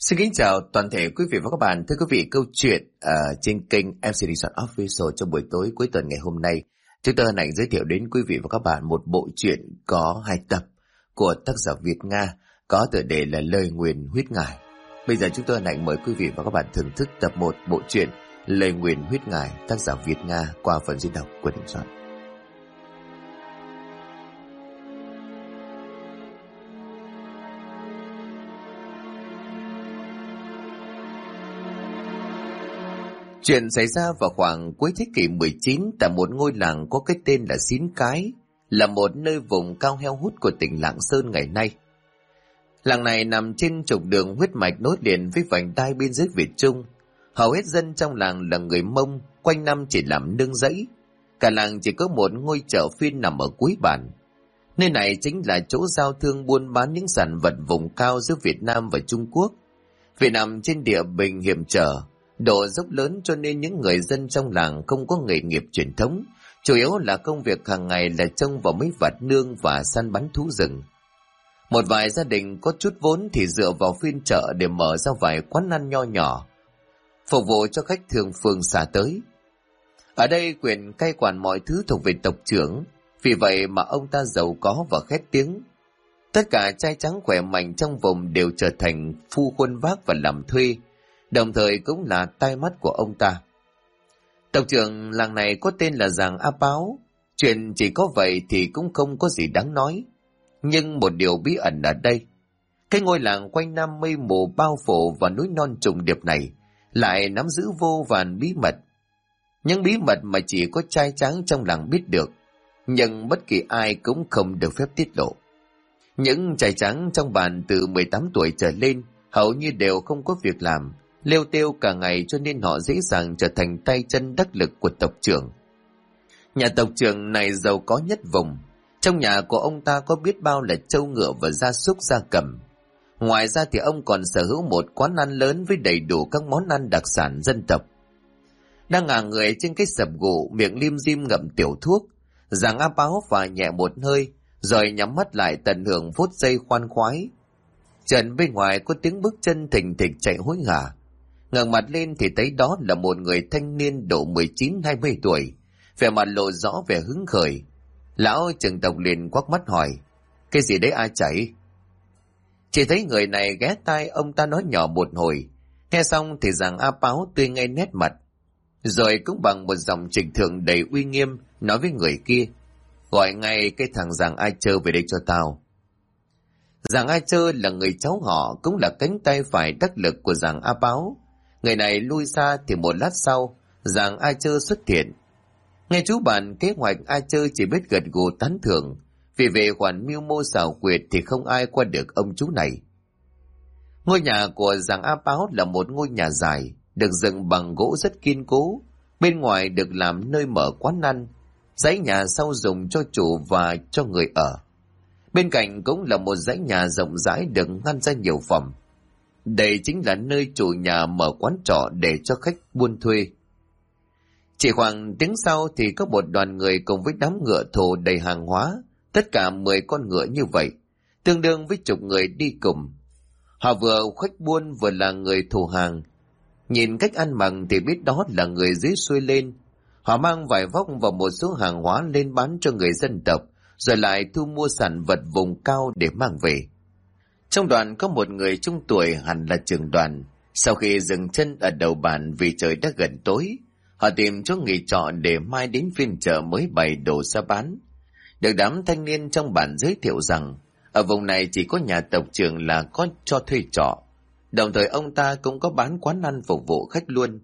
Xin kính chào toàn thể quý vị và các bạn. Thưa quý vị, câu chuyện trên kênh MC Đình Soạn Official trong buổi tối cuối tuần ngày hôm nay, chúng tôi hân hạnh giới thiệu đến quý vị và các bạn một bộ truyện có 2 tập của tác giả Việt Nga có tựa đề là Lời Nguyền Huyết Ngài. Bây giờ chúng tôi hân hạnh mời quý vị và các bạn thưởng thức tập 1 bộ truyện Lời Nguyền Huyết Ngài, tác giả Việt Nga qua phần diễn đọc của Đình Soạn. Chuyện xảy ra vào khoảng cuối thế kỷ 19 tại một ngôi làng có cái tên là Xín Cái, là một nơi vùng cao heo hút của tỉnh Lạng Sơn ngày nay. Làng này nằm trên trục đường huyết mạch nối liền với vành đai biên giới Việt Trung. Hầu hết dân trong làng là người Mông, quanh năm chỉ làm nương rẫy. Cả làng chỉ có một ngôi chợ phiên nằm ở cuối bản. Nơi này chính là chỗ giao thương buôn bán những sản vật vùng cao giữa Việt Nam và Trung Quốc. Vì nằm trên địa bình hiểm trở, độ dốc lớn cho nên những người dân trong làng không có nghề nghiệp truyền thống, chủ yếu là công việc hàng ngày là trông vào mấy vặt nương và săn bắn thú rừng. Một vài gia đình có chút vốn thì dựa vào phiên chợ để mở ra vài quán ăn nho nhỏ, phục vụ cho khách thường phương xa tới. Ở đây quyền cai quản mọi thứ thuộc về tộc trưởng, vì vậy mà ông ta giàu có và khét tiếng. Tất cả trai trắng khỏe mạnh trong vùng đều trở thành phu khuân vác và làm thuê, đồng thời cũng là tai mắt của ông ta. Tộc trưởng làng này có tên là Giàng A Páo. Chuyện chỉ có vậy thì cũng không có gì đáng nói. Nhưng một điều bí ẩn ở đây, cái ngôi làng quanh năm mây mù bao phủ và núi non trùng điệp này lại nắm giữ vô vàn bí mật. Những bí mật mà chỉ có trai trắng trong làng biết được, nhưng bất kỳ ai cũng không được phép tiết lộ. Những trai trắng trong bản từ 18 tuổi trở lên hầu như đều không có việc làm, lêu têu cả ngày, cho nên họ dễ dàng trở thành tay chân đắc lực của tộc trưởng. Nhà tộc trưởng này giàu có nhất vùng. Trong nhà của ông ta có biết bao là trâu ngựa và gia súc gia cầm. Ngoài ra thì ông còn sở hữu một quán ăn lớn với đầy đủ các món ăn đặc sản dân tộc. Đang ngả người trên cái sập gụ, miệng lim dim ngậm tiểu thuốc, Giàng A Páo phà nhẹ một hơi, rồi nhắm mắt lại tận hưởng phút giây khoan khoái. Trần bên ngoài có tiếng bước chân thình thịch chạy hối hả. Ngẩng mặt lên thì thấy đó là một người thanh niên độ 19-20 tuổi, vẻ mặt lộ rõ vẻ hứng khởi. Lão trưởng tộc liền quắc mắt hỏi: "Cái gì đấy ai chảy?" Chỉ thấy người này ghé tai ông ta nói nhỏ một hồi, nghe xong thì Giàng A Páo tươi ngay nét mặt, rồi cũng bằng một giọng trịch thượng đầy uy nghiêm nói với người kia: "Gọi ngay cái thằng Giàng Ai Chơ về đây cho tao." Giàng Ai Chơ là người cháu họ, cũng là cánh tay phải đắc lực của Giàng A Páo. Người này lui ra thì một lát sau, Giàng Ai Chơ xuất hiện. Nghe chú bàn kế hoạch, Ai Chơ chỉ biết gật gù tán thưởng, vì về khoản mưu mô xảo quyệt thì không ai qua được ông chú này. Ngôi nhà của Giàng A Páo là một ngôi nhà dài, được dựng bằng gỗ rất kiên cố, bên ngoài được làm nơi mở quán ăn, dãy nhà sau dùng cho chủ và cho người ở. Bên cạnh cũng là một dãy nhà rộng rãi được ngăn ra nhiều phòng. Đây chính là nơi chủ nhà mở quán trọ để cho khách buôn thuê. Chỉ khoảng tiếng sau thì có một đoàn người cùng với đám ngựa thồ đầy hàng hóa, tất cả 10 con ngựa như vậy, tương đương với chục người đi cùng. Họ vừa khách buôn vừa là người thù hàng. Nhìn cách ăn mặc thì biết đó là người dưới xuôi lên. Họ mang vải vóc và một số hàng hóa lên bán cho người dân tộc, rồi lại thu mua sản vật vùng cao để mang về. Trong đoàn có một người trung tuổi, hẳn là trưởng đoàn. Sau khi dừng chân ở đầu bản vì trời đã gần tối, họ tìm chỗ nghỉ trọ để mai đến phiên chợ mới bày đồ ra bán. Được đám thanh niên trong bản giới thiệu rằng ở vùng này chỉ có nhà tộc trưởng là có cho thuê trọ, đồng thời ông ta cũng có bán quán ăn phục vụ khách luôn.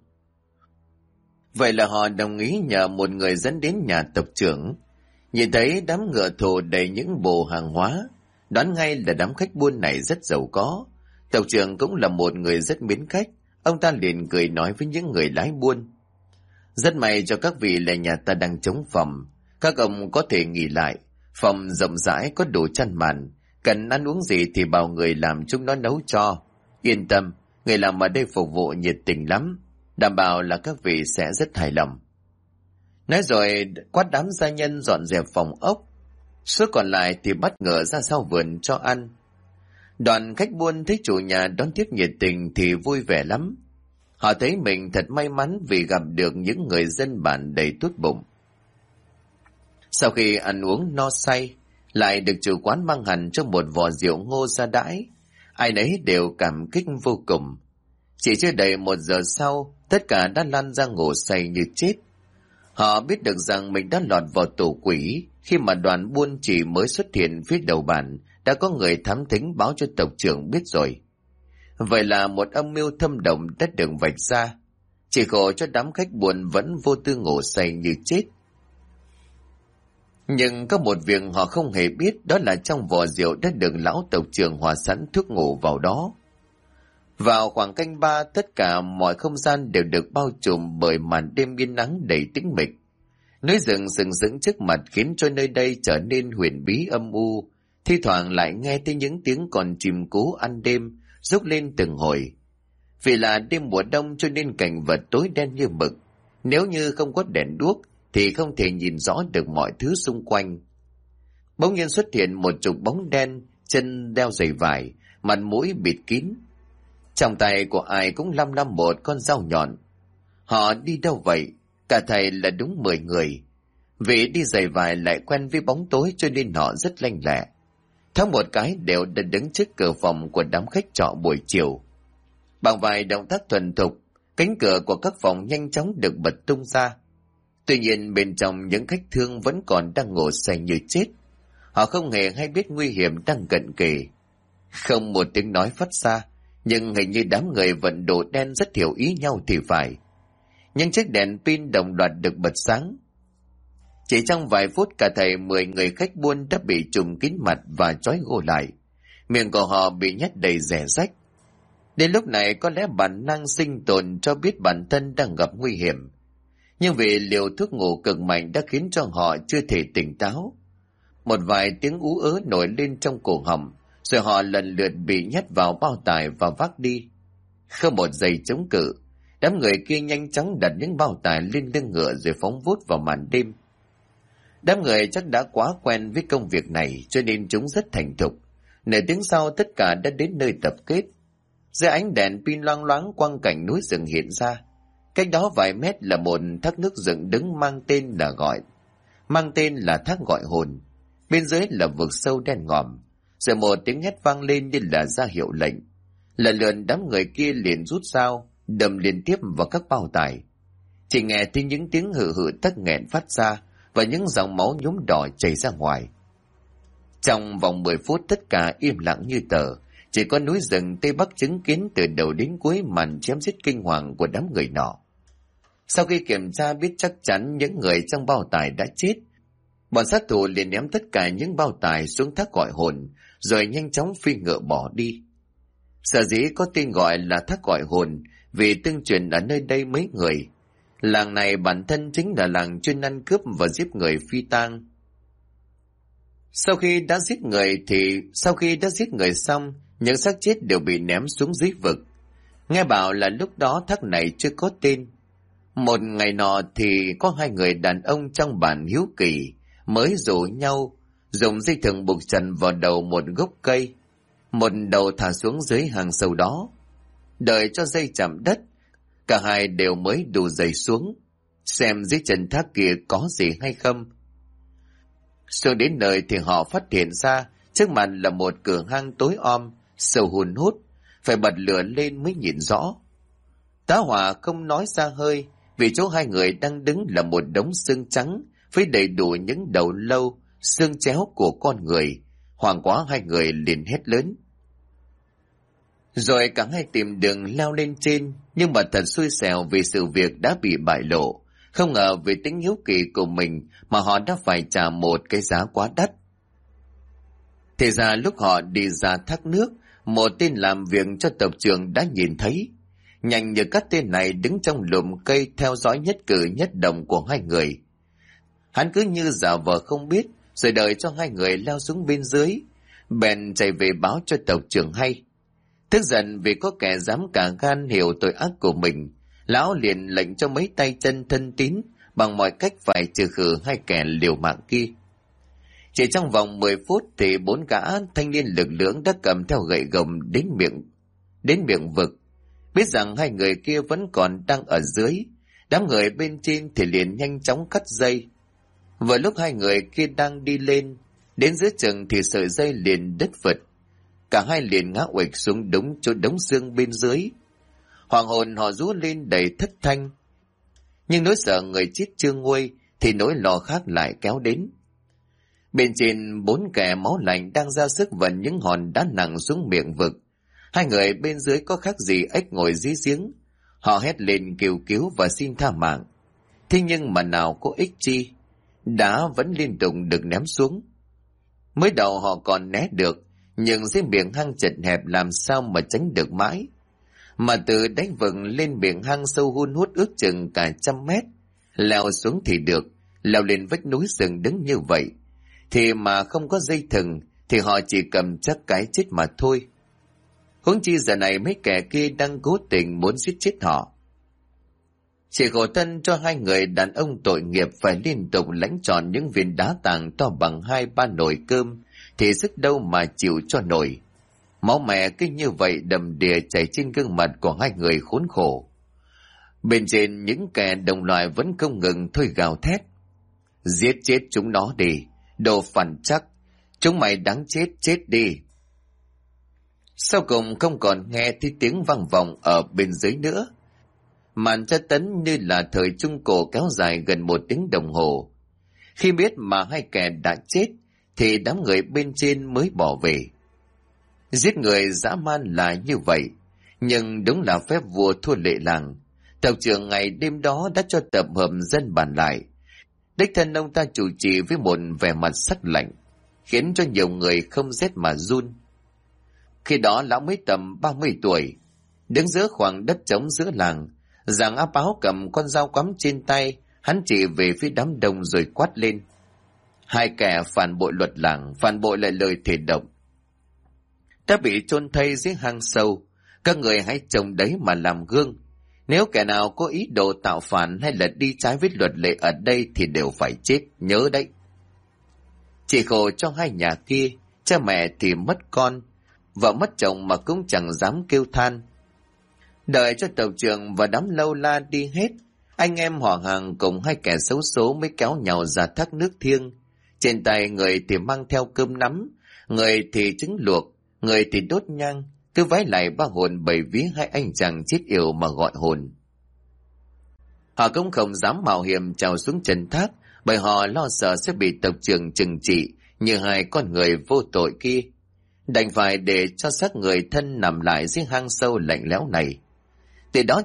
Vậy là họ đồng ý nhờ một người dẫn đến nhà tộc trưởng. Nhìn thấy đám ngựa thồ đầy những bộ hàng hóa, đoán ngay là đám khách buôn này rất giàu có. Tộc trưởng cũng là một người rất mến khách, ông ta liền cười nói với những người lái buôn: "Rất may cho các vị là nhà ta đang trống phòng, các ông có thể nghỉ lại, phòng rộng rãi có đủ chăn màn, cần ăn uống gì thì bảo người làm chúng nó nấu cho. Yên tâm, người làm ở đây phục vụ nhiệt tình lắm, đảm bảo là các vị sẽ rất hài lòng." Nói rồi quát đám gia nhân dọn dẹp phòng ốc, số còn lại thì bắt ngựa ra sau vườn cho ăn. Đoàn khách buôn thấy chủ nhà đón tiếp nhiệt tình thì vui vẻ lắm. Họ thấy mình thật may mắn vì gặp được những người dân bản đầy tốt bụng. Sau khi ăn uống no say, lại được chủ quán mang hẳn cho một vò rượu ngô ra đãi, ai nấy đều cảm kích vô cùng. Chỉ chưa đầy 1 giờ sau, tất cả đã lăn ra ngủ say như chết. Họ biết được rằng mình đã lọt vào tổ quỷ khi mà đoàn buôn chỉ mới xuất hiện phía đầu bản, đã có người thám thính báo cho tộc trưởng biết rồi. Vậy là một âm mưu thâm độc đã được vạch ra, chỉ khổ cho đám khách buôn vẫn vô tư ngủ say như chết. Nhưng có một việc họ không hề biết, đó là trong vò rượu đã được lão tộc trưởng hòa sẵn thuốc ngủ vào đó. Vào khoảng canh 3, tất cả mọi không gian đều được bao trùm bởi màn đêm yên nắng đầy tĩnh mịch. Núi rừng sừng sững trước mặt khiến cho nơi đây trở nên huyền bí âm u, thi thoảng lại nghe thấy những tiếng con chim cú ăn đêm rúc lên từng hồi. Vì là đêm mùa đông cho nên cảnh vật tối đen như mực, nếu như không có đèn đuốc thì không thể nhìn rõ được mọi thứ xung quanh. Bỗng nhiên xuất hiện một chục bóng đen, chân đeo giày vải, mặt mũi bịt kín. Trong tay của ai cũng lăm lăm một con dao nhọn. Họ đi đâu vậy? Cả thầy là đúng 10 người. Vì đi giày vải lại quen với bóng tối cho nên họ rất lanh lẹ. Thoáng một cái đều đã đứng trước cửa phòng của đám khách trọ buổi chiều. Bằng vài động tác thuần thục, cánh cửa của các phòng nhanh chóng được bật tung ra. Tuy nhiên bên trong những khách thương vẫn còn đang ngủ say như chết. Họ không hề hay biết nguy hiểm đang cận kề. Không một tiếng nói phát ra, nhưng hình như đám người vận đồ đen rất hiểu ý nhau thì phải. Những chiếc đèn pin đồng loạt được bật sáng. Chỉ trong vài phút cả thầy 10 người khách buôn đã bị trùm kín mặt và trói gô lại. Miệng của họ bị nhét đầy rẻ rách. Đến lúc này có lẽ bản năng sinh tồn cho biết bản thân đang gặp nguy hiểm. Nhưng vì liều thuốc ngủ cực mạnh đã khiến cho họ chưa thể tỉnh táo. Một vài tiếng ú ớ nổi lên trong cổ họng, rồi họ lần lượt bị nhét vào bao tải và vác đi. Không một giây chống cự, đám người kia nhanh chóng đặt những bao tải lên lưng ngựa rồi phóng vút vào màn đêm. Đám người chắc đã quá quen với công việc này cho nên chúng rất thành thục. Nửa tiếng sau tất cả đã đến nơi tập kết. Dưới ánh đèn pin loang loáng quang cảnh núi rừng hiện ra. Cách đó vài mét là một thác nước dựng đứng mang tên là thác gọi hồn. Bên dưới là vực sâu đen ngòm. Rồi một tiếng hét vang lên như là ra hiệu lệnh. Lần lượt đám người kia liền rút dao đâm liên tiếp vào các bao tải. Chỉ nghe thấy những tiếng hự hự tắc nghẹn phát ra và những dòng máu nhuốm đỏ chảy ra ngoài. Trong vòng 10 phút tất cả im lặng như tờ, chỉ có núi rừng Tây Bắc chứng kiến từ đầu đến cuối màn chém giết kinh hoàng của đám người nọ. Sau khi kiểm tra biết chắc chắn những người trong bao tải đã chết, bọn sát thủ liền ném tất cả những bao tải xuống thác gọi hồn, rồi nhanh chóng phi ngựa bỏ đi. Sở dĩ có tên gọi là thác gọi hồn vì tương truyền ở nơi đây mấy người. Làng này bản thân chính là làng chuyên ăn cướp và giết người phi tang. Sau khi đã giết người xong, những xác chết đều bị ném xuống dưới vực. Nghe bảo là lúc đó thác này chưa có tên. Một ngày nọ thì có 2 người đàn ông trong bản hiếu kỳ mới rủ nhau dùng dây thừng buộc chặt vào đầu một gốc cây, một đầu thả xuống dưới hang sâu đó. Đợi cho dây chạm đất, cả hai đều mới đu dây xuống, xem dưới chân thác kia có gì hay không. Xuống đến nơi thì họ phát hiện ra trước mặt là một cửa hang tối om, sâu hun hút, phải bật lửa lên mới nhìn rõ. Tá hỏa không nói ra hơi, vì chỗ 2 người đang đứng là một đống xương trắng với đầy đủ những đầu lâu, xương chéo của con người. Hoảng quá 2 người liền hét lớn. Rồi cả hai tìm đường leo lên trên, nhưng mà thật xui xẻo vì sự việc đã bị bại lộ. Không ngờ vì tính hiếu kỳ của mình mà họ đã phải trả một cái giá quá đắt. Thì ra lúc họ đi ra thác nước, một tên làm việc cho tộc trưởng đã nhìn thấy. Nhanh như các tên này đứng trong lùm cây theo dõi nhất cử nhất động của 2 người. Hắn cứ như giả vờ không biết, rồi đợi cho 2 người leo xuống bên dưới, bèn chạy về báo cho tộc trưởng hay. Tức giận vì có kẻ dám cả gan hiểu tội ác của mình, lão liền lệnh cho mấy tay chân thân tín bằng mọi cách phải trừ khử 2 kẻ liều mạng kia. Chỉ trong vòng 10 phút thì 4 gã thanh niên lực lưỡng đã cầm theo gậy gồng đến miệng vực. Biết rằng hai người kia vẫn còn đang ở dưới, đám người bên trên thì liền nhanh chóng cắt dây. Vừa lúc hai người kia đang đi lên, đến giữa chừng thì sợi dây liền đứt phật. Cả hai liền ngã uệch xuống đúng chỗ đống xương bên dưới. Hoàng hồn họ rú lên đầy thất thanh. Nhưng nỗi sợ người chết chưa nguôi thì nỗi lo khác lại kéo đến. Bên trên 4 kẻ máu lạnh đang ra sức vần những hòn đá nặng xuống miệng vực. Hai người bên dưới có khác gì ếch ngồi dưới giếng. Họ hét lên kêu cứu và xin tha mạng. Thế nhưng mà nào có ích chi, đá vẫn liên tục được ném xuống. Mới đầu họ còn né được, nhưng dưới miệng hang chật hẹp làm sao mà tránh được mãi. Mà từ đáy vực lên miệng hang sâu hun hút ước chừng cả 100 mét, leo xuống thì được, leo lên vách núi rừng đứng như vậy, thì mà không có dây thừng thì họ chỉ cầm chắc cái chết mà thôi. Huống chi giờ này mấy kẻ kia đang cố tình muốn giết chết họ. Chỉ khổ thân cho hai người đàn ông tội nghiệp phải liên tục lãnh tròn những viên đá tảng to bằng 2-3 nồi cơm thì sức đâu mà chịu cho nổi. Máu mẹ cứ như vậy đầm đìa chảy trên gương mặt của hai người khốn khổ. Bên trên những kẻ đồng loại vẫn không ngừng thôi gào thét. Giết chết chúng nó đi, đồ phản chắc, chúng mày đáng chết, chết đi. Sau cùng không còn nghe thấy tiếng vang vọng ở bên dưới nữa. Màn tra tấn như là thời Trung Cổ kéo dài gần 1 tiếng đồng hồ. Khi biết mà hai kẻ đã chết thì đám người bên trên mới bỏ về. Giết người dã man là như vậy, nhưng đúng là phép vua thua lệ làng. Tộc trưởng ngày đêm đó đã cho tập hợp dân bàn lại. Đích thân ông ta chủ trì với một vẻ mặt sắc lạnh, khiến cho nhiều người không rét mà run. Khi đó lão mới tầm 30 tuổi, đứng giữa khoảng đất trống giữa làng, giàng áp áo cầm con dao quắm trên tay, hắn chỉ về phía đám đông rồi quát lên. Hai kẻ phản bội luật làng, phản bội lại lời thề độc, đã bị chôn thây dưới hang sâu, các người hãy trồng đấy mà làm gương. Nếu kẻ nào có ý đồ tạo phản hay là đi trái với luật lệ ở đây thì đều phải chết, nhớ đấy. Chỉ khổ cho hai nhà kia, cha mẹ thì mất con, vợ mất chồng mà cũng chẳng dám kêu than. Đợi cho tộc trưởng và đám lâu la đi hết, anh em họ hàng cùng hai kẻ xấu số mới kéo nhau ra thác nước thiêng. Trên tay người thì mang theo cơm nắm, người thì trứng luộc, người thì đốt nhang, cứ vái lại ba hồn bảy vía hai anh chàng chết yểu mà gọi hồn. Họ cũng không dám mạo hiểm trèo xuống chân thác, bởi họ lo sợ sẽ bị tộc trưởng trừng trị như hai con người vô tội kia. Đành phải để cho xác người thân nằm lại dưới hang sâu lạnh lẽo này. Từ đó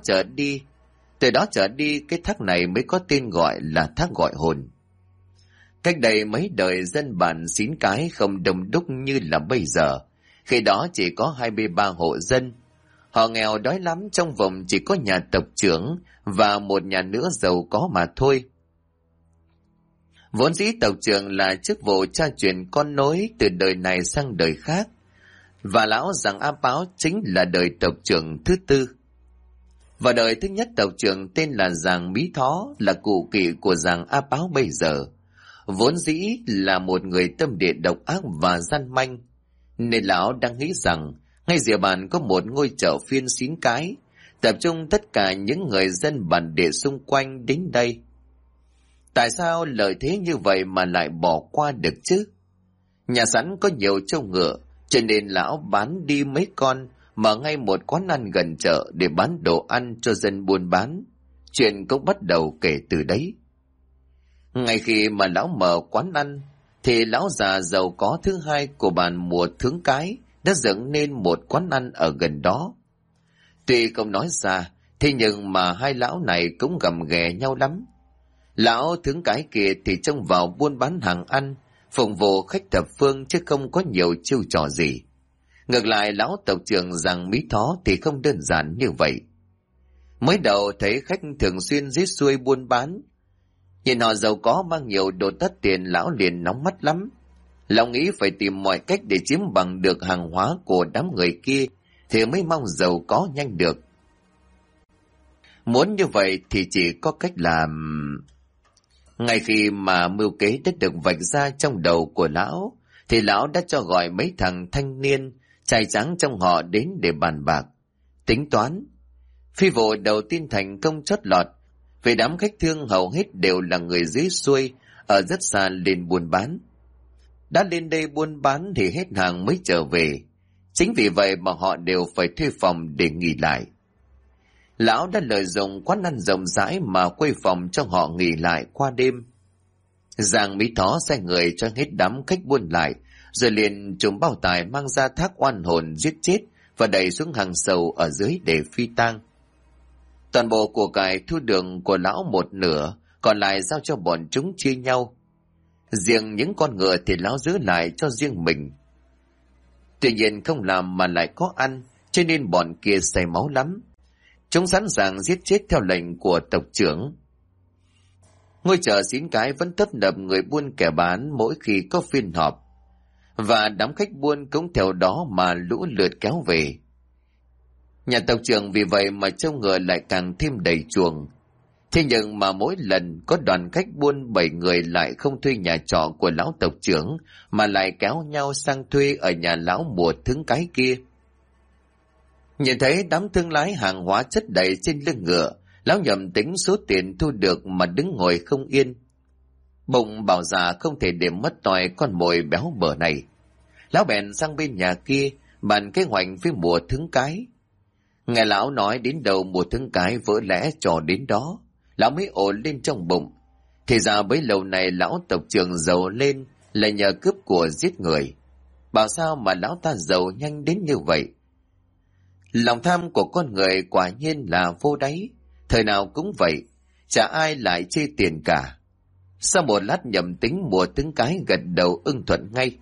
trở đi cái thác này mới có tên gọi là thác gọi hồn. Cách đây mấy đời dân bản Xín Cái không đông đúc như là bây giờ. Khi đó chỉ có 23 hộ dân. Họ nghèo đói lắm, trong vùng chỉ có nhà tộc trưởng và một nhà nữa giàu có mà thôi. Vốn dĩ tộc trưởng là chức vụ cha truyền con nối từ đời này sang đời khác, và lão giàng A Páo chính là đời tộc trưởng thứ 4. Và đời thứ nhất tộc trưởng tên là giàng Mí Thó, là cụ kỵ của giàng A Páo bây giờ. Vốn dĩ là một người tâm địa độc ác và gian manh, nên lão đang nghĩ rằng ngay rìa bàn có một ngôi chợ phiên Xín Cái, tập trung tất cả những người dân bản địa xung quanh đến đây. Tại sao lợi thế như vậy mà lại bỏ qua được chứ? Nhà sẵn có nhiều trâu ngựa, cho nên lão bán đi mấy con, mở ngay một quán ăn gần chợ để bán đồ ăn cho dân buôn bán. Chuyện cũng bắt đầu kể từ đấy. Ngay khi mà lão mở quán ăn, thì lão già giàu có thứ hai của bản Mùa Thướng Cái đã dựng nên một quán ăn ở gần đó. Tuy không nói ra, thế nhưng mà hai lão này cũng gầm ghè nhau lắm. Lão Thướng Cái kia thì trông vào buôn bán hàng ăn, phục vụ khách thập phương chứ không có nhiều chiêu trò gì. Ngược lại lão tộc trưởng giàng Mí Thó thì không đơn giản như vậy. Mới đầu thấy khách thường xuyên rít xuôi buôn bán, nhìn họ giàu có mang nhiều đồ tất tiền, lão liền nóng mắt lắm. Lão nghĩ phải tìm mọi cách để chiếm bằng được hàng hóa của đám người kia thì mới mong giàu có nhanh được. Muốn như vậy thì chỉ có cách làm. Ngay khi mà mưu kế đã được vạch ra trong đầu của lão, thì lão đã cho gọi mấy thằng thanh niên trai tráng trong họ đến để bàn bạc, tính toán. Phi vụ đầu tiên thành công chót lọt, vì đám khách thương hầu hết đều là người dưới xuôi, ở rất xa lên buôn bán. Đã lên đây buôn bán thì hết hàng mới trở về. Chính vì vậy mà họ đều phải thuê phòng để nghỉ lại. Lão đã lợi dụng quán ăn rộng rãi mà quay phòng cho họ nghỉ lại qua đêm. Giang Mỹ Thó sai người cho hết đám khách buôn lại, rồi liền trùm bao tải mang ra thác oan hồn giết chết và đẩy xuống hàng sầu ở dưới để phi tang. Toàn bộ của cải thu được của lão một nửa, còn lại giao cho bọn chúng chia nhau. Riêng những con ngựa thì lão giữ lại cho riêng mình. Tuy nhiên không làm mà lại có ăn, cho nên bọn kia say máu lắm. Chúng sẵn sàng giết chết theo lệnh của tộc trưởng. Ngôi chợ Xín Cái vẫn tấp nập người buôn kẻ bán mỗi khi có phiên họp, và đám khách buôn cũng theo đó mà lũ lượt kéo về. Nhà tộc trưởng vì vậy mà trông ngựa lại càng thêm đầy chuồng. Thế nhưng mà mỗi lần có đoàn khách buôn 7 người lại không thuê nhà trọ của lão tộc trưởng, mà lại kéo nhau sang thuê ở nhà lão Mùa Thứng Cái kia. Nhìn thấy đám thương lái hàng hóa chất đầy trên lưng ngựa, lão nhầm tính số tiền thu được mà đứng ngồi không yên. Bụng bảo già không thể để mất toi con mồi béo bở này. Lão bèn sang bên nhà kia bàn kế hoạch với Mùa Thứng Cái. Nghe lão nói đến đầu Mùa Thứng Cái vỡ lẽ trò đến đó, lão mới ổn lên trong bụng. Thì ra bấy lâu này lão tộc trưởng giàu lên là nhờ cướp của giết người. Bảo sao mà lão ta giàu nhanh đến như vậy? Lòng tham của con người quả nhiên là vô đáy, thời nào cũng vậy, chả ai lại chê tiền cả. Sau một lát nhầm tính, Mùa Thứng Cái gật đầu ưng thuận ngay.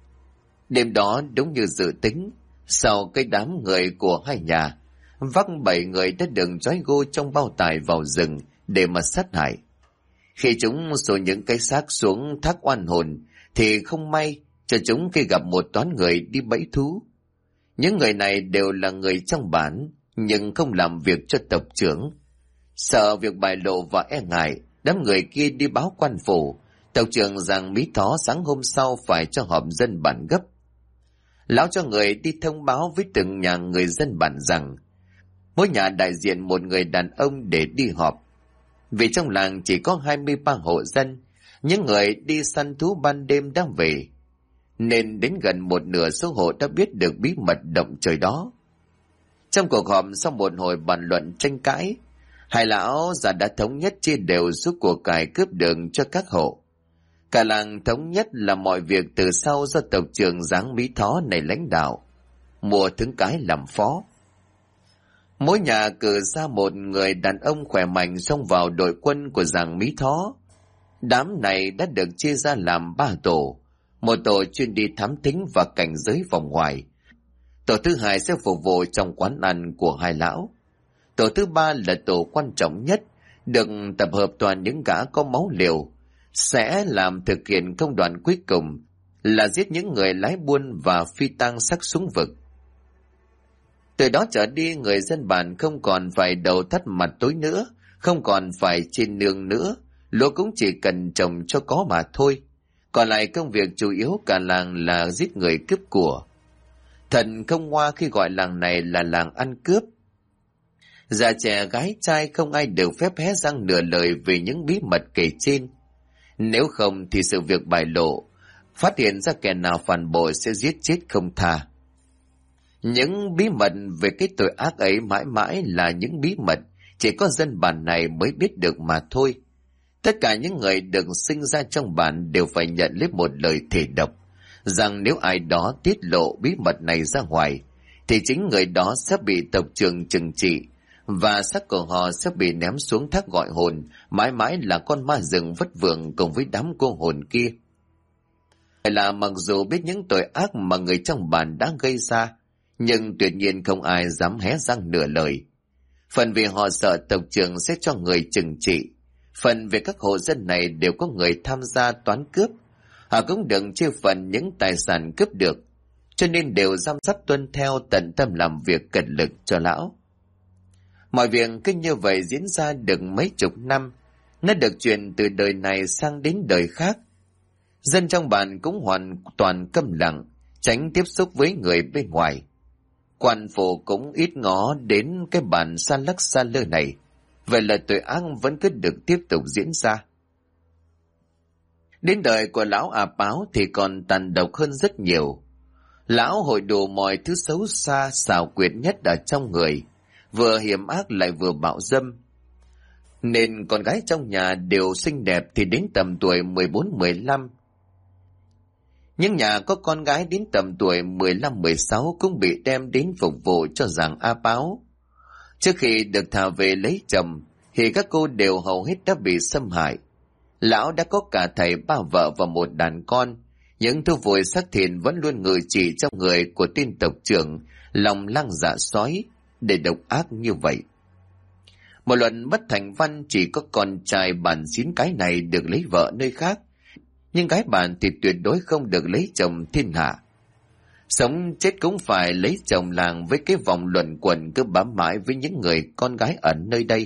Đêm đó đúng như dự tính, sau cái đám người của hai nhà, vác 7 người đã được trói gô trong bao tải vào rừng để mà sát hại. Khi chúng xô những cái xác xuống thác oan hồn, thì không may cho chúng khi gặp một toán người đi bẫy thú. Những người này đều là người trong bản, nhưng không làm việc cho tộc trưởng. Sợ việc bại lộ và e ngại, đám người kia đi báo quan phủ. Tộc trưởng Giang Mỹ Thó sáng hôm sau phải cho họp dân bản gấp. Lão cho người đi thông báo với từng nhà người dân bản rằng mỗi nhà đại diện một người đàn ông để đi họp. Vì trong làng chỉ có 23 hộ dân, những người đi săn thú ban đêm đang về, nên đến gần một nửa số hộ đã biết được bí mật động trời đó. Trong cuộc họp sau một hồi bàn luận tranh cãi, hai lão già đã thống nhất chia đều số của cải cướp đường cho các hộ. Cả làng thống nhất là mọi việc từ sau do tộc trưởng Giáng Mỹ Thó này lãnh đạo, Mùa Thứng Cái làm phó. Mỗi nhà cử ra một người đàn ông khỏe mạnh xông vào đội quân của Giáng Mỹ Thó. Đám này đã được chia ra làm 3 tổ. Một tổ chuyên đi thám thính và cảnh giới vòng ngoài. Tổ thứ hai sẽ phục vụ trong quán ăn của hai lão. Tổ thứ ba là tổ quan trọng nhất, được tập hợp toàn những gã có máu liều, sẽ làm thực hiện công đoạn cuối cùng là giết những người lái buôn và phi tang xác xuống vực. Từ đó trở đi, người dân bản không còn phải đầu thắt mặt tối nữa, không còn phải trên nương nữa, lúa cũng chỉ cần trồng cho có mà thôi. Còn lại công việc chủ yếu cả làng là giết người cướp của. Thật không hoa khi gọi làng này là làng ăn cướp. Già trẻ gái trai không ai được phép hé răng nửa lời về những bí mật kể trên. Nếu không thì sự việc bại lộ, phát hiện ra kẻ nào phản bội sẽ giết chết không tha. Những bí mật về cái tội ác ấy mãi mãi là những bí mật chỉ có dân bản này mới biết được mà thôi. Tất cả những người được sinh ra trong bản đều phải nhận lấy một lời thề độc, rằng nếu ai đó tiết lộ bí mật này ra ngoài, thì chính người đó sẽ bị tộc trưởng trừng trị, và xác của họ sẽ bị ném xuống thác gọi hồn, mãi mãi là con ma rừng vất vưởng cùng với đám cô hồn kia. Là mặc dù biết những tội ác mà người trong bản đã gây ra, nhưng tuyệt nhiên không ai dám hé răng nửa lời. Phần vì họ sợ tộc trưởng sẽ cho người trừng trị, phần về các hộ dân này đều có người tham gia toán cướp, họ cũng đừng chia phần những tài sản cướp được, cho nên đều giám sát tuân theo, tận tâm làm việc cật lực cho lão. Mọi việc cứ như vậy diễn ra được mấy chục năm, Nó được truyền từ đời này sang đến đời khác. Dân trong bản cũng hoàn toàn câm lặng, tránh tiếp xúc với người bên ngoài. Quan phủ cũng ít ngó đến cái bản xa lắc xa lơ này. Vậy là tội ác vẫn cứ được tiếp tục diễn ra. Đến đời của lão A Páo thì còn tàn độc hơn rất nhiều. Lão hội đủ mọi thứ xấu xa, xảo quyệt nhất ở trong người, vừa hiểm ác lại vừa bạo dâm. Nên con gái trong nhà đều xinh đẹp thì đến tầm tuổi 14-15. Những nhà có con gái đến tầm tuổi 15-16 cũng bị đem đến phục vụ cho giàng A Páo. Trước khi được thả về lấy chồng thì các cô đều hầu hết đã bị xâm hại. Lão đã có cả thầy, 3 vợ và 1 đàn con. Những thu vùi xác thịt vẫn luôn ngự trị trong người của tên tộc trưởng, lòng lang dạ sói, để độc ác như vậy. Một luận bất thành văn, chỉ có con trai bản xín cái này được lấy vợ nơi khác, nhưng gái bản thì tuyệt đối không được lấy chồng thiên hạ. Sống chết cũng phải lấy chồng làng, với cái vòng luẩn quẩn cứ bám mãi với những người con gái ẩn nơi đây.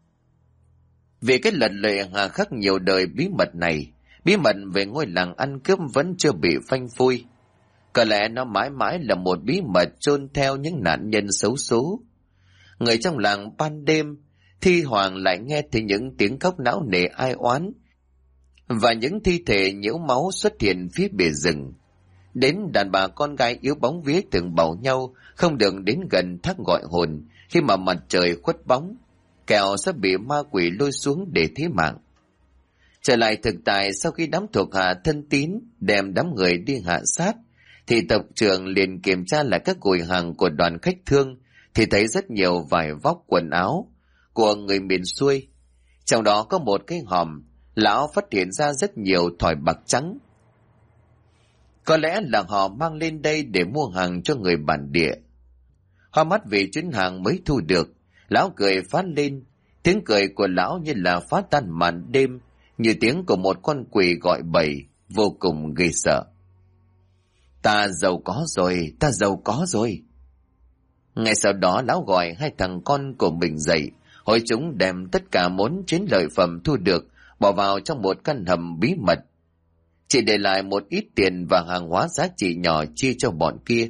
Vì cái lần lệ hà khắc nhiều đời bí mật này, bí mật về ngôi làng ăn cướp vẫn chưa bị phanh phui. Có lẽ nó mãi mãi là một bí mật chôn theo những nạn nhân xấu số. Người trong làng ban đêm thi thoảng lại nghe thấy những tiếng khóc não nề ai oán, và những thi thể nhiễu máu xuất hiện phía bìa rừng. Đến đàn bà con gái yếu bóng vía thường bảo nhau không được đến gần thác gọi hồn khi mà mặt trời khuất bóng, kẻo sẽ bị ma quỷ lôi xuống để thí mạng. Trở lại thực tại, sau khi đám thuộc hạ thân tín đem đám người đi hạ sát, thì tộc trưởng liền kiểm tra lại các quầy hàng của đoàn khách thương, thì thấy rất nhiều vải vóc quần áo của người miền xuôi. Trong đó có một cái hòm, lão phát hiện ra rất nhiều thỏi bạc trắng. Có lẽ là họ mang lên đây để mua hàng cho người bản địa. Hoa mắt vì chuyến hàng mới thu được, lão cười phát lên. Tiếng cười của lão như là phá tan màn đêm, như tiếng của một con quỷ gọi bầy, vô cùng ghê sợ. Ta giàu có rồi, ta giàu có rồi. Ngay sau đó lão gọi 2 thằng con của mình dậy, hỏi chúng đem tất cả món chiến lợi phẩm thu được bỏ vào trong một căn hầm bí mật, chỉ để lại một ít tiền và hàng hóa giá trị nhỏ chia cho bọn kia.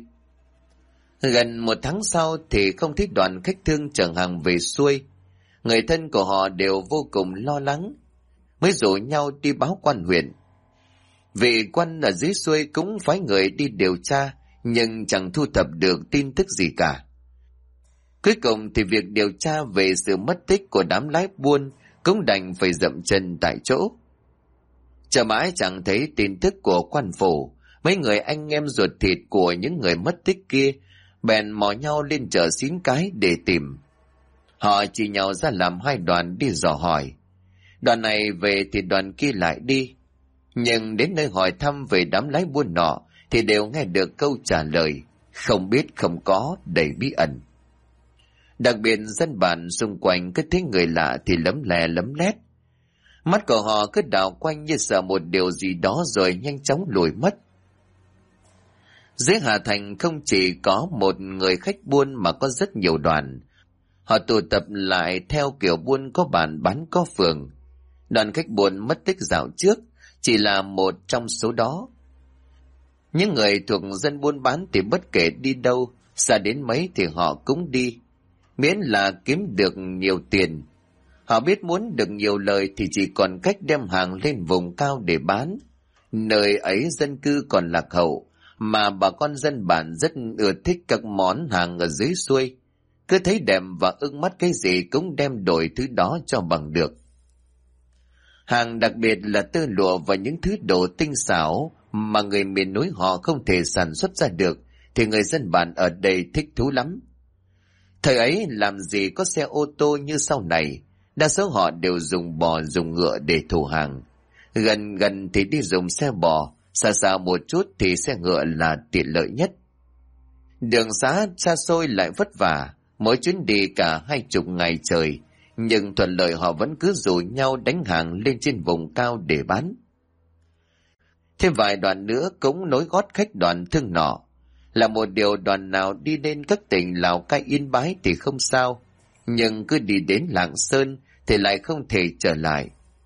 Gần 1 tháng sau thì không thấy đoàn khách thương chở hàng về xuôi. Người thân của họ đều vô cùng lo lắng, mới rủ nhau đi báo quan huyện. Vị quan ở dưới xuôi cũng phái người đi điều tra, nhưng chẳng thu thập được tin tức gì cả. Cuối cùng thì việc điều tra về sự mất tích của đám lái buôn cũng đành phải dậm chân tại chỗ. Chờ mãi chẳng thấy tin tức của quan phủ, mấy người anh em ruột thịt của những người mất tích kia bèn mò nhau lên chợ Xín Cái để tìm. Họ chỉ nhau ra làm 2 đoàn đi dò hỏi. Đoàn này về thì đoàn kia lại đi, nhưng đến nơi hỏi thăm về đám lái buôn nọ thì đều nghe được câu trả lời không biết, không có, đầy bí ẩn. Đặc biệt dân bản xung quanh cứ thấy người lạ thì lấm lè lấm lét. Mắt của họ cứ đảo quanh như sợ một điều gì đó rồi nhanh chóng lùi mất. Dưới Hà Thành không chỉ có một người khách buôn mà có rất nhiều đoàn. Họ tụ tập lại theo kiểu buôn có bản bán có phường. Đoàn khách buôn mất tích dạo trước chỉ là một trong số đó. Những người thuộc dân buôn bán thì bất kể đi đâu, xa đến mấy thì họ cũng đi, miễn là kiếm được nhiều tiền. Họ biết muốn được nhiều lời thì chỉ còn cách đem hàng lên vùng cao để bán. Nơi ấy dân cư còn lạc hậu, mà bà con dân bản rất ưa thích các món hàng ở dưới xuôi. Cứ thấy đẹp và ưng mắt cái gì cũng đem đổi thứ đó cho bằng được. Hàng đặc biệt là tơ lụa và những thứ đồ tinh xảo mà người miền núi họ không thể sản xuất ra được, thì người dân bản ở đây thích thú lắm. Thời ấy làm gì có xe ô tô như sau này, đa số họ đều dùng bò dùng ngựa để thủ hàng. Gần gần thì đi dùng xe bò, xa xa một chút thì xe ngựa là tiện lợi nhất. Đường xá xa xôi lại vất vả, mỗi chuyến đi cả 20 ngày trời, nhưng thuận lợi họ vẫn cứ rủ nhau đánh hàng lên trên vùng cao để bán. Thêm vài đoàn nữa cũng nối gót khách đoàn thương nọ. Là một điều đoàn nào đi lên các tỉnh Lào Cai Yên Bái thì không sao, nhưng cứ đi đến Lạng Sơn thì lại không thể trở lại.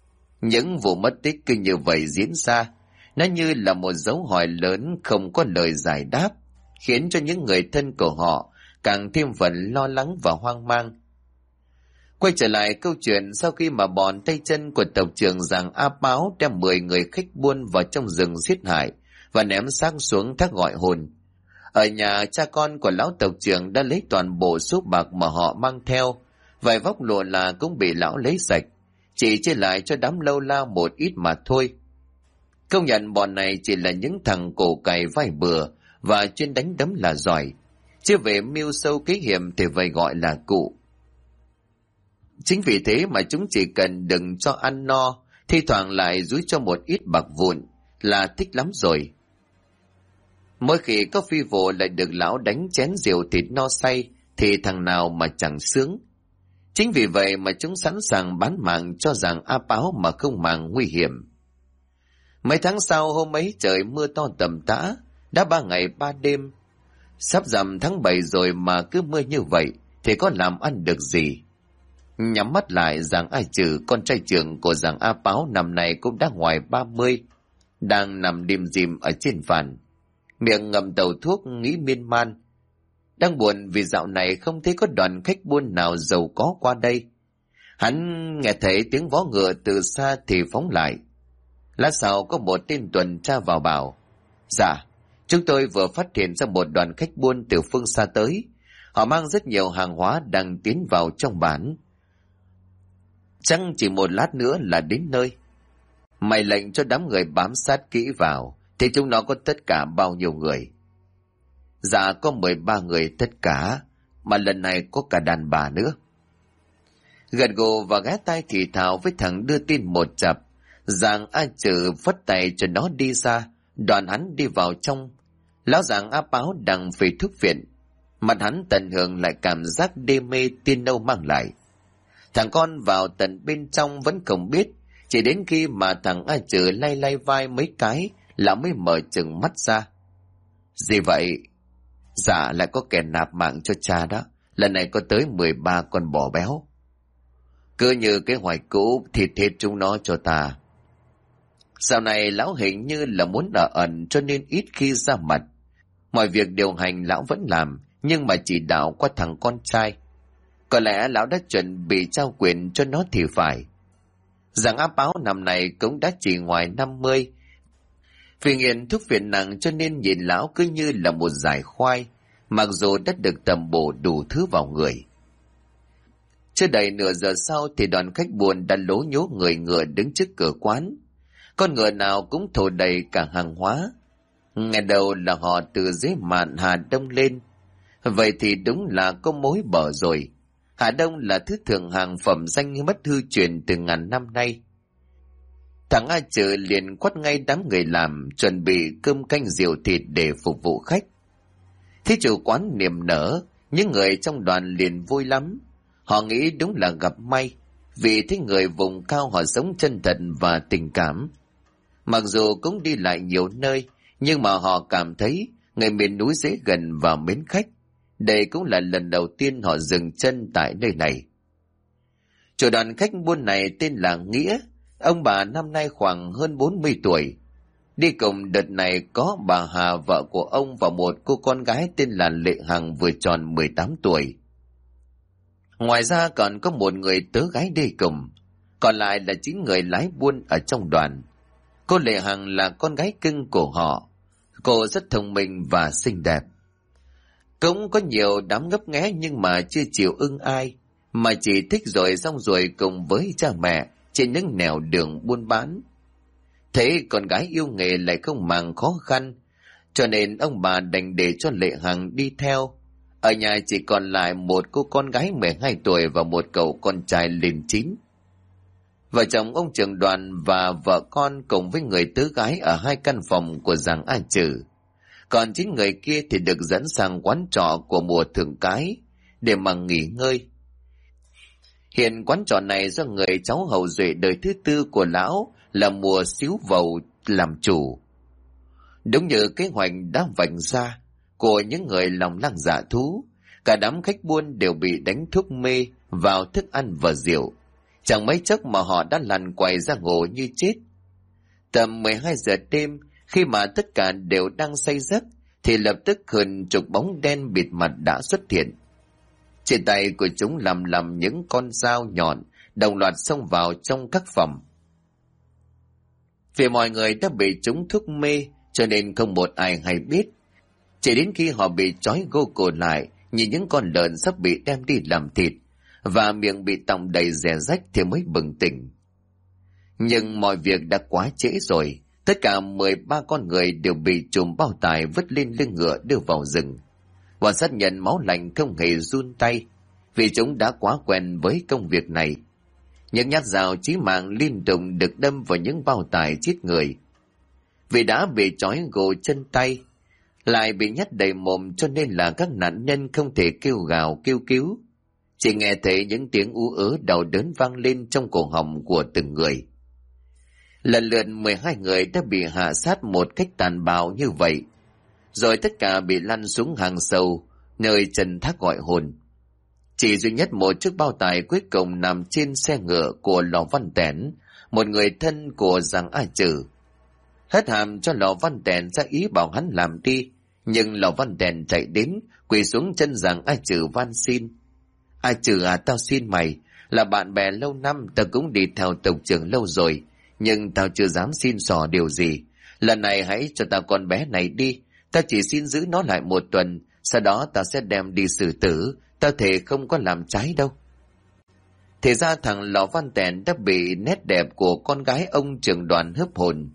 Những vụ mất tích cứ như vậy diễn ra, nó như là một dấu hỏi lớn không có lời giải đáp, khiến cho những người thân của họ càng thêm phần lo lắng và hoang mang. Quay trở lại câu chuyện, sau khi mà bọn tay chân của tộc trưởng Giàng A Páo đem 10 người khách buôn vào trong rừng giết hại và ném xác xuống thác gọi hồn, ở nhà cha con của lão tộc trưởng đã lấy toàn bộ số bạc mà họ mang theo, vài vóc lụa là cũng bị lão lấy sạch, chỉ chia lại cho đám lâu la một ít mà thôi. Công nhận bọn này chỉ là những thằng cổ cày vai bừa và chuyên đánh đấm là giỏi, chứ về mưu sâu kế hiểm thì vậy gọi là cụ. Chính vì thế mà chúng chỉ cần đừng cho ăn no, thi thoảng lại dúi cho một ít bạc vụn là thích lắm rồi. Mỗi khi có phi vụ lại được lão đánh chén rượu thịt no say thì thằng nào mà chẳng sướng. Chính vì vậy mà chúng sẵn sàng bán mạng cho Giàng A Páo mà không màng nguy hiểm. Mấy tháng sau, hôm ấy trời mưa to tầm tã, đã 3 ngày 3 đêm. Sắp rằm tháng 7 rồi mà cứ mưa như vậy thì có làm ăn được gì. Nhắm mắt lại, Giàng A Trừ, con trai trưởng của Giàng A Páo năm nay cũng đã ngoài 30, đang nằm đêm dìm ở trên phản, miệng ngậm tàu thuốc nghĩ miên man. Đang buồn vì dạo này không thấy có đoàn khách buôn nào giàu có qua đây. Hắn nghe thấy tiếng vó ngựa từ xa thì phóng lại. Lát sau có một tên tuần tra vào bảo: Dạ, chúng tôi vừa phát hiện ra một đoàn khách buôn từ phương xa tới. Họ mang rất nhiều hàng hóa đang tiến vào trong bản. Chắc chỉ một lát nữa là đến nơi. Mày lệnh cho đám người bám sát kỹ vào, thì chúng nó có tất cả bao nhiêu người? Dạ có 13 người tất cả, mà lần này có cả đàn bà nữa. Gật gù và ghé tai thì thào với thằng đưa tin một chập. Giàng A Trừ phất tay cho nó đi ra, đoàn hắn đi vào trong. Lão Giàng A Páo đang về thuốc viện, mặt hắn tận hưởng lại cảm giác đê mê tiên nâu mang lại. Thằng con vào tận bên trong vẫn không biết, chỉ đến khi mà thằng A Trừ lay lay vai mấy cái là mới mở chừng mắt ra. Gì vậy? Dạ lại có kẻ nạp mạng cho cha đó, lần này có tới 13 con bò béo. Cứ như cái hoài cũ thịt hết chúng nó cho ta. Dạo này lão hình như là muốn ở ẩn cho nên ít khi ra mặt. Mọi việc điều hành lão vẫn làm, nhưng mà chỉ đạo qua thằng con trai. Có lẽ lão đã chuẩn bị trao quyền cho nó thì phải. Giàng A Páo năm này cũng đã chỉ ngoài 50. Vì nghiện thuốc phiện nặng cho nên nhìn lão cứ như là một dải khoai, mặc dù đã được tầm bổ đủ thứ vào người. Chưa đầy nửa giờ sau thì đoàn khách buôn đã lố nhố người ngựa đứng trước cửa quán. Con ngựa nào cũng thổ đầy cả hàng hóa. Ngày đầu là họ từ dưới mạn Hà Đông lên. Vậy thì đúng là có mối bở rồi. Hà Đông là thứ thượng hàng phẩm danh bất hư truyền từ ngàn năm nay. Thằng A Trừ liền quát ngay đám người làm chuẩn bị cơm canh rượu thịt để phục vụ khách. Thế chủ quán niềm nở, những người trong đoàn liền vui lắm. Họ nghĩ đúng là gặp may, vì thấy người vùng cao họ sống chân thật và tình cảm. Mặc dù cũng đi lại nhiều nơi, nhưng mà họ cảm thấy người miền núi dễ gần và mến khách. Đây cũng là lần đầu tiên họ dừng chân tại nơi này. Chủ đoàn khách buôn này tên là Nghĩa. Ông bà năm nay khoảng hơn 40 tuổi. Đi cùng đợt này có bà Hà, vợ của ông, và một cô con gái tên là Lệ Hằng vừa tròn 18 tuổi. Ngoài ra còn có một người tớ gái đi cùng, còn lại là 9 người lái buôn ở trong đoàn. Cô Lệ Hằng là con gái cưng của họ. Cô rất thông minh và xinh đẹp. Cũng có nhiều đám ngấp nghé nhưng mà chưa chịu ưng ai, mà chỉ thích rồi xong rồi cùng với cha mẹ trên những nẻo đường buôn bán. Thế con gái yêu nghề lại không màng khó khăn, cho nên ông bà đành để cho Lệ Hằng đi theo. Ở nhà chỉ còn lại một cô con gái 12 tuổi và một cậu con trai lên 9. Vợ chồng ông trưởng đoàn và vợ con cùng với người tứ gái ở 2 căn phòng của Giàng A Trừ. Còn 9 người kia thì được dẫn sang quán trọ của mùa thượng cái để mà nghỉ ngơi. Hiện quán trọ này do người cháu hầu duệ đời thứ 4 của lão là Mùa Xíu Vầu làm chủ. Đúng như kế hoạch đã vạch ra của những người lòng lang dạ thú, cả đám khách buôn đều bị đánh thuốc mê vào thức ăn và rượu. Chẳng mấy chốc mà họ đã lăn quay ra ngủ như chết. Tầm 12 giờ đêm, khi mà tất cả đều đang say giấc, thì lập tức hơn chục bóng đen bịt mặt đã xuất hiện. Trên tay của chúng lầm những con dao nhọn, đồng loạt xông vào trong các phòng. Vì mọi người đã bị chúng thuốc mê, cho nên không một ai hay biết. Chỉ đến khi họ bị trói gô cổ lại, như những con lợn sắp bị đem đi làm thịt, và miệng bị tòng đầy rẻ rách thì mới bừng tỉnh. Nhưng mọi việc đã quá trễ rồi. Tất cả 13 con người đều bị trùm bao tải vứt lên lưng ngựa đưa vào rừng. Bọn sát nhân máu lạnh không hề run tay, vì chúng đã quá quen với công việc này. Những nhát dao chí mạng liên tục được đâm vào những bao tải giết người. Vì đã bị trói gô chân tay, lại bị nhét đầy mồm, cho nên là các nạn nhân không thể kêu gào kêu cứu. Chỉ nghe thấy những tiếng ú ớ đau đớn vang lên trong cổ họng của từng người. Lần lượt 12 người đã bị hạ sát một cách tàn bạo như vậy, rồi tất cả bị lăn xuống hang sâu, nơi chân thác gọi hồn. Chỉ duy nhất một chiếc bao tải cuối cùng nằm trên xe ngựa của Lò Văn Tẻn, một người thân của Giàng A Trừ. Hất hàm cho Lò Văn Tẻn ra ý bảo hắn làm đi, nhưng Lò Văn Tẻn chạy đến, quỳ xuống chân Giàng A Trừ van xin. A Trừ à, tao xin mày, là bạn bè lâu năm, tao cũng đi theo tộc trưởng lâu rồi, nhưng tao chưa dám xin xỏ điều gì. Lần này hãy cho tao con bé này đi, tao chỉ xin giữ nó lại một tuần, sau đó tao sẽ đem đi xử tử, tao thề không có làm trái đâu. Thì ra thằng Lò Văn Tẻn đã bị nét đẹp của con gái ông trưởng đoàn hấp hồn.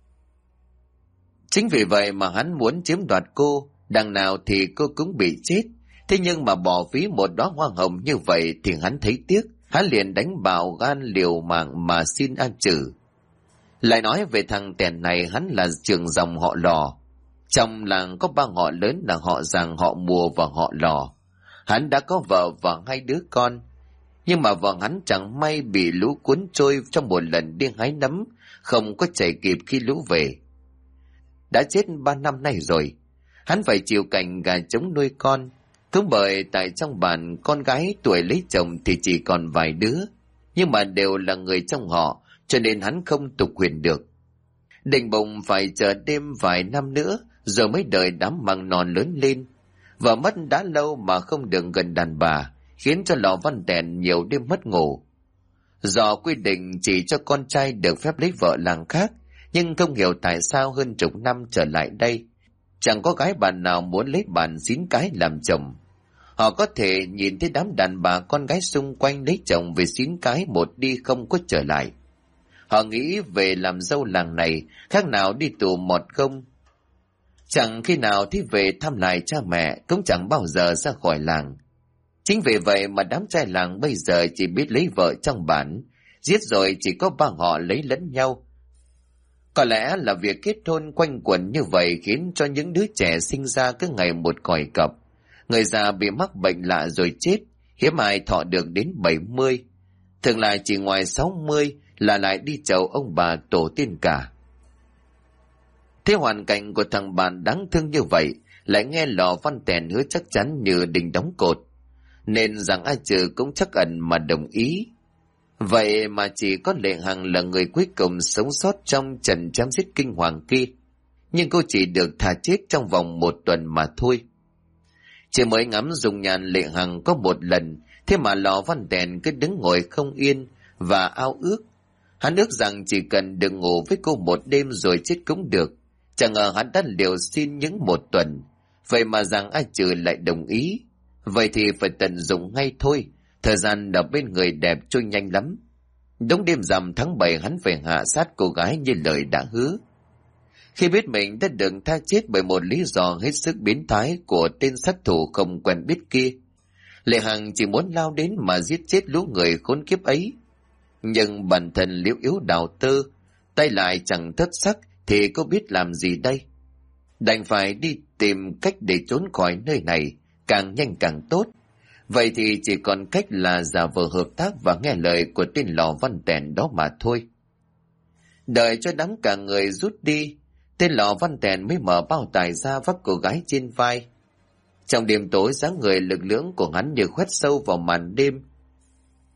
Chính vì vậy mà hắn muốn chiếm đoạt cô, đằng nào thì cô cũng bị chết. Thế nhưng mà bỏ phí một đóa hoa hồng như vậy thì hắn thấy tiếc, hắn liền đánh bạo gan liều mạng mà xin A Trừ. Lại nói về thằng Tẻn này, hắn là trưởng dòng họ Lò. Trong làng có 3 họ lớn là họ Giàng, họ Mùa và họ Lò. Hắn đã có vợ và 2 đứa con, nhưng mà vợ hắn chẳng may bị lũ cuốn trôi trong một lần đi hái nấm, không có chạy kịp khi lũ về. Đã chết 3 năm nay rồi, hắn phải chịu cảnh gà trống nuôi con. Cũng bởi tại trong bản con gái tuổi lấy chồng thì chỉ còn vài đứa, nhưng mà đều là người trong họ, cho nên hắn không tục huyền được. Định bụng phải chờ đêm vài năm nữa rồi mới đợi đám măng non lớn lên. Vợ mất đã lâu mà không được gần đàn bà, khiến cho Lò Văn Tẻn nhiều đêm mất ngủ. Do quy định chỉ cho con trai được phép lấy vợ làng khác, nhưng không hiểu tại sao hơn chục năm trở lại đây, chẳng có gái bản nào muốn lấy bản xín cái làm chồng. Họ có thể nhìn thấy đám đàn bà con gái xung quanh lấy chồng về xín cái một đi không có trở lại. Họ nghĩ về làm dâu làng này khác nào đi tù mọt gông. Chẳng khi nào thì về thăm lại cha mẹ, cũng chẳng bao giờ ra khỏi làng. Chính vì vậy mà đám trai làng bây giờ chỉ biết lấy vợ trong bản, giết rồi chỉ có 3 họ lấy lẫn nhau. Có lẽ là việc kết hôn quanh quẩn như vậy khiến cho những đứa trẻ sinh ra cứ ngày một còi cọc. Người già bị mắc bệnh lạ rồi chết, hiếm ai thọ được đến 70. Thường lại chỉ ngoài 60 là lại đi chầu ông bà tổ tiên cả. Thế hoàn cảnh của thằng bạn đáng thương như vậy, lại nghe Lò Văn Tẻn hứa chắc chắn như đình đóng cột, nên rằng A Trừ cũng chắc ẩn mà đồng ý. Vậy mà chỉ có Lệ Hằng là người cuối cùng sống sót trong trận chém giết kinh hoàng kia, nhưng cô chỉ được thả chết trong vòng 1 tuần mà thôi. Chỉ mới ngắm dung nhan Lệ Hằng có một lần, thế mà Lò Văn Tẻn cứ đứng ngồi không yên và ao ước. Hắn ước rằng chỉ cần đừng ngủ với cô một đêm rồi chết cũng được. Chẳng ngờ hắn đã liều xin những 1 tuần, vậy mà rằng A Trừ lại đồng ý. Vậy thì phải tận dụng ngay thôi, thời gian ở bên người đẹp trôi nhanh lắm. Đúng đêm rằm tháng 7 hắn phải hạ sát cô gái như lời đã hứa. Khi biết mình đã được tha chết bởi một lý do hết sức biến thái của tên sát thủ không quen biết kia, Lệ Hằng chỉ muốn lao đến mà giết chết lũ người khốn kiếp ấy. Nhưng bản thân liễu yếu đào tơ, tay lại chẳng thất sắc, thì cô biết làm gì đây? Đành phải đi tìm cách để trốn khỏi nơi này, càng nhanh càng tốt. Vậy thì chỉ còn cách là giả vờ hợp tác và nghe lời của tên Lò Văn Tẻn đó mà thôi. Đợi cho đám cả người rút đi, tên Lò Văn Tẻn mới mở bao tải ra vác cô gái trên vai. Trong đêm tối, dáng người lực lưỡng của hắn như khoét sâu vào màn đêm.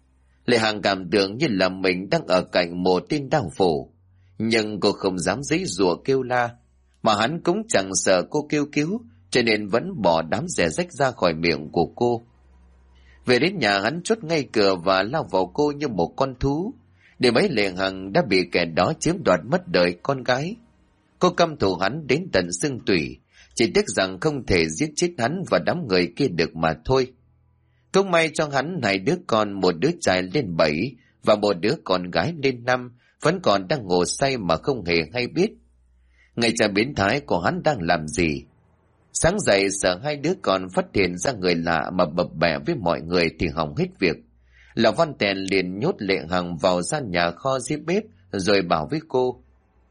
Lệ Hằng cảm tưởng như là mình đang ở cạnh một tên đao phủ, nhưng cô không dám giãy giụa kêu la, mà hắn cũng chẳng sợ cô kêu cứu, cho nên vẫn bỏ đám rẻ rách ra khỏi miệng của cô. Về đến nhà, hắn chốt ngay cửa và lao vào cô như một con thú. Để mấy Lệ Hằng đã bị kẻ đó chiếm đoạt mất đời con gái. Cô căm thù hắn đến tận xương tủy, chỉ tiếc rằng không thể giết chết hắn và đám người kia được mà thôi. Cũng may cho hắn hai đứa con, một đứa trai lên 7 và một đứa con gái lên 5, vẫn còn đang ngủ say mà không hề hay biết. Ngày cha biến thái của hắn đang làm gì? Sáng dậy sợ hai đứa con phát hiện ra người lạ mà bập bẹ với mọi người thì hỏng hết việc. Lão Văn Tèn liền nhốt Lệ Hằng vào gian nhà kho dưới bếp rồi bảo với cô: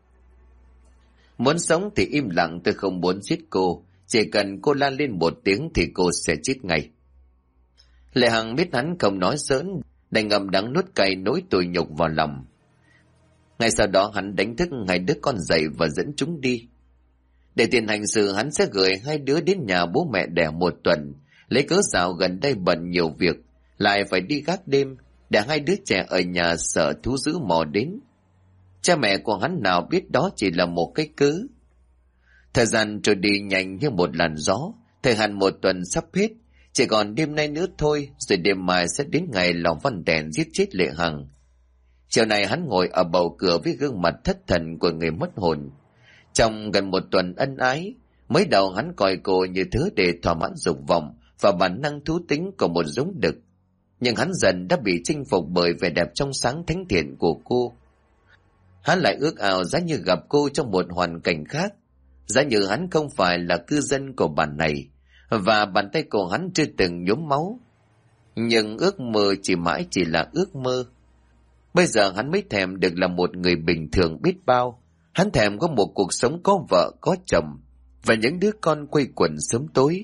muốn sống thì im lặng, tôi không muốn giết cô, chỉ cần cô la lên một tiếng thì cô sẽ chết ngay. Lệ Hằng biết hắn không nói giỡn, đành ngậm đắng nuốt cay nỗi tủi nhục vào lòng. Ngay sau đó hắn đánh thức hai đứa con dậy và dẫn chúng đi. Để tiền hành sự, hắn sẽ gửi hai đứa đến nhà bố mẹ đẻ một tuần, lấy cớ sao gần đây bận nhiều việc, lại phải đi gác đêm, để hai đứa trẻ ở nhà sợ thú dữ mò đến. Cha mẹ của hắn nào biết đó chỉ là một cái cớ. Thời gian trôi đi nhanh như một làn gió, thời hạn một tuần sắp hết, chỉ còn đêm nay nữa thôi, rồi đêm mai sẽ đến ngày Lão Văn Tèn giết chết Lệ Hằng. Chiều này hắn ngồi ở bầu cửa với gương mặt thất thần của người mất hồn. Trong gần một tuần ân ái, mới đầu hắn coi cô như thứ để thỏa mãn dục vọng và bản năng thú tính của một giống đực. Nhưng hắn dần đã bị chinh phục bởi vẻ đẹp trong sáng thánh thiện của cô. Hắn lại ước ao giá như gặp cô trong một hoàn cảnh khác, giá như hắn không phải là cư dân của bản này, và bàn tay của hắn chưa từng nhuốm máu. Nhưng ước mơ chỉ là ước mơ. Bây giờ hắn mới thèm được là một người bình thường biết bao. Hắn thèm có một cuộc sống có vợ có chồng và những đứa con quây quần sớm tối.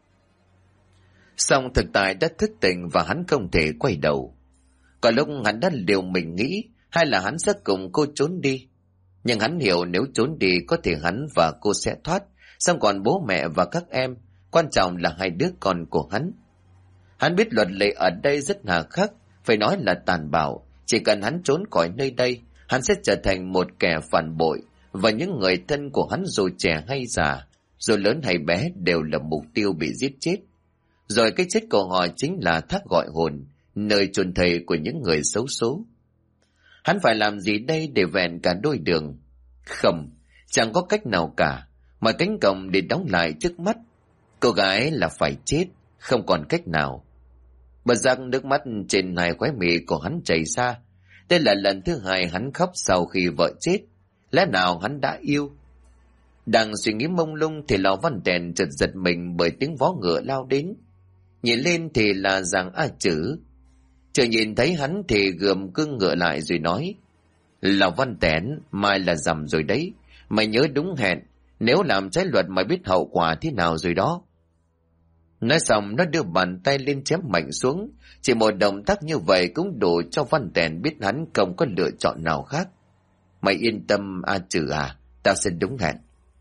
Song thực tại đã thức tỉnh và hắn không thể quay đầu. Có lúc hắn đã liều mình nghĩ hay là hắn sẽ cùng cô trốn đi. Nhưng hắn hiểu nếu trốn đi có thể hắn và cô sẽ thoát, xong còn bố mẹ và các em, quan trọng là hai đứa con của hắn. Hắn biết luật lệ ở đây rất hà khắc, phải nói là tàn bạo. Chỉ cần hắn trốn khỏi nơi đây, hắn sẽ trở thành một kẻ phản bội, và những người thân của hắn dù trẻ hay già, dù lớn hay bé đều là mục tiêu bị giết chết. Rồi cái chết của họ chính là thác gọi hồn, nơi chôn thây của những người xấu số. Hắn phải làm gì đây để vẹn cả đôi đường? Không, chẳng có cách nào cả. Mọi cánh cổng để đóng lại trước mắt. Cô gái là phải chết, không còn cách nào. Bật giác nước mắt trên hai khóe mi của hắn chảy ra. Đây là lần thứ hai hắn khóc sau khi vợ chết. Lẽ nào hắn đã yêu? Đang suy nghĩ mông lung thì Lão Văn Tèn chợt giật mình bởi tiếng vó ngựa lao đến. Nhìn lên thì là Giàng A Chử. Chờ nhìn thấy hắn thì gườm cương ngựa lại rồi nói: Lão Văn Tèn, mai là rằm rồi đấy, mày nhớ đúng hẹn, nếu làm trái luật mày biết hậu quả thế nào rồi đó. Nói xong nó đưa bàn tay lên chém mạnh xuống. Chỉ một động tác như vậy cũng đủ cho Văn Tèn biết hắn không có lựa chọn nào khác. Mày yên tâm A Chử à, tao sẽ đúng hẹn.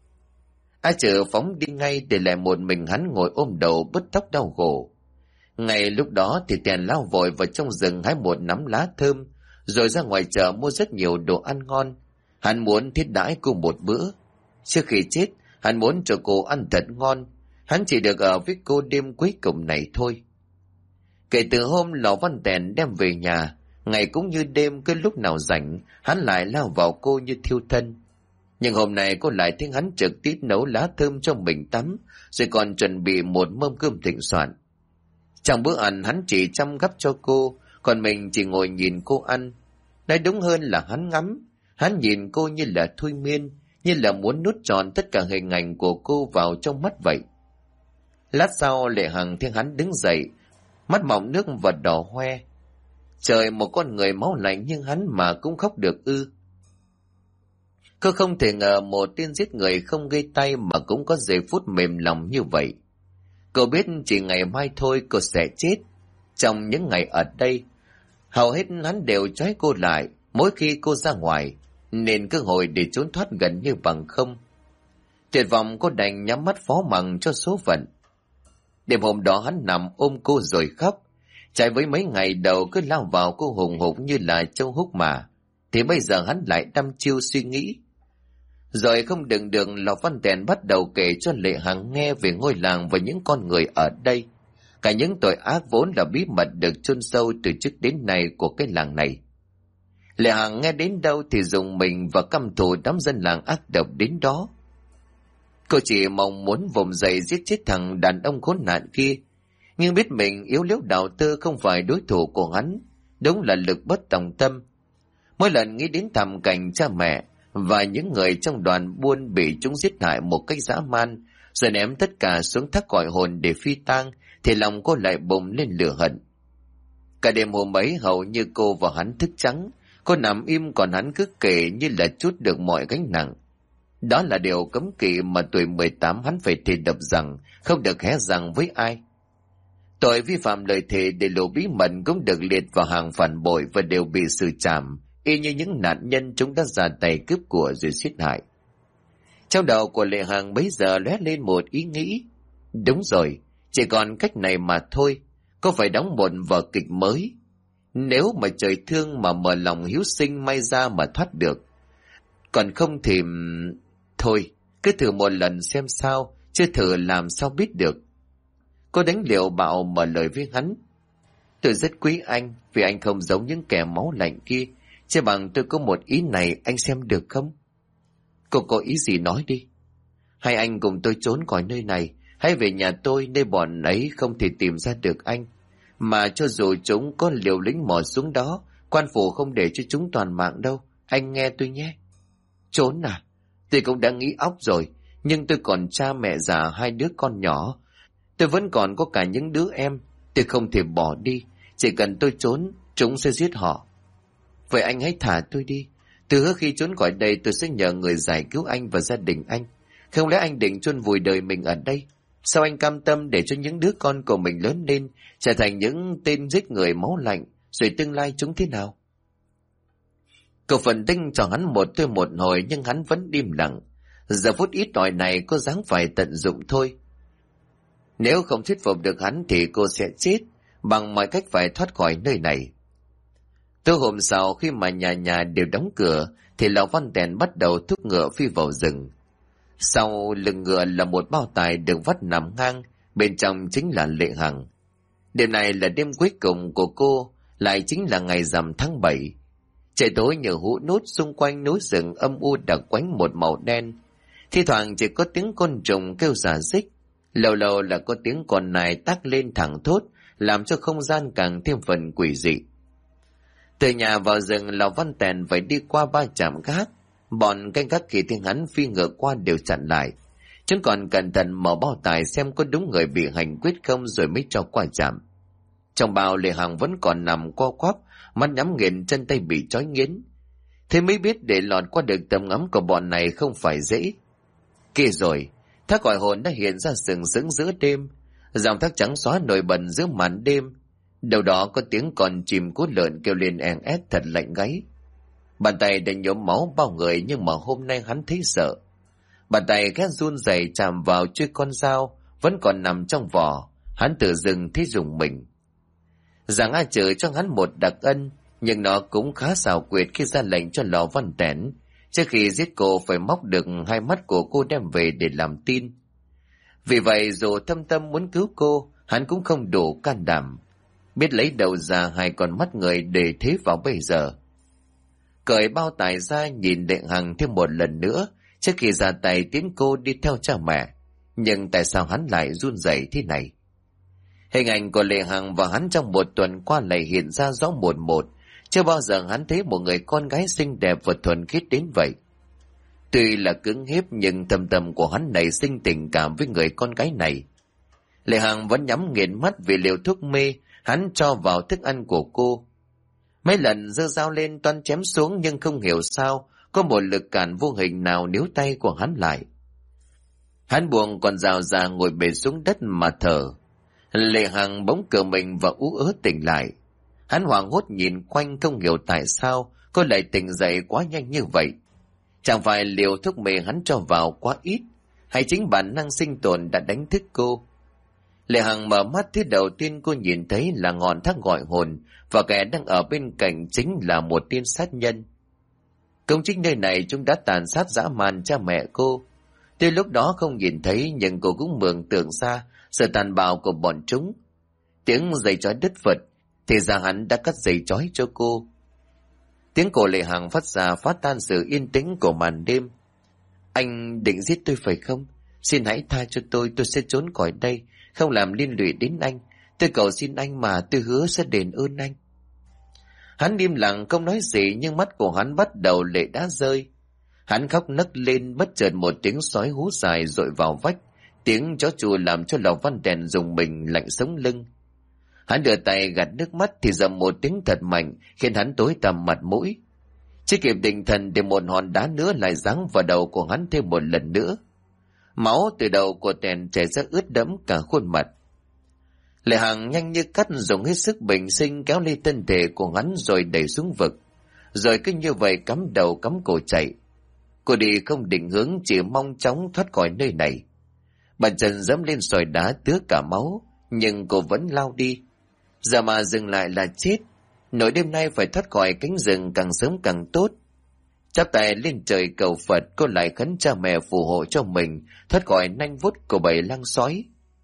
A Chử phóng đi ngay, để lại một mình hắn ngồi ôm đầu bứt tóc đau khổ. Ngay lúc đó thì Tèn lao vội vào trong rừng hái một nắm lá thơm, rồi ra ngoài chợ mua rất nhiều đồ ăn ngon. Hắn muốn thiết đãi cô một bữa. Trước khi chết, hắn muốn cho cô ăn thật ngon. Hắn chỉ được ở với cô đêm cuối cùng này thôi. Kể từ hôm Lão Văn Tèn đem về nhà, ngày cũng như đêm, cứ lúc nào rảnh, hắn lại lao vào cô như thiêu thân. Nhưng hôm nay cô lại thấy hắn trực tiếp nấu lá thơm cho mình tắm, rồi còn chuẩn bị một mâm cơm thịnh soạn. Trong bữa ăn hắn chỉ chăm gắp cho cô, còn mình chỉ ngồi nhìn cô ăn. Nói đúng hơn là hắn ngắm. Hắn nhìn cô như là thôi miên, như là muốn nuốt trọn tất cả hình ảnh của cô vào trong mắt vậy. Lát sau Lệ Hằng thấy hắn đứng dậy, mắt mọng nước và đỏ hoe. Trời, một con người máu lạnh nhưng hắn mà cũng khóc được ư? Cô không thể ngờ một tên giết người không gây tay mà cũng có giây phút mềm lòng như vậy. Cô biết chỉ ngày mai thôi cô sẽ chết. Trong những ngày ở đây, hầu hết hắn đều trói cô lại mỗi khi cô ra ngoài, nên cơ hội để trốn thoát gần như bằng không. Tuyệt vọng, cô đành nhắm mắt phó mặc cho số phận. Đêm hôm đó hắn nằm ôm cô rồi khóc. Trái với mấy ngày đầu cứ lao vào cô hùng hục như là trâu húc mà, thì bây giờ hắn lại đăm chiêu suy nghĩ. Rồi không đừng được, Lò Văn Tèn bắt đầu kể cho Lệ Hằng nghe về ngôi làng và những con người ở đây. Cả những tội ác vốn là bí mật được chôn sâu từ trước đến nay của cái làng này. Lệ Hằng nghe đến đâu thì dùng mình và căm thù đám dân làng ác độc đến đó. Cô chỉ mong muốn vùng dậy giết chết thằng đàn ông khốn nạn kia, nhưng biết mình yếu liếu đào tơ không phải đối thủ của hắn, đúng là lực bất tòng tâm. Mỗi lần nghĩ đến thảm cảnh cha mẹ và những người trong đoàn buôn bị chúng giết hại một cách dã man, rồi ném tất cả xuống thác cõi hồn để phi tang, thì lòng cô lại bùng lên lửa hận. Cả đêm hôm ấy hầu như cô và hắn thức trắng, cô nằm im còn hắn cứ kể như là trút được mọi gánh nặng. Đó là điều cấm kỵ mà tuổi 18 hắn phải thề độc rằng không được hé răng với ai. Tội vi phạm lời thề để lộ bí mật cũng được liệt vào hàng phản bội và đều bị xử trảm, y như những nạn nhân chúng đã ra tay cướp của rồi giết hại. Trong đầu của Lệ Hằng bấy giờ lóe lên một ý nghĩ. Đúng rồi, chỉ còn cách này mà thôi, cô phải đóng một vở kịch mới. Nếu mà trời thương mà mở lòng hiếu sinh may ra mà thoát được. Còn không thì... Thôi, cứ thử một lần xem sao, chưa thử làm sao biết được. Cô đánh liều bạo mở lời với hắn. Tôi rất quý anh, vì anh không giống những kẻ máu lạnh kia. Chỉ bằng tôi có một ý này, anh xem được không? Cô có ý gì nói đi. Hai anh cùng tôi trốn khỏi nơi này, hãy về nhà tôi nơi bọn ấy không thể tìm ra được anh. Mà cho dù chúng có liều lĩnh mò xuống đó, quan phủ không để cho chúng toàn mạng đâu. Anh nghe tôi nhé. Trốn à? Tôi cũng đã nghĩ óc rồi, nhưng tôi còn cha mẹ già, hai đứa con nhỏ. Tôi vẫn còn có cả những đứa em. Tôi không thể bỏ đi. Chỉ cần tôi trốn, chúng sẽ giết họ. Vậy anh hãy thả tôi đi. Từ hứa khi trốn khỏi đây tôi sẽ nhờ người giải cứu anh và gia đình anh. Không lẽ anh định chôn vùi đời mình ở đây? Sao anh cam tâm để cho những đứa con của mình lớn lên trở thành những tên giết người máu lạnh, rồi tương lai chúng thế nào? Cậu phân tích cho hắn một tôi một hồi, nhưng hắn vẫn im lặng. Giờ phút ít ỏi này cô dáng phải tận dụng thôi. Nếu không thuyết phục được hắn thì cô sẽ chết, bằng mọi cách phải thoát khỏi nơi này. Tối hôm sau khi mà nhà nhà đều đóng cửa thì Lò Văn Tèn bắt đầu thúc ngựa phi vào rừng. Sau lưng ngựa là một bao tải được vắt nằm ngang, bên trong chính là Lệ Hằng. Đêm này là đêm cuối cùng của cô, lại chính là ngày rằm tháng 7. Trời tối như hũ nút, xung quanh núi rừng âm u đặc quánh một màu đen. Thi thoảng chỉ có tiếng côn trùng kêu rả rích, lâu lâu là có tiếng con nai tác lên thẳng thốt, làm cho không gian càng thêm phần quỷ dị. Từ nhà vào rừng, Lò Văn Tèn phải đi qua 3 trạm gác. Bọn canh gác kỳ thiên hắn phi ngựa qua đều chặn lại. Chúng còn cẩn thận mở bao tải xem có đúng người bị hành quyết không rồi mới cho qua trạm. Trong bao Lệ Hằng vẫn còn nằm co quắp, mắt nhắm nghiền, chân tay bị trói nghiến. Thế mới biết để lọt qua được tầm ngắm của bọn này không phải dễ. Kia rồi, thác cõi hồn đã hiện ra sừng sững giữa đêm. Dòng thác trắng xóa nổi bật giữa màn đêm. Đầu đó có tiếng con chim cút lợn kêu lên en ét thật lạnh gáy. Bàn tay đã nhuốm máu bao người, nhưng mà hôm nay hắn thấy sợ. Bàn tay khẽ run rẩy chạm vào chuôi con dao vẫn còn nằm trong vỏ. Hắn tự dưng thấy rùng mình. Giàng A chửi cho hắn một đặc ân, nhưng nó cũng khá xảo quyệt khi ra lệnh cho Lò Văn Tèn trước khi giết cô phải móc được hai mắt của cô đem về để làm tin. Vì vậy dù thâm tâm muốn cứu cô, hắn cũng không đủ can đảm, biết lấy đầu ra hai con mắt người để thế vào bây giờ. Cởi bao tải ra nhìn Lệ Hằng thêm một lần nữa trước khi ra tay tiến cô đi theo cha mẹ. Nhưng tại sao hắn lại run rẩy thế này? Hình ảnh của Lệ Hằng và hắn trong một tuần qua lại hiện ra rõ một một. Chưa bao giờ hắn thấy một người con gái xinh đẹp và thuần khiết đến vậy. Tuy là cứng hiếp nhưng thâm tâm của hắn nảy sinh tình cảm với người con gái này. Lệ Hằng vẫn nhắm nghiền mắt vì liều thuốc mê hắn cho vào thức ăn của cô. Mấy lần giơ dao lên toan chém xuống, nhưng không hiểu sao có một lực cản vô hình nào níu tay của hắn lại. Hắn buông con dao ra ngồi bệt xuống đất mà thở. Lệ Hằng bỗng cựa mình và ú ớ tỉnh lại. Hắn hoảng hốt nhìn quanh không hiểu tại sao cô lại tỉnh dậy quá nhanh như vậy. Chẳng phải liều thuốc mê hắn cho vào quá ít, hay chính bản năng sinh tồn đã đánh thức cô? Lệ Hằng mở mắt, thứ đầu tiên cô nhìn thấy là ngọn thác gọi hồn, và kẻ đang ở bên cạnh chính là một tên sát nhân. Công chính nơi này chúng đã tàn sát dã man cha mẹ cô. Tuy lúc đó không nhìn thấy, nhưng cô cũng mường tượng ra sự tàn bạo của bọn chúng. Tiếng giày trói đứt vật, thì ra hắn đã cắt giày trói cho cô. Tiếng của Lệ Hằng phát ra phá tan sự yên tĩnh của màn đêm. Anh định giết tôi phải không? Xin hãy tha cho tôi sẽ trốn khỏi đây, không làm liên lụy đến anh. Tôi cầu xin anh mà, tôi hứa sẽ đền ơn anh. Hắn im lặng không nói gì, nhưng mắt của hắn bắt đầu lệ đã rơi. Hắn khóc nấc lên, bất chợt một tiếng sói hú dài dội vào vách. Tiếng chó chù làm cho Lò Văn Đèn rùng mình lạnh sống lưng. Hắn đưa tay gạt nước mắt thì dầm một tiếng thật mạnh, khiến hắn tối tăm mặt mũi. Chưa kịp định thần thì một hòn đá nữa lại giáng vào đầu của hắn thêm một lần nữa. Máu từ đầu của Đèn chảy ra ướt đẫm cả khuôn mặt. Lệ Hằng nhanh như cắt dùng hết sức bình sinh kéo lên thân thể của hắn rồi đẩy xuống vực. Rồi cứ như vậy cắm đầu cắm cổ chạy. Cô đi không định hướng, chỉ mong chóng thoát khỏi nơi này. Bàn chân dẫm lên sỏi đá tứa cả máu, nhưng cô vẫn lao đi. Giờ mà dừng lại là chết. Nỗi đêm nay phải thoát khỏi cánh rừng càng sớm càng tốt. Chắp tay lên trời cầu Phật, cô lại khấn cha mẹ phù hộ cho mình thoát khỏi nanh vuốt của bầy lang sói.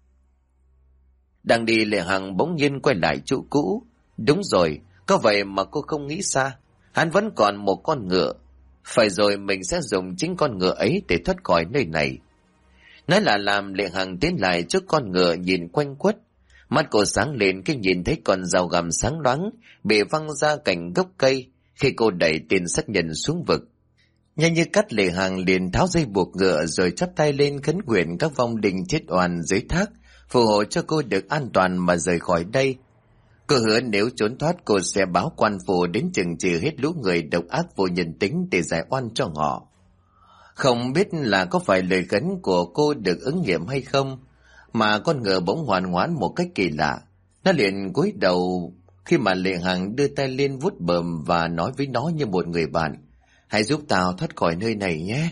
Đang đi, Lệ Hằng bỗng nhiên quay lại chỗ cũ. Đúng rồi, có vậy mà cô không nghĩ xa. Hắn vẫn còn một con ngựa. Phải rồi, mình sẽ dùng chính con ngựa ấy để thoát khỏi nơi này. Nói là làm, Lệ Hằng tiến lại trước con ngựa nhìn quanh quất. Mắt cô sáng lên khi nhìn thấy con dao găm sáng loáng bị văng ra cạnh gốc cây khi cô đẩy tên sát nhân xuống vực. Nhanh như cắt, Lệ Hằng liền tháo dây buộc ngựa rồi chắp tay lên khấn nguyện các vong linh chết oan dưới thác phù hộ cho cô được an toàn mà rời khỏi đây. Cô hứa nếu trốn thoát, cô sẽ báo quan phủ đến trừng trị hết lũ người độc ác vô nhân tính để giải oan cho họ. Không biết là có phải lời khấn của cô được ứng nghiệm hay không, mà con ngựa bỗng hoàn ngoãn một cách kỳ lạ. Nó liền cúi đầu khi mà Lệ Hằng đưa tay lên vuốt bờm và nói với nó như một người bạn: hãy giúp tao thoát khỏi nơi này nhé.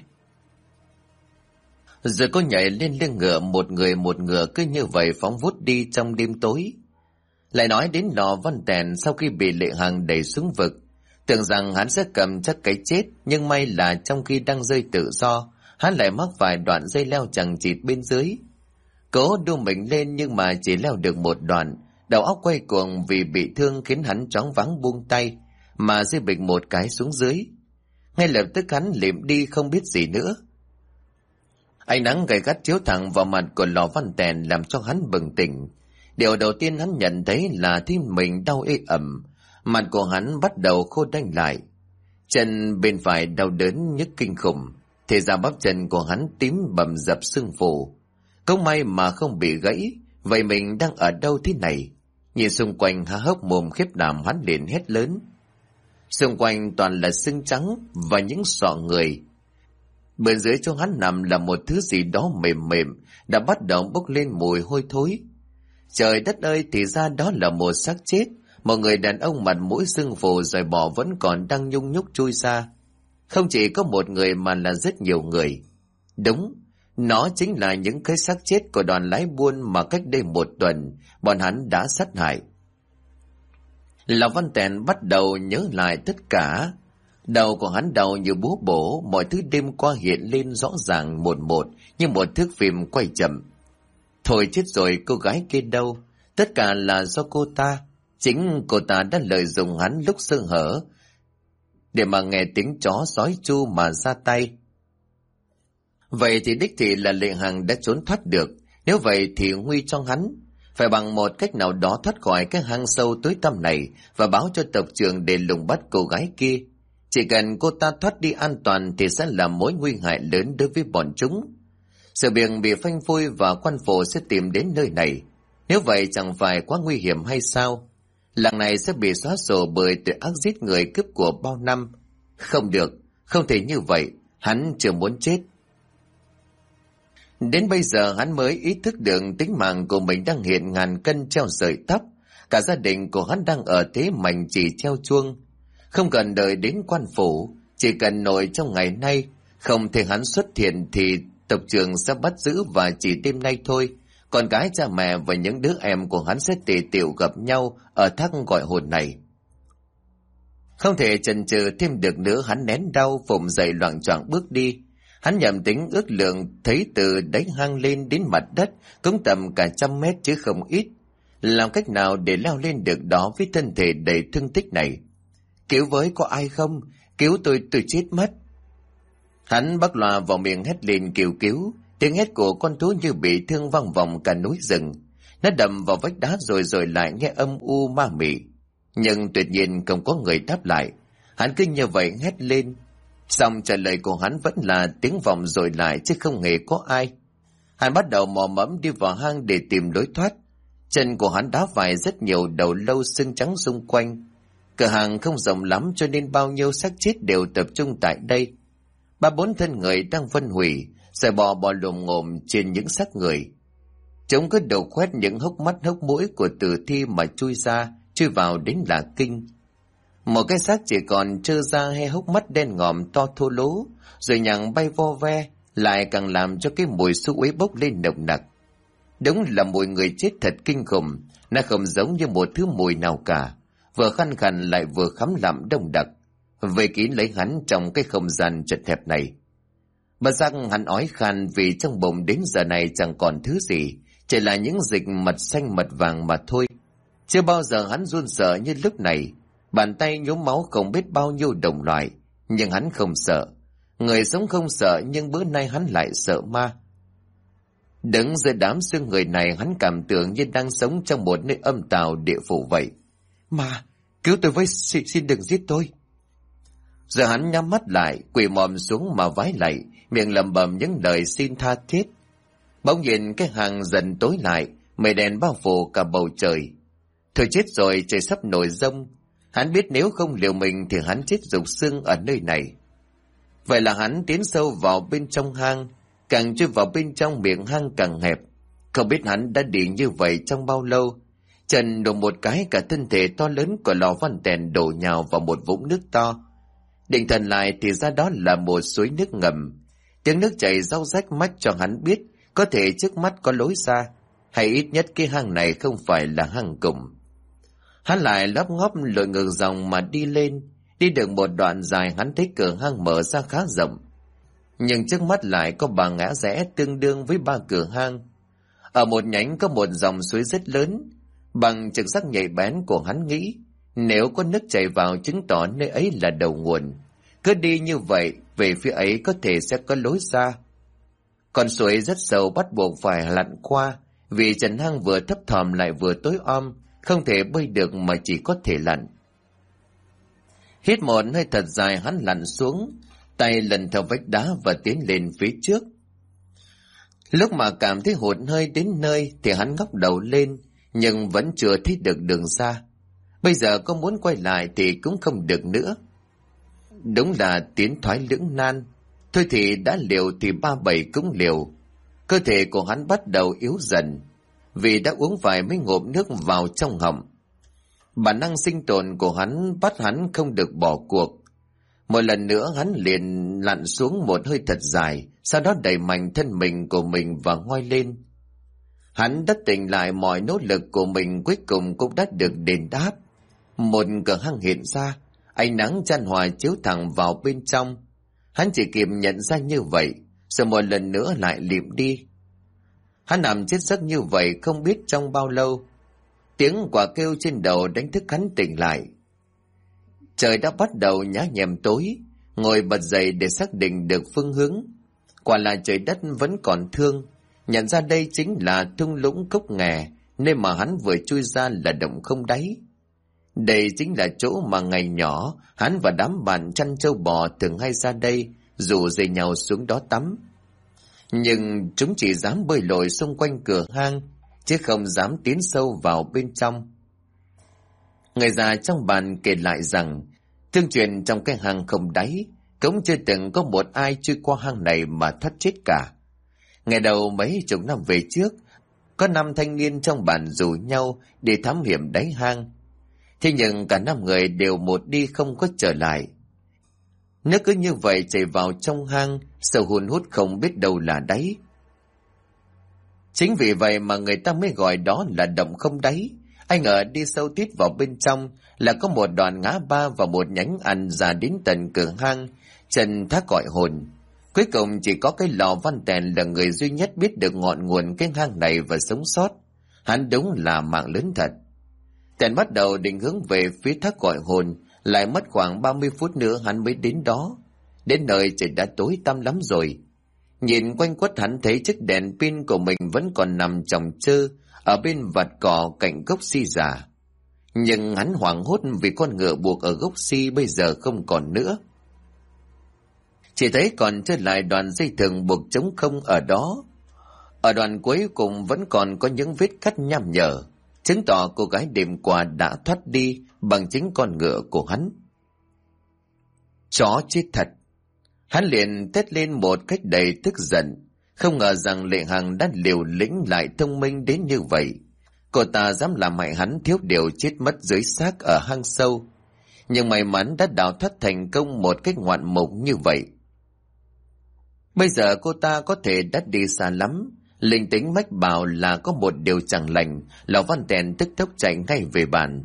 Rồi cô nhảy lên lưng ngựa, một ngựa cứ như vậy phóng vút đi trong đêm tối. Lại nói đến Lò Văn Đèn, sau khi bị Lệ Hằng đẩy xuống vực, tưởng rằng hắn sẽ cầm chắc cái chết, nhưng may là trong khi đang rơi tự do, hắn lại mắc phải đoạn dây leo chằng chịt bên dưới. Cố đu mình lên nhưng mà chỉ leo được một đoạn, đầu óc quay cuồng vì bị thương khiến hắn choáng váng buông tay, mà rơi bịch một cái xuống dưới. Ngay lập tức hắn liệm đi không biết gì nữa. Ánh nắng gay gắt chiếu thẳng vào mặt của Lò Văn Đèn làm cho hắn bừng tỉnh. Điều đầu tiên hắn nhận thấy là tim mình đau ê ẩm, mặt của hắn bắt đầu khô đanh lại. Chân bên phải đau đớn nhức kinh khủng, thì ra bắp chân của hắn tím bầm dập sưng phù. Cũng may mà không bị gãy, vậy mình đang ở đâu thế này? Nhìn xung quanh há hốc mồm khiếp đảm, hắn liền hét lớn. Xung quanh toàn là xương trắng và những sọ người. Bên dưới chỗ hắn nằm là một thứ gì đó mềm mềm, đã bắt đầu bốc lên mùi hôi thối. Trời đất ơi, thì ra đó là một xác chết, một người đàn ông mặt mũi sưng phù rồi bỏ vẫn còn đang nhung nhúc chui ra. Không chỉ có một người mà là rất nhiều người. Đúng, nó chính là những cái xác chết của đoàn lái buôn mà cách đây một tuần bọn hắn đã sát hại. Lò Văn Đèn bắt đầu nhớ lại tất cả. Đầu của hắn đau như búa bổ, mọi thứ đêm qua hiện lên rõ ràng một một như một thước phim quay chậm. Thôi chết rồi, cô gái kia đâu? Tất cả là do cô ta. Chính cô ta đã lợi dụng hắn lúc sơ hở để mà nghe tiếng chó sói chu mà ra tay. Vậy thì đích thị là Lệ Hằng đã trốn thoát được. Nếu vậy thì nguy cho hắn. Phải bằng một cách nào đó thoát khỏi cái hang sâu tối tăm này và báo cho tộc trưởng để lùng bắt cô gái kia. Chỉ cần cô ta thoát đi an toàn thì sẽ là mối nguy hại lớn đối với bọn chúng. Sự việc bị phanh phui và quan phủ sẽ tìm đến nơi này. Nếu vậy chẳng phải quá nguy hiểm hay sao? Làng này sẽ bị xóa sổ bởi tội ác giết người cướp của bao năm. Không được, không thể như vậy, hắn chưa muốn chết. Đến bây giờ hắn mới ý thức được tính mạng của mình đang hiện ngàn cân treo sợi tóc. Cả gia đình của hắn đang ở thế mạnh chỉ treo chuông. Không cần đợi đến quan phủ, chỉ cần nổi trong ngày nay, không thể hắn xuất hiện thì tộc trưởng sẽ bắt giữ và chỉ đêm nay thôi, Con cái cha mẹ và những đứa em của hắn sẽ tề tựu gặp nhau ở thác gọi hồn này. Không thể chần chừ thêm được nữa, hắn nén đau vùng dậy loạng choạng bước đi. Hắn nhầm tính ước lượng thấy từ đáy hang lên đến mặt đất cũng tầm cả 100 mét chứ không ít. Làm cách nào để leo lên được đó với thân thể đầy thương tích này? Cứu với, có ai không? Cứu tôi chết mất. Hắn bắt loa vào miệng hét lên kêu cứu. Tiếng hét của con thú như bị thương vang vọng cả núi rừng. Nó đầm vào vách đá rồi lại nghe âm u ma mị. Nhưng tuyệt nhiên không có người đáp lại. Hắn cứ như vậy hét lên. Xong trả lời của hắn vẫn là tiếng vọng rồi lại chứ không hề có ai. Hắn bắt đầu mò mẫm đi vào hang để tìm lối thoát. Chân của hắn đá phải rất nhiều đầu lâu sưng trắng xung quanh. Cửa hàng không rộng lắm cho nên bao nhiêu xác chết đều tập trung tại đây. 3-4 thân người đang phân hủy, sợi bò bò lồm ngồm trên những xác người. Chúng cứ đầu khoét những hốc mắt hốc mũi của tử thi mà chui vào đến là kinh. Một cái xác chỉ còn trơ da hay hốc mắt đen ngòm to thô lố, rồi nhằng bay vo ve, lại càng làm cho cái mùi xú uế bốc lên nồng nặc. Đúng là mùi người chết thật kinh khủng, nó không giống như một thứ mùi nào cả, vừa khăn khàn lại vừa khắm lạm đông đặc, vây kín lấy hắn trong cái không gian chật hẹp này. Bất giác hắn ói khan vì trong bụng đến giờ này chẳng còn thứ gì, chỉ là những dịch mật xanh mật vàng mà thôi. Chưa bao giờ hắn run sợ như lúc này. Bàn tay nhuốm máu không biết bao nhiêu đồng loại, nhưng hắn không sợ. Người sống không sợ, nhưng bữa nay hắn lại sợ ma. Đứng dưới đám xương người này, hắn cảm tưởng như đang sống trong một nơi âm tào địa phủ vậy. Ma, cứu tôi với, xin đừng giết tôi. Giờ hắn nhắm mắt lại, quỳ mọm xuống mà vái lạy, miệng lẩm bẩm những lời xin tha thiết. Bỗng nhiên cái hàng dần tối lại, mây đen bao phủ cả bầu trời. Thôi chết rồi, trời sắp nổi giông. Hắn biết nếu không liều mình thì hắn chết rục xương ở nơi này. Vậy là hắn tiến sâu vào bên trong hang, càng chui vào bên trong miệng hang càng hẹp. Không biết hắn đã đi như vậy trong bao lâu. Trần đụng một cái, cả thân thể to lớn của Lò Văn Tèn đổ nhào vào một vũng nước to. Định thần lại thì ra đó là một suối nước ngầm. Tiếng nước chảy róc rách mắt cho hắn biết có thể trước mắt có lối ra, hay ít nhất cái hang này không phải là hang cùng. Hắn lại lóp ngóp lội ngược dòng mà đi lên. Đi được một đoạn dài, hắn thấy cửa hang mở ra khá rộng, nhưng trước mắt lại có 3 ngã rẽ tương đương với 3 cửa hang. Ở một nhánh có một dòng suối rất lớn. Bằng trực giác nhạy bén của hắn nghĩ, nếu có nước chảy vào chứng tỏ nơi ấy là đầu nguồn. Cứ đi như vậy, về phía ấy có thể sẽ có lối ra. Con suối rất sâu, bắt buộc phải lặn qua, vì trần hang vừa thấp thỏm lại vừa tối om, không thể bơi được mà chỉ có thể lặn. Hít một hơi thật dài, hắn lặn xuống, tay lần theo vách đá và tiến lên phía trước. Lúc mà cảm thấy hụt hơi đến nơi thì hắn ngóc đầu lên, nhưng vẫn chưa thấy được đường ra. Bây giờ có muốn quay lại thì cũng không được nữa. Đúng là tiến thoái lưỡng nan. Thôi thì đã liều thì 37 cũng liều. Cơ thể của hắn bắt đầu yếu dần, vì đã uống vài mấy ngụm nước vào trong họng. Bản năng sinh tồn của hắn bắt hắn không được bỏ cuộc. Một lần nữa hắn liền lặn xuống một hơi thật dài, sau đó đẩy mạnh thân mình của mình và ngoi lên. Hắn đã tỉnh lại, mọi nỗ lực của mình cuối cùng cũng đã được đền đáp. Một cửa hang hiện ra, ánh nắng chan hòa chiếu thẳng vào bên trong. Hắn chỉ kịp nhận ra như vậy, rồi một lần nữa lại lịm đi. Hắn nằm chết giấc như vậy không biết trong bao lâu. Tiếng quả kêu trên đầu đánh thức hắn tỉnh lại. Trời đã bắt đầu nhá nhem tối, ngồi bật dậy để xác định được phương hướng. Quả là trời đất vẫn còn thương, nhận ra đây chính là thung lũng Cốc Nghè, nơi mà hắn vừa chui ra là động không đáy. Đây chính là chỗ mà ngày nhỏ hắn và đám bạn chăn trâu bò thường hay ra đây rủ dây nhau xuống đó tắm. Nhưng chúng chỉ dám bơi lội xung quanh cửa hang, chứ không dám tiến sâu vào bên trong. Người già trong bàn kể lại rằng tương truyền trong cái hang không đáy cũng chưa từng có một ai chui qua hang này mà thoát chết cả. Ngày đầu mấy chục năm về trước, có 5 thanh niên trong bản rủ nhau để thám hiểm đáy hang. Thế nhưng cả 5 người đều một đi không có trở lại. Nước cứ như vậy chảy vào trong hang, sâu hun hút không biết đâu là đáy. Chính vì vậy mà người ta mới gọi đó là động không đáy. Ai ngờ đi sâu tít vào bên trong là có một đoạn ngã ba và một nhánh ăn ra đến tận cửa hang, chân thác gọi hồn. Cuối cùng chỉ có cái Lò Văn Tèn là người duy nhất biết được ngọn nguồn cái hang này và sống sót. Hắn đúng là mạng lớn thật. Tèn bắt đầu định hướng về phía thác gọi hồn, lại mất khoảng 30 phút nữa hắn mới đến đó. Đến nơi trời đã tối tăm lắm rồi. Nhìn quanh quất hắn thấy chiếc đèn pin của mình vẫn còn nằm chồng chơ ở bên vạt cỏ cạnh gốc si già. Nhưng hắn hoảng hốt vì con ngựa buộc ở gốc si bây giờ không còn nữa. Chỉ thấy còn trơ lại đoạn dây thừng buộc trống không ở đó. Ở đoạn cuối cùng vẫn còn có những vết cắt nham nhở, chứng tỏ cô gái đêm qua đã thoát đi bằng chính con ngựa của hắn. Chó chết thật! Hắn liền thét lên một cách đầy tức giận. Không ngờ rằng Lệ Hằng đã liều lĩnh lại thông minh đến như vậy. Cô ta dám làm hại hắn thiếu điều chết mất dưới xác ở hang sâu. Nhưng may mắn đã đào thoát thành công một cách ngoạn mục như vậy. Bây giờ cô ta có thể đã đi xa lắm. Linh tính mách bảo là có một điều chẳng lành. Lò Văn Tèn tức tốc chạy ngay về bàn.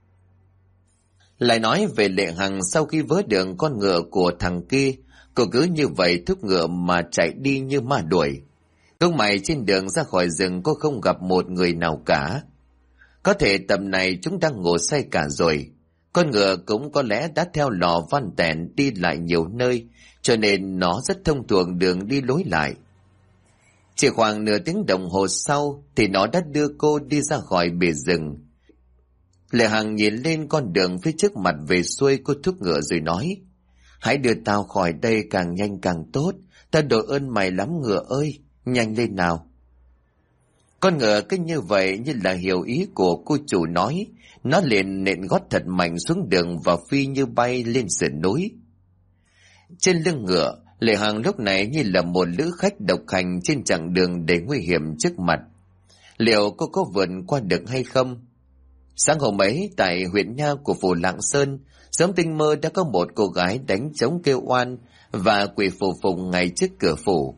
Lại nói về Lệ Hằng, sau khi vớ được con ngựa của thằng kia, cô cứ như vậy thúc ngựa mà chạy đi như ma đuổi. Không may trên đường ra khỏi rừng cô không gặp một người nào cả. Có thể tầm này chúng đang ngủ say cả rồi. Con ngựa cũng có lẽ đã theo Lò Văn Tèn đi lại nhiều nơi, cho nên nó rất thông thuộc đường đi lối lại. Chỉ khoảng nửa tiếng đồng hồ sau thì nó đã đưa cô đi ra khỏi bìa rừng. Lệ Hằng nhìn lên con đường phía trước mặt về xuôi, cô thúc ngựa rồi nói: Hãy đưa tao khỏi đây càng nhanh càng tốt. Tao đội ơn mày lắm ngựa ơi, nhanh lên nào. Con ngựa cứ như vậy như là hiểu ý của cô chủ nói. Nó liền nện gót thật mạnh xuống đường và phi như bay lên sườn núi. Trên lưng ngựa, Lệ Hằng lúc này như là một lữ khách độc hành trên chặng đường đầy nguy hiểm trước mặt. Liệu cô có vượt qua được hay không? Sáng hôm ấy tại huyện nha của phủ Lạng Sơn, sớm tinh mơ đã có một cô gái đánh trống kêu oan và quỳ phù phụng ngay trước cửa phủ.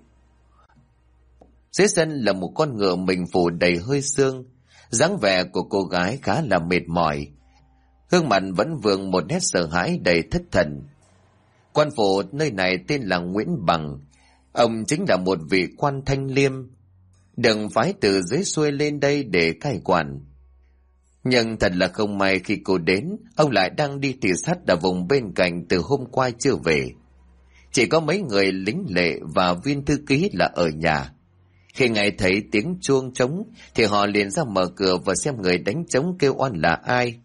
Dưới sân là một con ngựa mình phủ đầy hơi xương. Dáng vẻ của cô gái khá là mệt mỏi, gương mặt vẫn vương một nét sợ hãi đầy thất thần. Quan phủ nơi này tên là Nguyễn Bằng. Ông chính là một vị quan thanh liêm, đừng phái từ dưới xuôi lên đây để cai quản. Nhưng thật là không may khi cô đến, ông lại đang đi thị sát ở vùng bên cạnh từ hôm qua chưa về. Chỉ có mấy người lính lệ và viên thư ký là ở nhà. Khi nghe thấy tiếng chuông trống thì họ liền ra mở cửa và xem người đánh trống kêu oan là ai.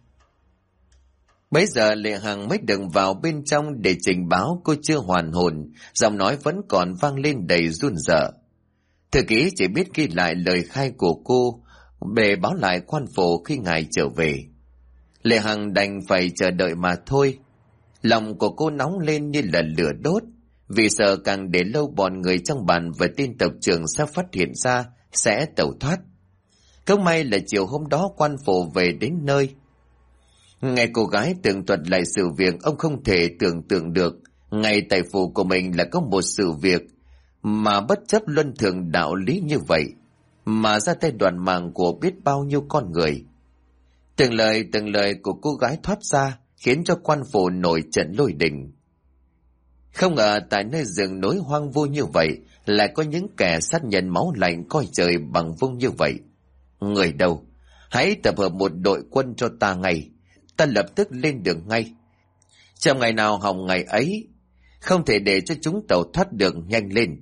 Bấy giờ Lệ Hằng mới đừng vào bên trong để trình báo cô chưa hoàn hồn, giọng nói vẫn còn vang lên đầy run rợ. Thư ký chỉ biết ghi lại lời khai của cô, bề báo lại quan phủ khi ngài trở về. Lệ Hằng đành phải chờ đợi mà thôi. Lòng của cô nóng lên như là lửa đốt, vì sợ càng để lâu bọn người trong bàn và tên tộc trưởng sẽ phát hiện ra, sẽ tẩu thoát. Không may là chiều hôm đó quan phủ về đến nơi. Nghe cô gái tường thuật lại sự việc, ông không thể tưởng tượng được ngay tại phủ của mình là có một sự việc mà bất chấp luân thường đạo lý như vậy mà ra tay đoạt mạng của biết bao nhiêu con người. Từng lời của cô gái thoát ra khiến cho quan phủ nổi trận lôi đình. Không ngờ tại nơi rừng núi hoang vu như vậy lại có những kẻ sát nhân máu lạnh coi trời bằng vung như vậy. Người đâu? Hãy tập hợp một đội quân cho ta ngay. Ta lập tức lên đường ngay. Trong ngày nào hỏng ngày ấy, không thể để cho chúng tàu thoát được, nhanh lên.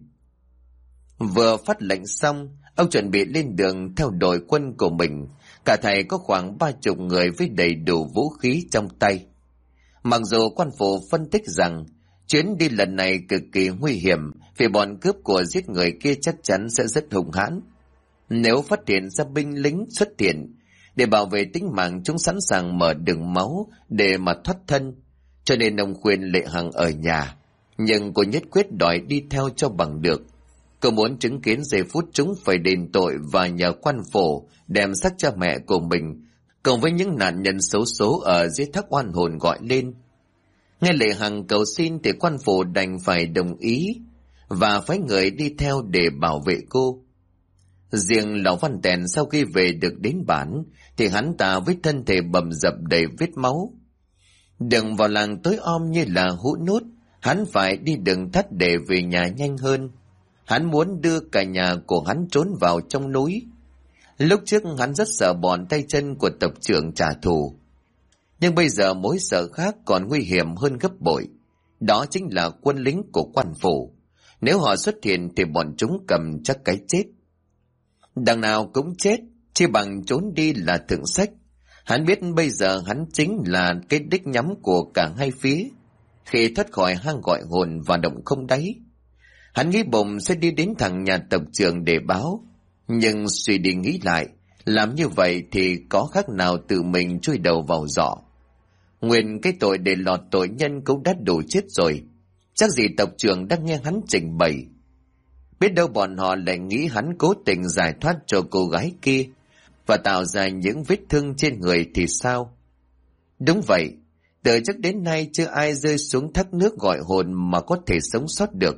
Vừa phát lệnh xong, ông chuẩn bị lên đường theo đội quân của mình. Cả thầy có khoảng 30 người với đầy đủ vũ khí trong tay. Mặc dù quan phủ phân tích rằng chuyến đi lần này cực kỳ nguy hiểm vì bọn cướp của giết người kia chắc chắn sẽ rất hung hãn. Nếu phát hiện ra binh lính xuất hiện để bảo vệ tính mạng, chúng sẵn sàng mở đường máu để mà thoát thân. Cho nên ông khuyên Lệ Hằng ở nhà, nhưng cô nhất quyết đòi đi theo cho bằng được. Cô muốn chứng kiến giây phút chúng phải đền tội và nhờ quan phủ đem xác cha mẹ của mình cùng với những nạn nhân xấu số ở dưới thác oan hồn gọi lên. Nghe Lệ Hằng cầu xin thì quan phủ đành phải đồng ý và phái người đi theo để bảo vệ cô. Riêng lão Văn Tèn sau khi về được đến bản thì hắn ta với thân thể bầm dập đầy vết máu. Đường vào làng tối om như là hũ nút, hắn phải đi đường tắt để về nhà nhanh hơn. Hắn muốn đưa cả nhà của hắn trốn vào trong núi. Lúc trước hắn rất sợ bọn tay chân của tộc trưởng trả thù, nhưng bây giờ mối sợ khác còn nguy hiểm hơn gấp bội. Đó chính là quân lính của quan phủ. Nếu họ xuất hiện thì bọn chúng cầm chắc cái chết. Đằng nào cũng chết, chỉ bằng trốn đi là thượng sách. Hắn biết bây giờ hắn chính là cái đích nhắm của cả hai phía. Khi thoát khỏi hang gọi hồn và động không đáy, hắn nghĩ bụng sẽ đi đến thẳng nhà tộc trưởng để báo. Nhưng suy đi nghĩ lại, làm như vậy thì có khác nào tự mình chui đầu vào giỏ. Nguyên cái tội để lọt tội nhân cũng đã đủ chết rồi. Chắc gì tộc trưởng đang nghe hắn trình bày. Biết đâu bọn họ lại nghĩ hắn cố tình giải thoát cho cô gái kia và tạo ra những vết thương trên người thì sao? Đúng vậy, từ trước đến nay chưa ai rơi xuống thác nước gọi hồn mà có thể sống sót được.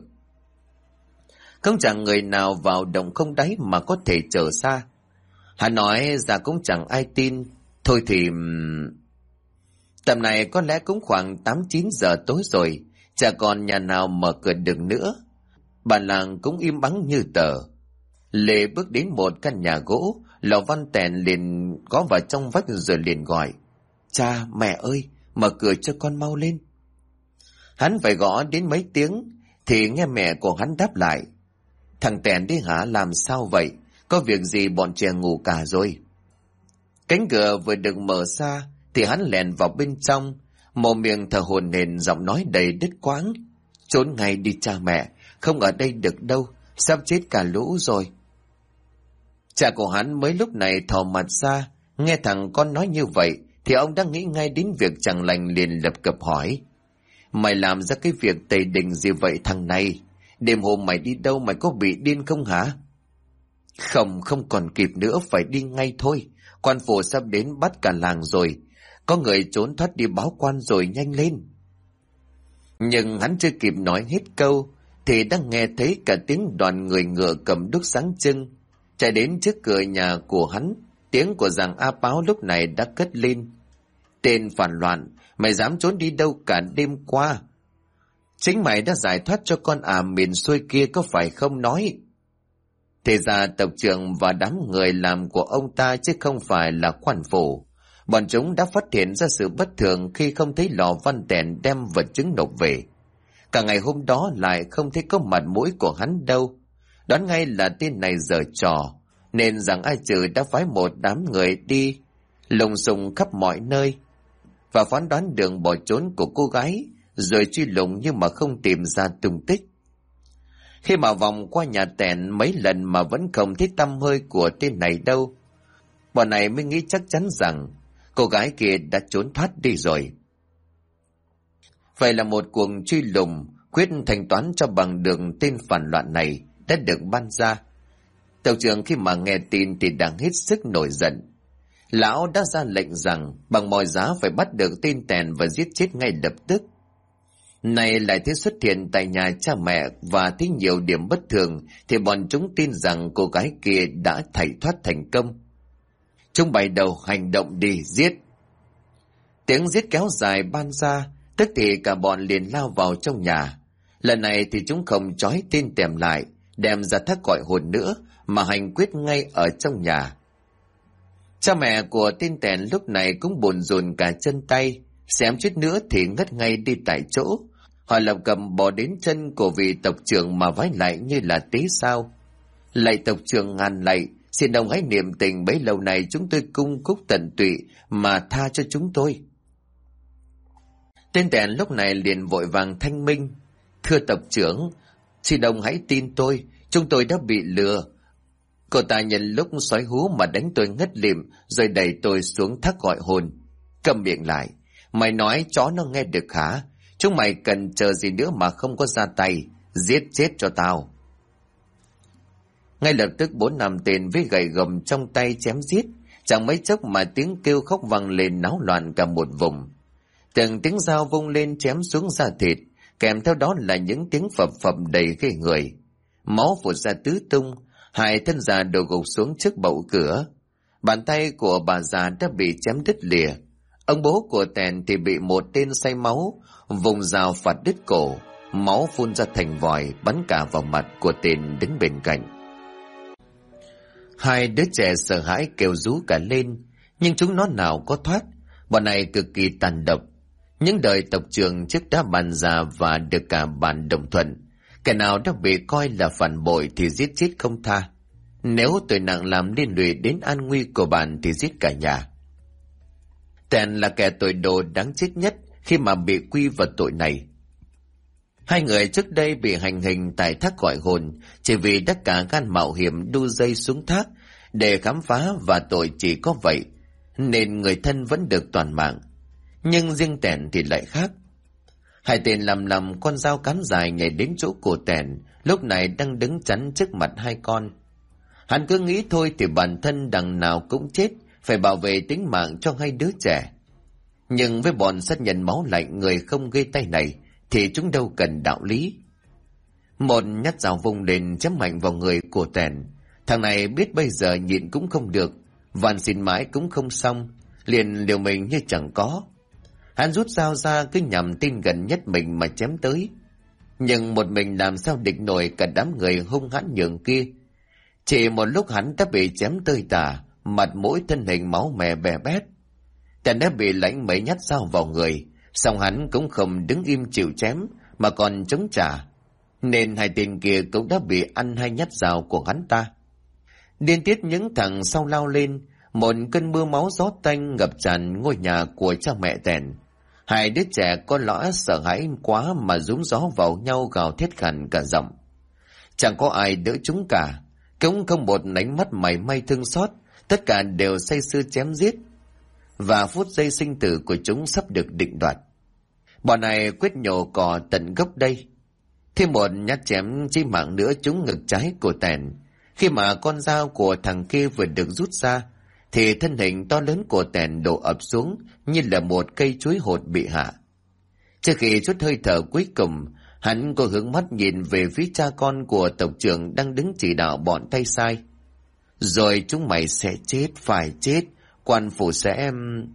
Không chẳng người nào vào động không đáy mà có thể trở xa. Hắn nói ra cũng chẳng ai tin. Thôi thì... Tầm này có lẽ cũng khoảng 8-9 giờ tối rồi, chả còn nhà nào mở cửa được nữa. Bản làng cũng im ắng như tờ. Lê bước đến một căn nhà gỗ, lão Văn Tèn liền có vào trong vách rồi liền gọi: Cha, mẹ ơi, mở cửa cho con mau lên. Hắn phải gõ đến mấy tiếng thì nghe mẹ của hắn đáp lại: Thằng Tèn đi hả, làm sao vậy? Có việc gì bọn trẻ ngủ cả rồi? Cánh cửa vừa được mở ra thì hắn lèn vào bên trong, mồm miệng thở hổn hển, giọng nói đầy đứt quãng: Trốn ngay đi cha mẹ, không ở đây được đâu, sắp chết cả lũ rồi. Cha của hắn mới lúc này thò mặt ra, nghe thằng con nói như vậy thì ông đang nghĩ ngay đến việc chẳng lành, liền lập cập hỏi: Mày làm ra cái việc tày đình gì vậy thằng này? Đêm hôm mày đi đâu, mày có bị điên không hả? Không còn kịp nữa, phải đi ngay thôi. Quan phủ sắp đến bắt cả làng rồi. Có người trốn thoát đi báo quan rồi, nhanh lên. Nhưng hắn chưa kịp nói hết câu thì đã nghe thấy cả tiếng đoàn người ngựa cầm đuốc sáng trưng chạy đến trước cửa nhà của hắn. Tiếng của giàng A Páo lúc này đã cất lên: Tên phản loạn, mày dám trốn đi đâu cả đêm qua? Chính mày đã giải thoát cho con miền xuôi kia có phải không nói? Thế ra tộc trưởng và đám người làm của ông ta chứ không phải là quan phủ. Bọn chúng đã phát hiện ra sự bất thường khi không thấy lò Văn Tèn đem vật chứng nộp về. Cả ngày hôm đó lại không thấy có mặt mũi của hắn đâu. Đoán ngay là tên này giở trò, nên rằng ai trừ đã phái một đám người đi lùng sùng khắp mọi nơi và phán đoán đường bỏ trốn của cô gái, rồi truy lùng nhưng mà không tìm ra tung tích. Khi mà vòng qua nhà Tèn mấy lần mà vẫn không thấy tăm hơi của tên này đâu, bọn này mới nghĩ chắc chắn rằng cô gái kia đã trốn thoát đi rồi. Vậy là một cuộc truy lùng quyết thanh toán cho bằng được tên phản loạn này đã được ban ra. Tộc trưởng khi mà nghe tin thì đang hết sức nổi giận. Lão đã ra lệnh rằng bằng mọi giá phải bắt được tên Tèn và giết chết ngay lập tức. Này lại thấy xuất hiện tại nhà cha mẹ và thấy nhiều điểm bất thường thì bọn chúng tin rằng cô gái kia đã thảy thoát thành công. Chúng bày đầu hành động đi giết. Tiếng giết kéo dài ban ra, tức thì cả bọn liền lao vào trong nhà. Lần này thì chúng không trói tên Tèn lại, đem ra thác gọi hồn nữa, mà hành quyết ngay ở trong nhà. Cha mẹ của tên Tèn lúc này cũng buồn rùn cả chân tay, xém chút nữa thì ngất ngay đi tại chỗ. Họ lập cầm bỏ đến chân của vị tộc trưởng mà vái lại như là tế sao. Lạy tộc trưởng ngàn lạy, xin ông hãy niệm tình bấy lâu này chúng tôi cung cúc tận tụy mà tha cho chúng tôi. Tên Tèn lúc này liền vội vàng thanh minh: Thưa tộc trưởng, xin ông hãy tin tôi, chúng tôi đã bị lừa. Cô ta nhân lúc sói hú mà đánh tôi ngất lịm rồi đẩy tôi xuống thác gọi hồn. Câm miệng lại, mày nói chó nó nghe được hả? Chúng mày cần chờ gì nữa mà không có ra tay, giết chết cho tao. Ngay lập tức 4-5 tên với gậy gầm trong tay chém giết, chẳng mấy chốc mà tiếng kêu khóc vang lên náo loạn cả một vùng. Từng tiếng dao vung lên chém xuống da thịt, kèm theo đó là những tiếng phập phập đầy ghê người. Máu phụt ra tứ tung, Hai thân già đổ gục xuống trước bậu cửa. Bàn tay của bà già đã bị chém đứt lìa. Ông bố của Tèn thì bị một tên say máu vùng dao phạt đứt cổ, máu phun ra thành vòi bắn cả vào mặt của tên đứng bên cạnh. Hai đứa trẻ sợ hãi kêu rú cả lên, nhưng chúng nó nào có thoát. Bọn này cực kỳ tàn độc. Những đời tộc trưởng trước đã bàn ra và được cả bản đồng thuận. Kẻ nào đã bị coi là phản bội thì giết chết không tha. Nếu tội nặng làm liên lụy đến an nguy của bạn thì giết cả nhà. Tèn là kẻ tội đồ đáng chết nhất khi mà bị quy vào tội này. Hai người trước đây bị hành hình tại thác gọi hồn chỉ vì đã cả gan mạo hiểm đu dây xuống thác để khám phá, và tội chỉ có vậy nên người thân vẫn được toàn mạng. Nhưng riêng Tèn thì lại khác. Hai tên làm con dao cán dài nhảy đến chỗ của Tèn, lúc này đang đứng chắn trước mặt hai con. Hắn cứ nghĩ thôi thì bản thân đằng nào cũng chết, phải bảo vệ tính mạng cho hai đứa trẻ. Nhưng với bọn sát nhân máu lạnh người không gây tay này thì chúng đâu cần đạo lý. Một nhát dao vung lên chém mạnh vào người của Tèn. Thằng này biết bây giờ nhịn cũng không được, van xin mãi cũng không xong, liền liều mình như chẳng có. Hắn rút dao ra cứ nhằm tên gần nhất mình mà chém tới. Nhưng một mình làm sao địch nổi cả đám người hung hãn nhường kia. Chỉ một lúc hắn đã bị chém tơi tả, mặt mũi thân hình máu me bè bét. Tèn đã bị lãnh mấy nhát dao vào người, song hắn cũng không đứng im chịu chém mà còn chống trả, nên hai tên kia cũng đã bị ăn hai nhát dao của hắn ta. Liên tiếp những thằng sau lao lên, một cơn mưa máu gió tanh ngập tràn ngôi nhà của cha mẹ Tèn. Hai đứa trẻ con lõa sợ hãi quá mà rúm gió vào nhau gào thét khàn cả giọng. Chẳng có ai đỡ chúng cả, cũng không một ánh mắt mảy may thương xót, tất cả đều say sưa chém giết. Và phút giây sinh tử của chúng sắp được định đoạt. Bọn này quyết nhổ cỏ tận gốc đây. Thêm một nhát chém chí mạng nữa trúng ngực trái của Tèn. Khi mà con dao của thằng kia vừa được rút ra, thì thân hình to lớn của Tèn đổ ập xuống như là một cây chuối hột bị hạ. Trước khi chút hơi thở cuối cùng, hắn có hướng mắt nhìn về phía cha con của tộc trưởng đang đứng chỉ đạo bọn tay sai. Rồi chúng mày sẽ chết, phải chết, quan phủ sẽ...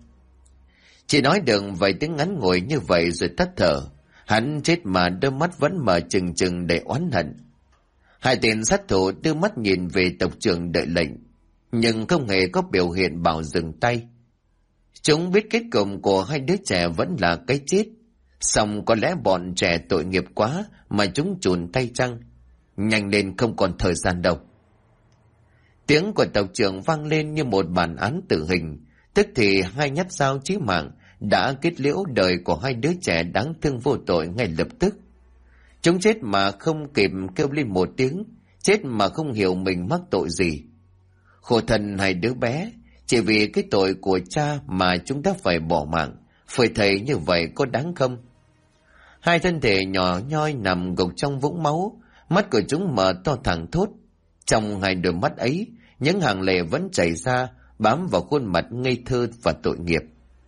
Chỉ nói được vài tiếng ngắn ngồi như vậy rồi tắt thở. Hắn chết mà đôi mắt vẫn mở trừng trừng đầy oán hận. Hai tên sát thủ đưa mắt nhìn về tộc trưởng đợi lệnh, nhưng không hề có biểu hiện bảo dừng tay. Chúng biết kết cục của hai đứa trẻ vẫn là cái chết, song có lẽ bọn trẻ tội nghiệp quá mà chúng chùn tay chăng. Nhanh lên, không còn thời gian đâu. Tiếng của tộc trưởng vang lên như một bản án tử hình, tức thì hai nhát dao chí mạng đã kết liễu đời của hai đứa trẻ đáng thương vô tội ngay lập tức. Chúng chết mà không kịp kêu lên một tiếng, chết mà không hiểu mình mắc tội gì. Khổ thân hai đứa bé, chỉ vì cái tội của cha mà chúng đã phải bỏ mạng, phải thầy như vậy có đáng không? Hai thân thể nhỏ nhoi nằm gục trong vũng máu, mắt của chúng mở to thẳng thốt. Trong hai đôi mắt ấy, những hàng lệ vẫn chảy ra, bám vào khuôn mặt ngây thơ và tội nghiệp.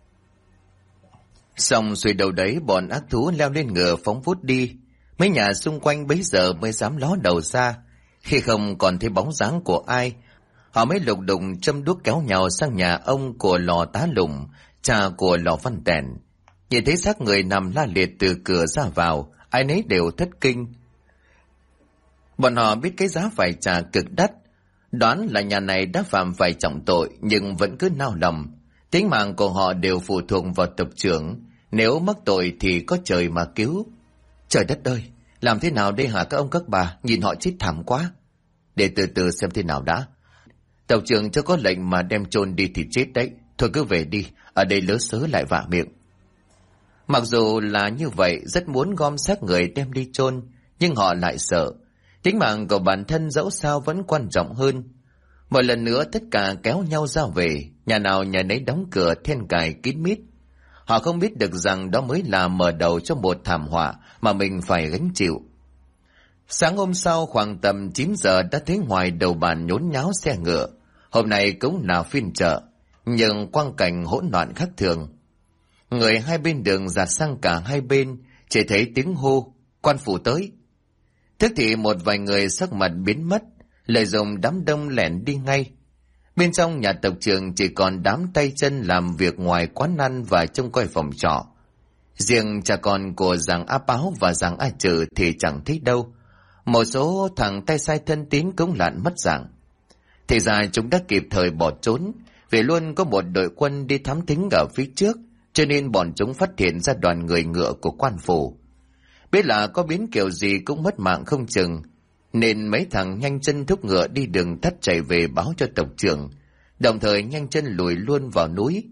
Xong xuôi đầu đấy, bọn ác thú leo lên ngựa phóng vút đi. Mấy nhà xung quanh bấy giờ mới dám ló đầu ra. Khi không còn thấy bóng dáng của ai, họ mới lục đục châm đuốc kéo nhau sang nhà ông của Lò Tá Lùng, cha của Lò Văn Tèn. Nhìn thấy xác người nằm la liệt từ cửa ra vào, ai nấy đều thất kinh. Bọn họ biết cái giá phải trả cực đắt, đoán là nhà này đã phạm phải trọng tội, nhưng vẫn cứ nao lòng. Tính mạng của họ đều phụ thuộc vào tộc trưởng, nếu mắc tội thì có trời mà cứu. Trời đất ơi, làm thế nào đây hả các ông các bà, nhìn họ chết thảm quá. Để từ từ xem thế nào đã. Tộc trưởng chưa có lệnh mà đem chôn đi thì chết đấy, thôi cứ về đi, ở đây lớ sớ lại vạ miệng. Mặc dù là như vậy, rất muốn gom xác người đem đi chôn, nhưng họ lại sợ. Tính mạng của bản thân dẫu sao vẫn quan trọng hơn. Một lần nữa tất cả kéo nhau ra về, nhà nào nhà nấy đóng cửa then cài kín mít. Họ không biết được rằng đó mới là mở đầu cho một thảm họa mà mình phải gánh chịu. Sáng hôm sau khoảng tầm 9 giờ đã thấy ngoài đầu bàn nhốn nháo xe ngựa. Hôm nay cũng là phiên chợ, nhưng quang cảnh hỗn loạn khác thường. Người hai bên đường dạt sang cả hai bên, chỉ thấy tiếng hô, quan phủ tới. Tức thì một vài người sắc mặt biến mất, lợi dụng đám đông lẻn đi ngay. Bên trong nhà tộc trưởng chỉ còn đám tay chân làm việc ngoài quán ăn và trông coi phòng trọ. Riêng cha con của giàng A Báo và giàng A Trừ thì chẳng thấy đâu. Một số thằng tay sai thân tín cũng lặn mất dạng. Thì ra chúng đã kịp thời bỏ trốn, vì luôn có một đội quân đi thám thính ở phía trước, cho nên bọn chúng phát hiện ra đoàn người ngựa của quan phủ. Biết là có biến kiểu gì cũng mất mạng không chừng, nên mấy thằng nhanh chân thúc ngựa đi đường tắt chạy về báo cho tộc trưởng, đồng thời nhanh chân lùi luôn vào núi.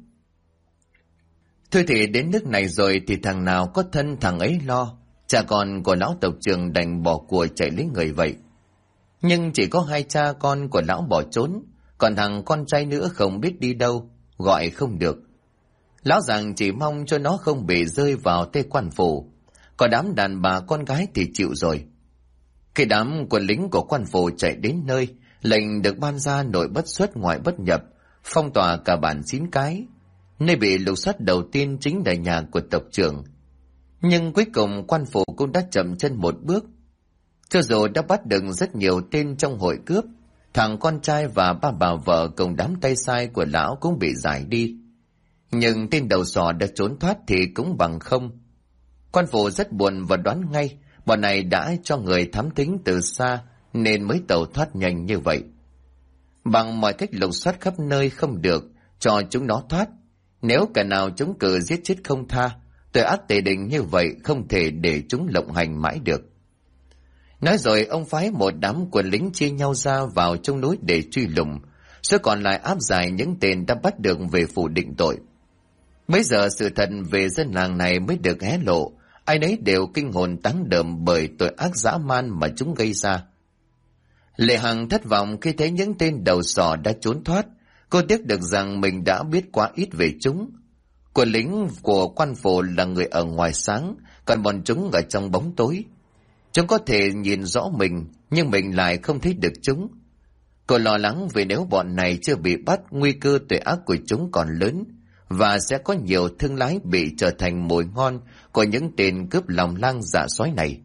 Thôi thì đến nước này rồi thì thằng nào có thân thằng ấy lo, cha con của lão tộc trưởng đành bỏ của chạy lấy người vậy. Nhưng chỉ có hai cha con của lão bỏ trốn, còn thằng con trai nữa không biết đi đâu, gọi không được. Lão giàng chỉ mong cho nó không bị rơi vào tay quan phủ, còn đám đàn bà con gái thì chịu rồi. Khi đám quân lính của quan phủ chạy đến nơi, lệnh được ban ra nội bất xuất ngoại bất nhập, phong tỏa cả bản Xín Cái. Nơi bị lục soát đầu tiên chính là nhà của tộc trưởng. Nhưng cuối cùng quan phủ cũng đã chậm chân một bước. Cho dù đã bắt được rất nhiều tên trong hội cướp, thằng con trai và ba bà vợ cùng đám tay sai của lão cũng bị giải đi. Nhưng tên đầu sò đã trốn thoát thì cũng bằng không. Quan phủ rất buồn và đoán ngay bọn này đã cho người thám thính từ xa nên mới tẩu thoát nhanh như vậy. Bằng mọi cách lục soát khắp nơi không được, cho chúng nó thoát. Nếu cả nào chúng cử giết chết không tha, tội ác tề đình như vậy không thể để chúng lộng hành mãi được. Nói rồi ông phái một đám quân lính chia nhau ra vào trong núi để truy lùng, số còn lại áp giải những tên đã bắt được về phủ định tội. Bây giờ sự thật về dân làng này mới được hé lộ, ai nấy đều kinh hồn táng đờm bởi tội ác dã man mà chúng gây ra. Lệ Hằng thất vọng khi thấy những tên đầu sỏ đã trốn thoát, cô tiếc được rằng mình đã biết quá ít về chúng. Quân lính của quan phủ là người ở ngoài sáng, còn bọn chúng ở trong bóng tối. Chúng có thể nhìn rõ mình, nhưng mình lại không thấy được chúng. Cô lo lắng vì nếu bọn này chưa bị bắt, nguy cơ tội ác của chúng còn lớn, và sẽ có nhiều thương lái bị trở thành mồi ngon của những tên cướp lòng lang dạ sói này.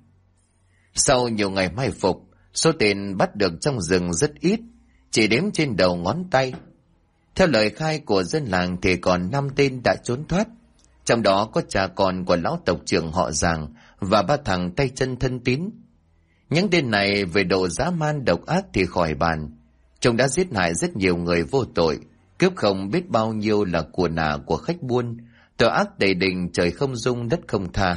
Sau nhiều ngày mai phục, số tên bắt được trong rừng rất ít, chỉ đếm trên đầu ngón tay. Theo lời khai của dân làng thì còn 5 tên đã trốn thoát, trong đó có cha con của lão tộc trưởng họ Giàng và 3 thằng tay chân thân tín. Những tên này về độ dã man độc ác thì khỏi bàn. Chúng đã giết hại rất nhiều người vô tội, cướp không biết bao nhiêu là của nà của khách buôn, tội ác đầy đình, trời không dung đất không tha.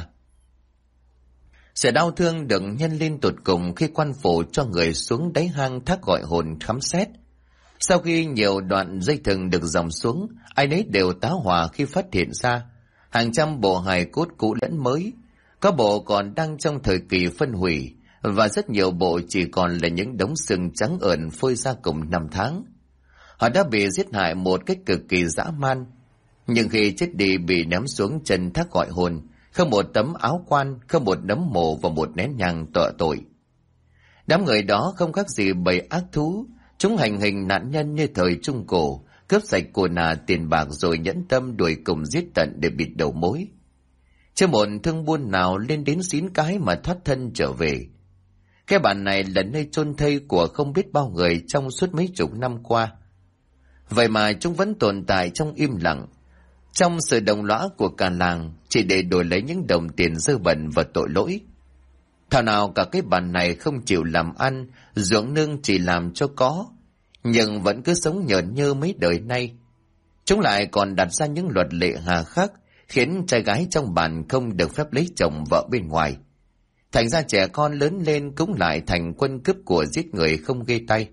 Sự đau thương được nhân lên tột cùng khi quan phủ cho người xuống đáy hang thác gọi hồn khám xét. Sau khi nhiều đoạn dây thừng được dòng xuống, ai nấy đều tá hỏa khi phát hiện ra hàng trăm bộ hài cốt cũ lẫn mới, có bộ còn đang trong thời kỳ phân hủy, và rất nhiều bộ chỉ còn là những đống xương trắng ợn phơi ra cùng 5 tháng. Họ đã bị giết hại một cách cực kỳ dã man, nhưng khi chết đi bị ném xuống chân thác gọi hồn, không một tấm áo quan, không một nấm mồ và một nén nhang tọa tội. Đám người đó không khác gì bầy ác thú, chúng hành hình nạn nhân như thời Trung Cổ, cướp sạch của nà tiền bạc rồi nhẫn tâm đuổi cùng giết tận để bịt đầu mối. Chưa một thương buôn nào lên đến Xín Cái mà thoát thân trở về. Cái bản này là nơi chôn thây của không biết bao người trong suốt mấy chục năm qua. Vậy mà chúng vẫn tồn tại trong im lặng, trong sự đồng lõa của cả làng, chỉ để đổi lấy những đồng tiền dơ bẩn và tội lỗi. Thảo nào cả cái bản này không chịu làm ăn, ruộng nương chỉ làm cho có, nhưng vẫn cứ sống nhởn nhơ mấy đời nay. Chúng lại còn đặt ra những luật lệ hà khắc, khiến trai gái trong bản không được phép lấy chồng vợ bên ngoài. Thành ra trẻ con lớn lên cũng lại thành quân cướp của giết người không ghê tay.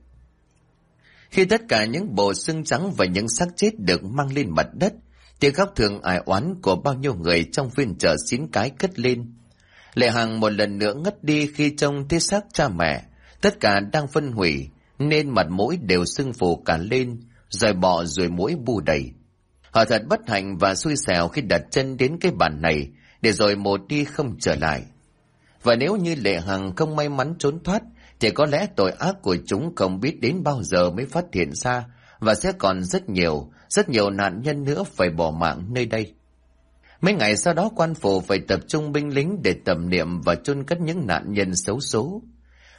Khi tất cả những bộ xương trắng và những xác chết được mang lên mặt đất, tiếng khóc thương ai oán của bao nhiêu người trong phiên chợ Xín Cái cất lên. Lệ Hằng một lần nữa ngất đi khi trông thấy xác cha mẹ, tất cả đang phân hủy, nên mặt mũi đều sưng phù cả lên, rồi bọ rồi mũi bu đầy. Họ thật bất hạnh và xui xẻo khi đặt chân đến cái bản này, để rồi một đi không trở lại. Và nếu như Lệ Hằng không may mắn trốn thoát, thì có lẽ tội ác của chúng không biết đến bao giờ mới phát hiện ra, và sẽ còn rất nhiều nạn nhân nữa phải bỏ mạng nơi đây. Mấy ngày sau đó quan phủ phải tập trung binh lính để tẩm niệm và chôn cất những nạn nhân xấu số.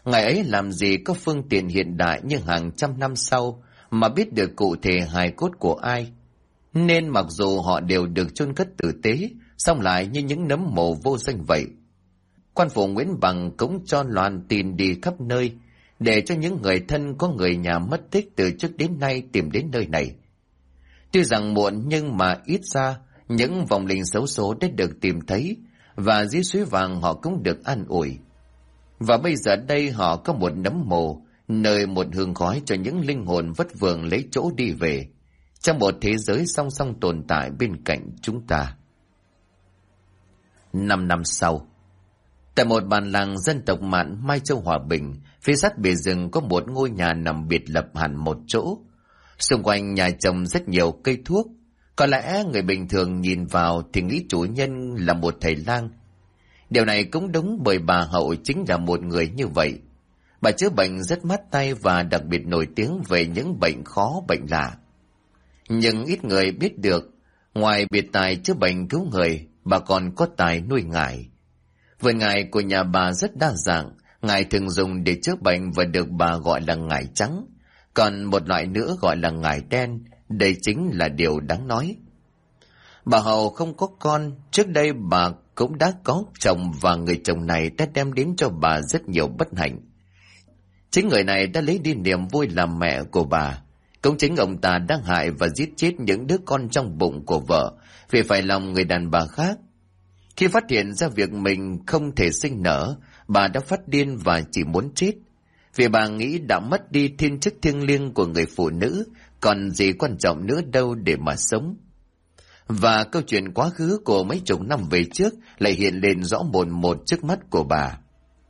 Ngày ấy làm gì có phương tiện hiện đại như hàng trăm năm sau mà biết được cụ thể hài cốt của ai. Nên mặc dù họ đều được chôn cất tử tế, song lại như những nấm mồ vô danh vậy. Quan phủ Nguyễn Bằng cũng cho loan tin đi khắp nơi, để cho những người thân có người nhà mất tích từ trước đến nay tìm đến nơi này. Tuy rằng muộn nhưng mà ít ra những vong linh xấu số đã được tìm thấy, và dưới suối vàng họ cũng được an ủi. Và bây giờ đây họ có một nấm mồ, nơi một hương khói cho những linh hồn vất vưởng lấy chỗ đi về, trong một thế giới song song tồn tại bên cạnh chúng ta. 5 năm sau, tại một bản làng dân tộc Mạn Mai Châu Hòa Bình, phía sát bìa rừng có một ngôi nhà nằm biệt lập hẳn một chỗ. Xung quanh nhà trồng rất nhiều cây thuốc. Có lẽ người bình thường nhìn vào thì nghĩ chủ nhân là một thầy lang. Điều này cũng đúng, bởi bà Hậu chính là một người như vậy. Bà chữa bệnh rất mát tay và đặc biệt nổi tiếng về những bệnh khó, bệnh lạ. Nhưng ít người biết được, ngoài biệt tài chữa bệnh cứu người, bà còn có tài nuôi ngải. Vườn ngải của nhà bà rất đa dạng, ngải thường dùng để chữa bệnh và được bà gọi là ngải trắng, còn một loại nữa gọi là ngải đen. Đây chính là điều đáng nói. Bà Hậu không có con, trước đây bà cũng đã có chồng, và người chồng này đã đem đến cho bà rất nhiều bất hạnh. Chính người này đã lấy đi niềm vui làm mẹ của bà. Cũng chính ông ta đã hại và giết chết những đứa con trong bụng của vợ vì phải lòng người đàn bà khác. Khi phát hiện ra việc mình không thể sinh nở, bà đã phát điên và chỉ muốn chết. Vì bà nghĩ đã mất đi thiên chức thiêng liêng của người phụ nữ, còn gì quan trọng nữa đâu để mà sống. Và câu chuyện quá khứ của mấy chục năm về trước lại hiện lên rõ mồn một trước mắt của bà.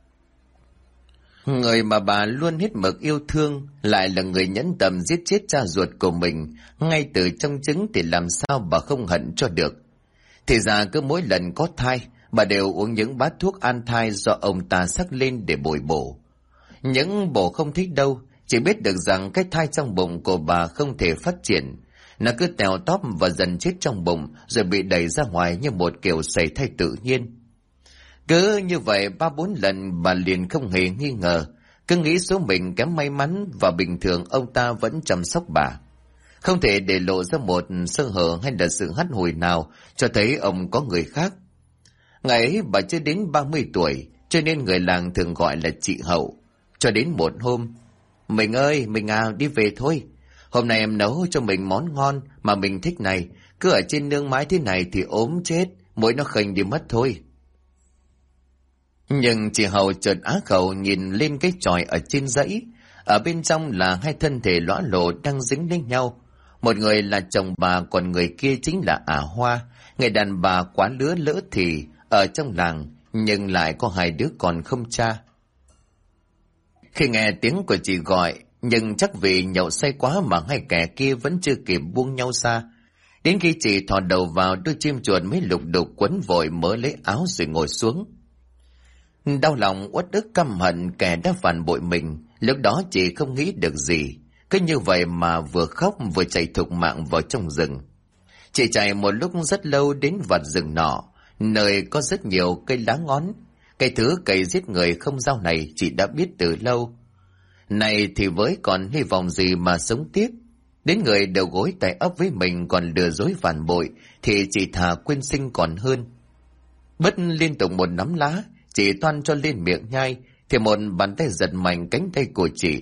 Người mà bà luôn hết mực yêu thương lại là người nhẫn tâm giết chết cha ruột của mình ngay từ trong trứng, thì làm sao bà không hận cho được. Thì ra cứ mỗi lần có thai, bà đều uống những bát thuốc an thai do ông ta sắc lên để bồi bổ. Những bổ không thích đâu, chỉ biết được rằng cái thai trong bụng của bà không thể phát triển. Nó cứ tèo tóp và dần chết trong bụng, rồi bị đẩy ra ngoài như một kiểu sảy thai tự nhiên. Cứ như vậy 3-4 lần bà liền không hề nghi ngờ, cứ nghĩ số mình kém may mắn, và bình thường ông ta vẫn chăm sóc bà. Không thể để lộ ra một sơ hở hay là sự hắt hủi nào cho thấy ông có người khác. Ngày ấy bà chưa đến 30 tuổi, cho nên người làng thường gọi là chị Hậu. Cho đến một hôm, mình ơi, mình đi về thôi. Hôm nay em nấu cho mình món ngon mà mình thích này, cứ ở trên nương mái thế này thì ốm chết, mũi nó khênh đi mất thôi. Nhưng chị Hậu chợt á khẩu nhìn lên cái chòi ở trên dãy. Ở bên trong là hai thân thể lõa lồ đang dính lên nhau. Một người là chồng bà, còn người kia chính là Ả Hoa, người đàn bà quá lứa lỡ thì ở trong làng, nhưng lại có 2 đứa con không cha. Khi nghe tiếng của chị gọi, nhưng chắc vì nhậu say quá mà hai kẻ kia vẫn chưa kịp buông nhau ra. Đến khi chị thò đầu vào, đôi chim chuột mới lục đục quấn vội mở lấy áo rồi ngồi xuống. Đau lòng uất ức căm hận kẻ đã phản bội mình, lúc đó chị không nghĩ được gì. Cứ như vậy mà vừa khóc vừa chạy thục mạng vào trong rừng. Chị chạy một lúc rất lâu đến vạt rừng nọ, nơi có rất nhiều cây lá ngón. Cái thứ cày giết người không dao này chị đã biết từ lâu. Này thì với còn hy vọng gì mà sống tiếp. Đến người đầu gối tay ấp với mình còn lừa dối phản bội thì chị thà quên sinh còn hơn. Bứt liên tục một nắm lá, chị toan cho lên miệng nhai thì một bàn tay giật mạnh cánh tay của chị.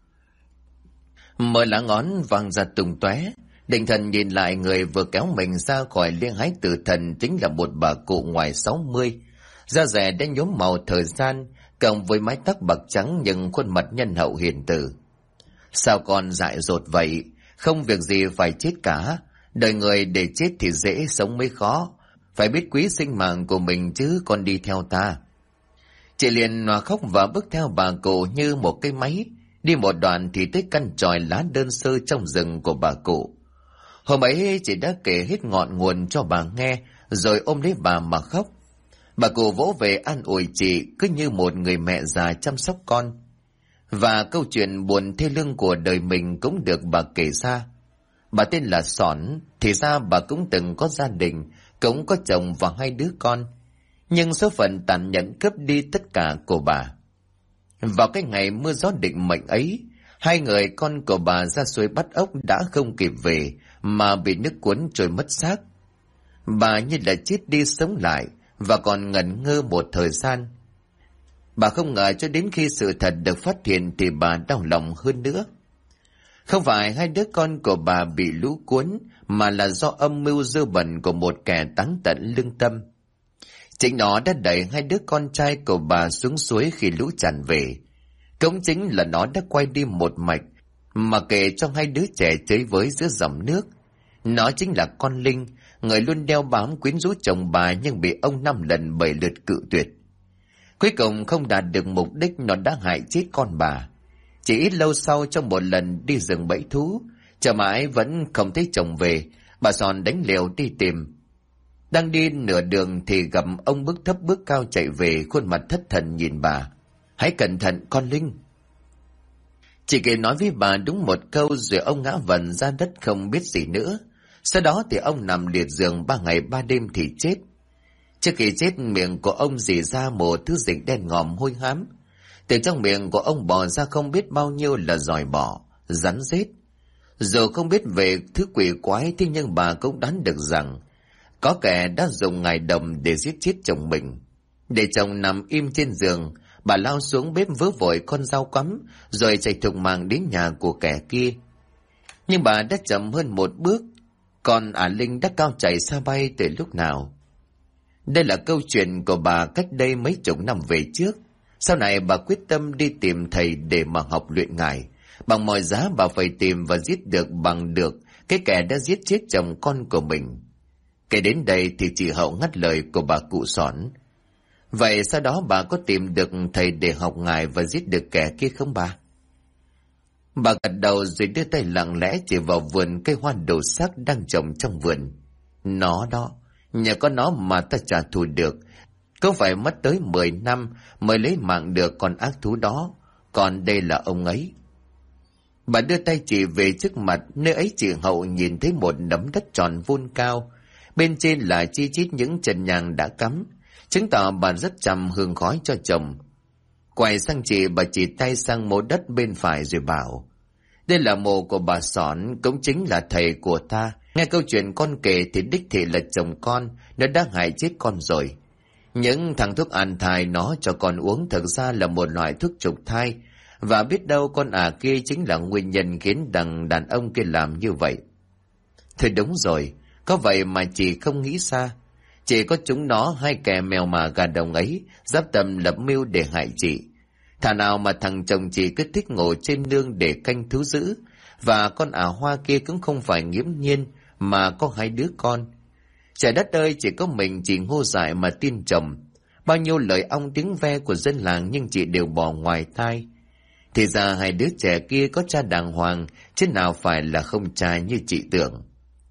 Mở lá ngón văng ra tung tóe. Định thần nhìn lại, người vừa kéo mình ra khỏi liên hái tử thần chính là một bà cụ ngoài 60, da dẻ đã nhuốm màu thời gian, cộng với mái tóc bạc trắng nhưng khuôn mặt nhân hậu hiền từ. Sao con dại dột vậy? Không việc gì phải chết cả. Đời người để chết thì dễ, sống mới khó. Phải biết quý sinh mạng của mình chứ, con đi theo ta. Chị liền hòa khóc và bước theo bà cụ như một cái máy. Đi một đoạn thì tới căn chòi lá đơn sơ trong rừng của bà cụ. Hôm ấy chị đã kể hết ngọn nguồn cho bà nghe, rồi ôm lấy bà mà khóc. Bà cụ vỗ về an ủi chị cứ như một người mẹ già chăm sóc con. Và câu chuyện buồn thê lương của đời mình cũng được bà kể ra. Bà tên là Sỏn, thì ra bà cũng từng có gia đình, cũng có chồng và 2 đứa con. Nhưng số phận tàn nhẫn cướp đi tất cả của bà. Vào cái ngày mưa gió định mệnh ấy, hai người con của bà ra suối bắt ốc đã không kịp về mà bị nước cuốn trôi mất xác. Bà như là chết đi sống lại và còn ngẩn ngơ một thời gian. Bà không ngờ cho đến khi sự thật được phát hiện thì bà đau lòng hơn nữa. Không phải hai đứa con của bà bị lũ cuốn, mà là do âm mưu dơ bẩn của một kẻ táng tận lương tâm. Chính nó đã đẩy hai đứa con trai của bà xuống suối khi lũ tràn về. Cũng chính là nó đã quay đi một mạch, mà kể cho hai đứa trẻ chơi với giữa dòng nước. Nó chính là con Linh, người luôn đeo bám quyến rũ chồng bà nhưng bị ông 5 lần 7 lượt cự tuyệt. Cuối cùng không đạt được mục đích, nó đã hại chết con bà. Chỉ ít lâu sau, trong một lần đi rừng bẫy thú, chờ mãi vẫn không thấy chồng về, bà Sòn đánh liều đi tìm. Đang đi nửa đường thì gặp ông bước thấp bước cao chạy về, khuôn mặt thất thần nhìn bà. Hãy cẩn thận con Linh. Chị kể nói với bà đúng một câu rồi ông ngã vần ra đất không biết gì nữa. Sau đó thì ông nằm liệt giường 3 ngày 3 đêm thì chết. Trước khi chết, miệng của ông rỉ ra một thứ dịch đen ngòm hôi hám. Từ trong miệng của ông bò ra không biết bao nhiêu là giòi bọ, rắn rết. Dù không biết về thứ quỷ quái, thế nhưng bà cũng đoán được rằng có kẻ đã dùng ngài đồng để giết chết chồng mình. Để chồng nằm im trên giường, bà lao xuống bếp vớ vội con dao quắm, rồi chạy thục mạng đến nhà của kẻ kia. Nhưng bà đã chậm hơn một bước, còn Linh đã cao chạy xa bay từ lúc nào. Đây là câu chuyện của bà cách đây mấy chục năm về trước. Sau này bà quyết tâm đi tìm thầy để mà học luyện ngải. Bằng mọi giá bà phải tìm và giết bằng được cái kẻ đã giết chết chồng con của mình. Kể đến đây thì chị Hậu ngắt lời của bà cụ Sòn. Vậy sau đó bà có tìm được thầy để học ngải và giết được kẻ kia không bà? Bà gật đầu rồi đưa tay lặng lẽ chỉ vào vườn cây hoa đồ sắc đang trồng trong vườn. Nó đó, nhờ có nó mà ta trả thù được. Không phải mất tới 10 năm mới lấy mạng được con ác thú đó. Còn đây là ông ấy. Bà đưa tay chỉ về trước mặt, nơi ấy chị Hậu nhìn thấy một nắm đất tròn vôn cao. Bên trên là chi chít những chân nhang đã cắm, chứng tỏ bà rất chăm hương khói cho chồng. Quay sang chị, bà chỉ tay sang mộ đất bên phải rồi bảo: đây là mộ của bà Sòn, cũng chính là thầy của ta. Nghe câu chuyện con kể thì đích thị là chồng con, nó đã hại chết con rồi. Những thằng thuốc an thai nó cho con uống thực ra là một loại thuốc trục thai, và biết đâu con kia chính là nguyên nhân khiến đàn ông kia làm như vậy. Thôi đúng rồi, có vậy mà chị không nghĩ xa. Chỉ có chúng nó, hai kẻ mèo mà gà đồng ấy, giáp tâm lập mưu để hại chị. Thà nào mà thằng chồng chị cứ thích ngồi trên nương để canh thú dữ, và con Hoa kia cũng không phải nghiễm nhiên mà có 2 đứa con. Trời đất ơi, chỉ có mình chị ngu dại mà tin chồng. Bao nhiêu lời ong tiếng ve của dân làng nhưng chị đều bỏ ngoài tai. Thì ra 2 đứa trẻ kia có cha đàng hoàng, chứ nào phải là không cha như chị tưởng.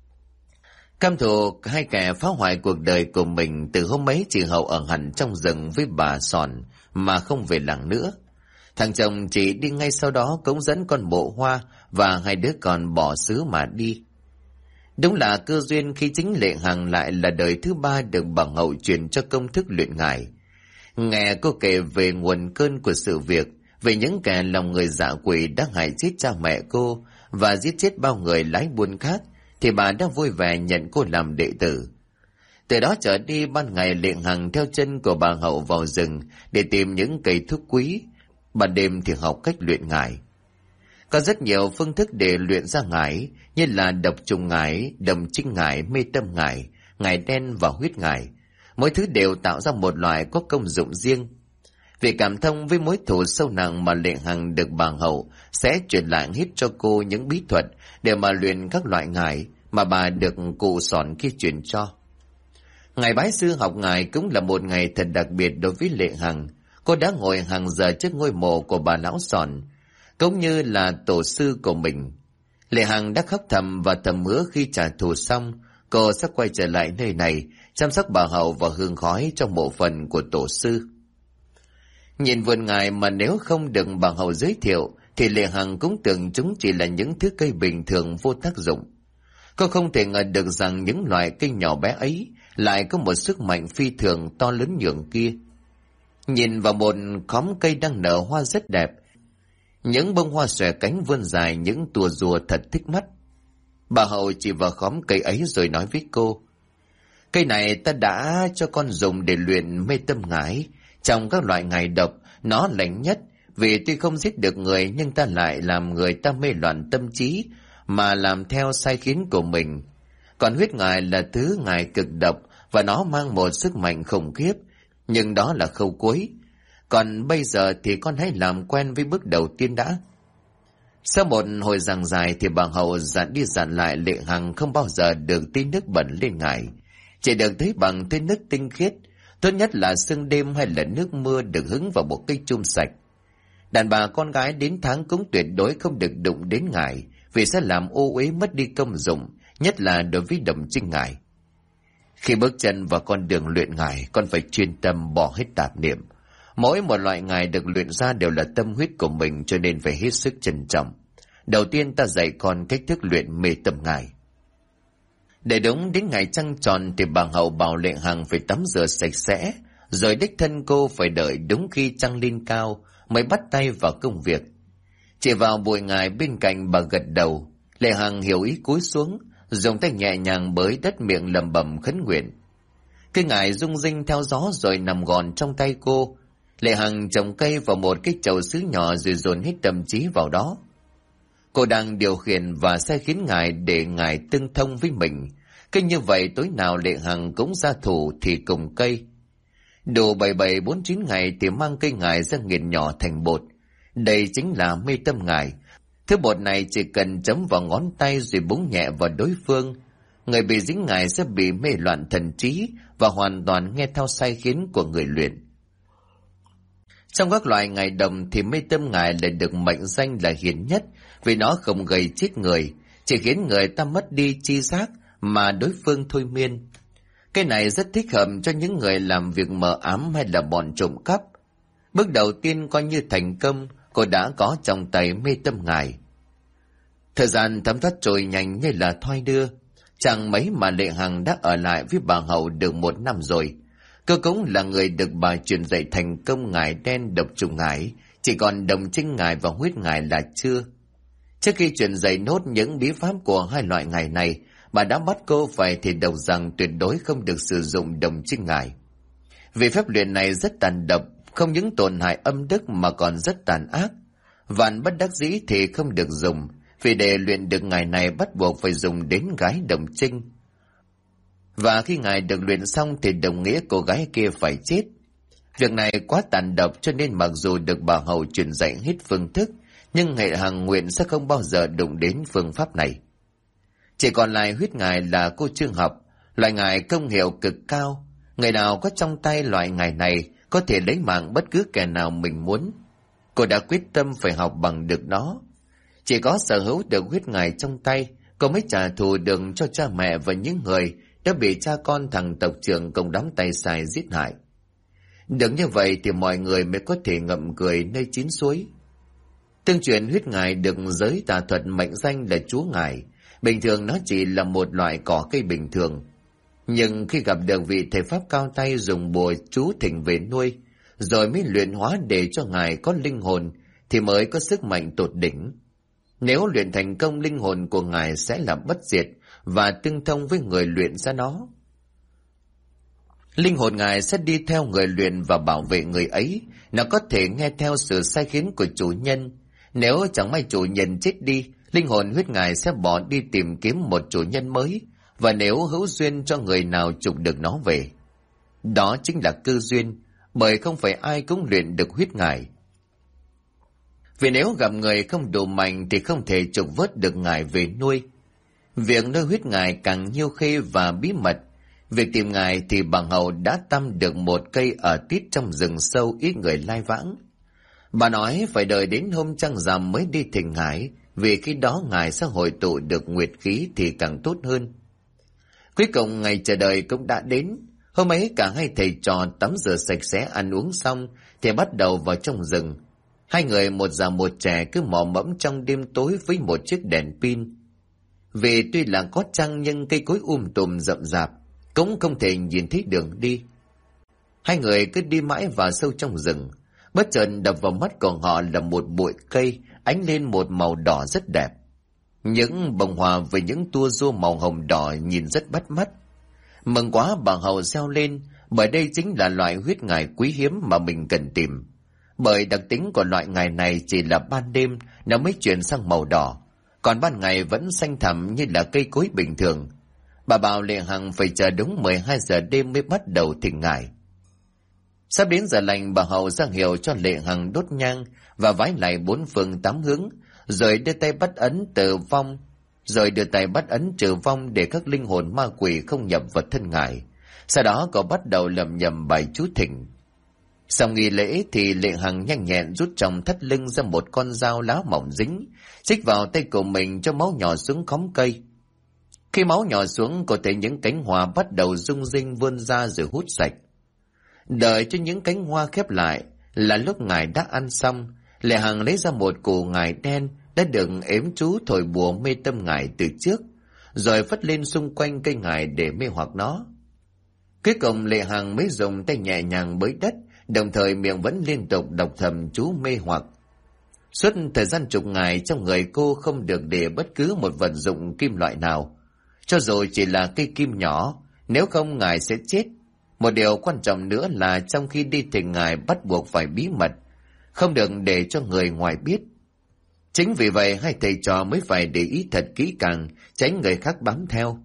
Căm thù hai kẻ phá hoại cuộc đời của mình, từ hôm ấy chị Hậu ở hẳn trong rừng với bà Sòn mà không về làng nữa. Thằng chồng chị đi ngay sau đó cũng dẫn con Bộ Hoa và 2 đứa con bỏ xứ mà đi. Đúng là cơ duyên khi chính Lệ Hằng lại là đời thứ 3 được bà Hậu truyền cho công thức luyện ngải. Nghe cô kể về nguồn cơn của sự việc, về những kẻ lòng người dạ quỷ đã hại chết cha mẹ cô và giết chết bao người lái buôn khác, thì bà đã vui vẻ nhận cô làm đệ tử. Từ đó trở đi, ban ngày Lệ Hằng theo chân của bà Hậu vào rừng để tìm những cây thuốc quý, ban đêm thì học cách luyện ngải. Có rất nhiều phương thức để luyện ra ngải, như là độc trùng ngải, đầm trinh ngải, mê tâm ngải, ngải đen và huyết ngải. Mỗi thứ đều tạo ra một loại có công dụng riêng. Vì cảm thông với mối thù sâu nặng mà Lệ Hằng được bà Hậu sẽ truyền lại hết cho cô những bí thuật để mà luyện các loại ngải mà bà được cụ Sòn kia truyền cho. Ngày bái sư học ngải cũng là một ngày thật đặc biệt đối với Lệ Hằng. Cô đã ngồi hàng giờ trước ngôi mộ của bà lão Sòn, cũng như là tổ sư của mình. Lệ Hằng đã khóc thầm và thầm hứa khi trả thù xong, cô sẽ quay trở lại nơi này, chăm sóc bà Hậu và hương khói trong mộ phần của tổ sư. Nhìn vườn ngải mà nếu không được bà Hậu giới thiệu, thì Lệ Hằng cũng tưởng chúng chỉ là những thứ cây bình thường vô tác dụng. Cô không thể ngờ được rằng những loại cây nhỏ bé ấy lại có một sức mạnh phi thường to lớn nhường kia. nhìn vào một khóm cây đang nở hoa rất đẹp. Những bông hoa xòe cánh vươn dài, những tua rùa thật thích mắt. Bà Hậu chỉ vào khóm cây ấy rồi nói với cô: cây này ta đã cho con dùng để luyện mê tâm ngải. Trong các loại ngải độc, nó lành nhất, vì tuy không giết được người nhưng ta lại làm người ta mê loạn tâm trí, mà làm theo sai khiến của mình. Còn huyết ngải là thứ ngải cực độc, và nó mang một sức mạnh khủng khiếp, nhưng đó là khâu cuối. Còn bây giờ thì con hãy làm quen với bước đầu tiên đã. Sau một hồi giảng dài thì bà Hậu dặn đi dặn lại Lệ Hằng không bao giờ được tí nước bẩn lên ngải, chỉ được thấy bằng thứ nước tinh khiết, tốt nhất là sương đêm hay là nước mưa được hứng vào một cây chum sạch. Đàn bà con gái đến tháng cũng tuyệt đối không được đụng đến ngải, vì sẽ làm ô uế mất đi công dụng, nhất là đối với đồng trinh ngải. Khi bước chân vào con đường luyện ngải, con phải chuyên tâm bỏ hết tạp niệm. Mỗi một loại ngải được luyện ra đều là tâm huyết của mình, cho nên phải hết sức trân trọng. Đầu tiên ta dạy con cách thức luyện mê tâm ngải. Để đúng đến ngày trăng tròn thì bà Hậu bảo Lệ Hằng phải tắm rửa sạch sẽ, rồi đích thân cô phải đợi đúng khi trăng lên cao mới bắt tay vào công việc. Chỉ vào bụi ngải bên cạnh bà gật đầu, Lệ Hằng hiểu ý cúi xuống, dùng tay nhẹ nhàng bới đất, miệng lẩm bẩm khấn nguyện. Cây ngải rung rinh theo gió rồi nằm gọn trong tay cô. Lệ Hằng trồng cây vào một cái chậu sứ nhỏ rồi dồn hết tâm trí vào đó. Cô đang điều khiển và sai khiến ngải để ngải tương thông với mình. Cứ như vậy tối nào Lệ Hằng cũng ra thủ thì cùng cây. Đủ 77-49 ngày thì mang cây ngải ra nghiền nhỏ thành bột. Đây chính là mê tâm ngải. Thứ bột này chỉ cần chấm vào ngón tay rồi búng nhẹ vào đối phương, người bị dính ngải sẽ bị mê loạn thần trí và hoàn toàn nghe theo sai khiến của người luyện. Trong các loại ngải đồng thì mê tâm ngải lại được mệnh danh là hiền nhất, vì nó không gây chết người, chỉ khiến người ta mất đi tri giác mà đối phương thôi miên. Cái này rất thích hợp cho những người làm việc mờ ám hay là bọn trộm cắp. Bước đầu tiên coi như thành công, cô đã có trong tay mê tâm ngải. Thời gian thấm thoát trôi nhanh như là thoi đưa. Chẳng mấy mà Lệ Hằng đã ở lại với bà Hậu được 1 năm rồi. Cô cũng là người được bà truyền dạy thành công ngải đen, độc trùng ngải, chỉ còn đồng trinh ngải và huyết ngải là chưa. Trước khi truyền dạy nốt những bí pháp của hai loại ngải này, bà đã bắt cô phải thề độc rằng tuyệt đối không được sử dụng đồng trinh ngải. Vì phép luyện này rất tàn độc, không những tổn hại âm đức mà còn rất tàn ác. Vạn bất đắc dĩ thì không được dùng, vì để luyện được ngải này bắt buộc phải dùng đến gái đồng trinh. Và khi ngài được luyện xong thì đồng nghĩa cô gái kia phải chết. Việc này quá tàn độc cho nên mặc dù được bà Hậu truyền dạy hết phương thức, nhưng Lệ Hằng nguyện sẽ không bao giờ đụng đến phương pháp này. Chỉ còn lại huyết ngải là cô chưa học, loại ngải công hiệu cực cao. Người nào có trong tay loại ngải này có thể lấy mạng bất cứ kẻ nào mình muốn. Cô đã quyết tâm phải học bằng được nó. Chỉ có sở hữu được huyết ngải trong tay, cô mới trả thù được cho cha mẹ và những người đã bị cha con thằng tộc trưởng cùng đám tay sai giết hại. Được như vậy thì mọi người mới có thể ngậm cười nơi chín suối. Tương truyền huyết ngải được giới tà thuật mệnh danh là chúa ngải. Bình thường nó chỉ là một loại cỏ cây bình thường. Nhưng khi gặp được vị thầy pháp cao tay dùng bùa chú thỉnh về nuôi, rồi mới luyện hóa để cho ngài có linh hồn, thì mới có sức mạnh tột đỉnh. Nếu luyện thành công, linh hồn của ngài sẽ là bất diệt và tương thông với người luyện ra nó. Linh hồn ngài sẽ đi theo người luyện và bảo vệ người ấy. Nó có thể nghe theo sự sai khiến của chủ nhân. Nếu chẳng may chủ nhân chết đi, linh hồn huyết ngài sẽ bỏ đi tìm kiếm một chủ nhân mới, và nếu hữu duyên cho người nào chụp được nó về. Đó chính là cơ duyên, bởi không phải ai cũng luyện được huyết ngải. Vì nếu gặp người không đủ mạnh thì không thể trục vớt được ngải về nuôi. Việc nuôi huyết ngải càng nhiêu khê và bí mật. Việc tìm ngải thì bà Hậu đã tăm được một cây ở tít trong rừng sâu ít người lai vãng. Bà nói phải đợi đến hôm trăng rằm mới đi thỉnh ngải, vì khi đó ngài sẽ hội tụ được nguyệt khí thì càng tốt hơn. Cuối cùng ngày chờ đợi cũng đã đến. Hôm ấy cả hai thầy trò tắm rửa sạch sẽ, ăn uống xong thì bắt đầu vào trong rừng. Hai người một già một trẻ cứ mò mẫm trong đêm tối với một chiếc đèn pin. Vì tuy là có trăng nhưng cây cối tùm rậm rạp, cũng không thể nhìn thấy đường đi. Hai người cứ đi mãi vào sâu trong rừng. Bất chợt đập vào mắt của họ là một bụi cây ánh lên một màu đỏ rất đẹp. Những bông hoa với những tua rua màu hồng đỏ nhìn rất bắt mắt. Mừng quá, bà Hậu reo lên, bởi đây chính là loại huyết ngải quý hiếm mà mình cần tìm. Bởi đặc tính của loại ngải này chỉ là ban đêm nó mới chuyển sang màu đỏ, còn ban ngày vẫn xanh thẳm như là cây cối bình thường. Bà bảo Lệ Hằng phải chờ đúng 12 giờ đêm mới bắt đầu thỉnh ngải. Sắp đến giờ lành, bà Hậu ra hiệu cho Lệ Hằng đốt nhang và vái lại 4 phương 8 hướng, rồi đưa tay bắt ấn trừ vong để các linh hồn ma quỷ không nhập vào thân ngài. Sau đó cậu bắt đầu lẩm nhẩm bài chú thỉnh. Sau nghi lễ thì Lệ Hằng nhanh nhẹn rút trong thắt lưng ra một con dao lá mỏng dính, xích vào tay của mình cho máu nhỏ xuống khóm cây. Khi máu nhỏ xuống, có thấy những cánh hoa bắt đầu rung rinh vươn ra rồi hút sạch. Đợi cho những cánh hoa khép lại là lúc ngài đã ăn xong. Lệ Hằng lấy ra một củ ngải đen đã được ếm chú thổi bùa mê tâm ngải từ trước, rồi phất lên xung quanh cây ngải để mê hoặc nó. Cuối cùng Lệ Hằng mới dùng tay nhẹ nhàng bới đất, đồng thời miệng vẫn liên tục đọc thầm chú mê hoặc. Suốt thời gian chục ngày, trong người cô không được để bất cứ một vật dụng kim loại nào, cho dù chỉ là cây kim nhỏ, nếu không ngài sẽ chết. Một điều quan trọng nữa là trong khi đi thỉnh ngài bắt buộc phải bí mật, không được để cho người ngoài biết. Chính vì vậy hai thầy trò mới phải để ý thật kỹ càng, tránh người khác bám theo.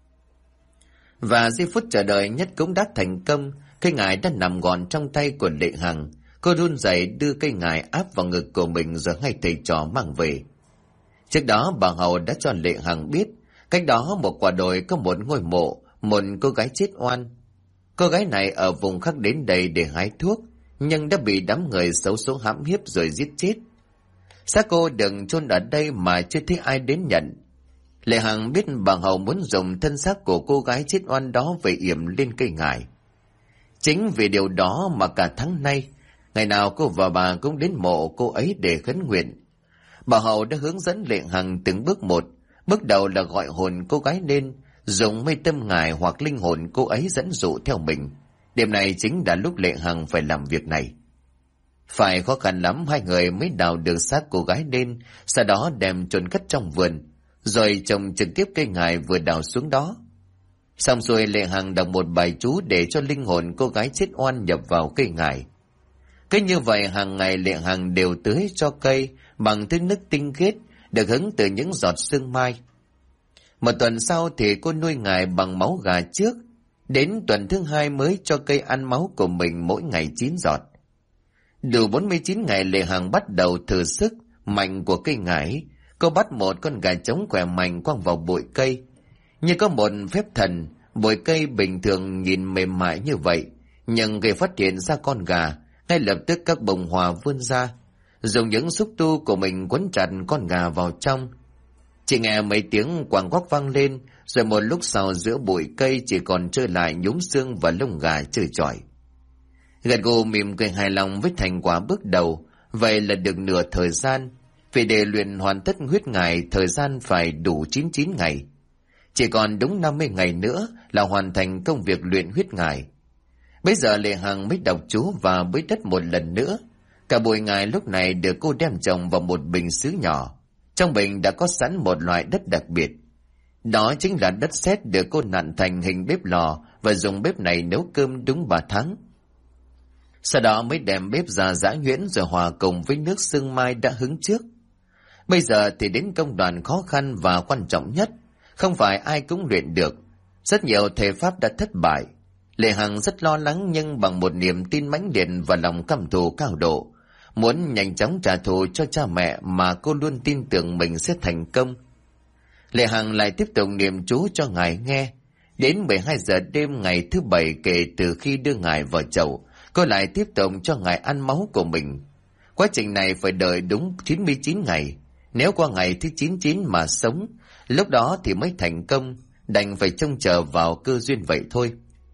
Và giây phút chờ đợi nhất cũng đã thành công. Cây ngải đã nằm gọn trong tay của Lệ Hằng. Cô run rẩy đưa cây ngải áp vào ngực của mình rồi hai thầy trò mang về. Trước đó bà Hậu đã cho Lệ Hằng biết, cách đó một quả đồi có một ngôi mộ, một cô gái chết oan. Cô gái này ở vùng khác đến đây để hái thuốc, nhưng đã bị đám người xấu số hãm hiếp rồi giết chết. Xác cô đừng chôn ở đây mà chưa thấy ai đến nhận. Lệ Hằng biết bà Hậu muốn dùng thân xác của cô gái chết oan đó về yểm lên cây ngải. Chính vì điều đó mà cả tháng nay, ngày nào cô và bà cũng đến mộ cô ấy để khấn nguyện. Bà Hậu đã hướng dẫn Lệ Hằng từng bước một. Bước đầu là gọi hồn cô gái lên, dùng mê tâm ngải hoặc linh hồn cô ấy dẫn dụ theo mình. Đêm này chính là lúc Lệ Hằng phải làm việc này. Phải khó khăn lắm hai người mới đào được xác cô gái lên, sau đó đem chôn cất trong vườn, rồi trồng trực tiếp cây ngải vừa đào xuống đó. Xong rồi Lệ Hằng đọc một bài chú để cho linh hồn cô gái chết oan nhập vào cây ngải. Cứ như vậy hàng ngày Lệ Hằng đều tưới cho cây bằng thứ nước tinh khiết được hứng từ những giọt sương mai. Một tuần sau thì cô nuôi ngải bằng máu gà trước, đến tuần thứ 2 mới cho cây ăn máu của mình mỗi ngày 9 giọt. Đủ 49 ngày Lệ Hằng bắt đầu thử sức mạnh của cây ngải. Cô bắt một con gà trống khỏe mạnh quăng vào bụi cây. Như có một phép thần, bụi cây bình thường nhìn mềm mại như vậy, nhưng khi phát hiện ra con gà, ngay lập tức các bông hoa vươn ra, dùng những xúc tu của mình quấn chặt con gà vào trong. Chỉ nghe mấy tiếng quàng quắc vang lên, rồi một lúc sau giữa bụi cây chỉ còn trơ lại nhúm xương và lông gà trơ trọi. Gật gù mỉm cười hài lòng với thành quả bước đầu. Vậy là được nửa thời gian, vì để luyện hoàn tất huyết ngải thời gian phải đủ 99 ngày. Chỉ còn đúng 50 ngày nữa là hoàn thành công việc luyện huyết ngải. Bây giờ Lệ Hằng mới đọc chú và bới đất một lần nữa. Cả bụi ngải lúc này được cô đem trồng vào một bình sứ nhỏ. Trong bình đã có sẵn một loại đất đặc biệt. Đó chính là đất sét được cô nặn thành hình bếp lò và dùng bếp này nấu cơm đúng 3 tháng. Sau đó mới đem bếp ra giã nhuyễn rồi hòa cùng với nước sương mai đã hứng trước. Bây giờ thì đến công đoạn khó khăn và quan trọng nhất, không phải ai cũng luyện được. Rất nhiều thầy pháp đã thất bại. Lệ Hằng rất lo lắng nhưng bằng một niềm tin mãnh liệt và lòng căm thù cao độ, muốn nhanh chóng trả thù cho cha mẹ mà cô luôn tin tưởng mình sẽ thành công. Lệ Hằng lại tiếp tục niệm chú cho ngài nghe. Đến 12 giờ đêm ngày thứ 7 kể từ khi đưa ngài vào chậu, cô lại tiếp tục cho ngài ăn máu của mình. Quá trình này phải đợi đúng 99 ngày. Nếu qua ngày thứ 99 mà sống, lúc đó thì mới thành công, đành phải trông chờ vào cơ duyên vậy thôi.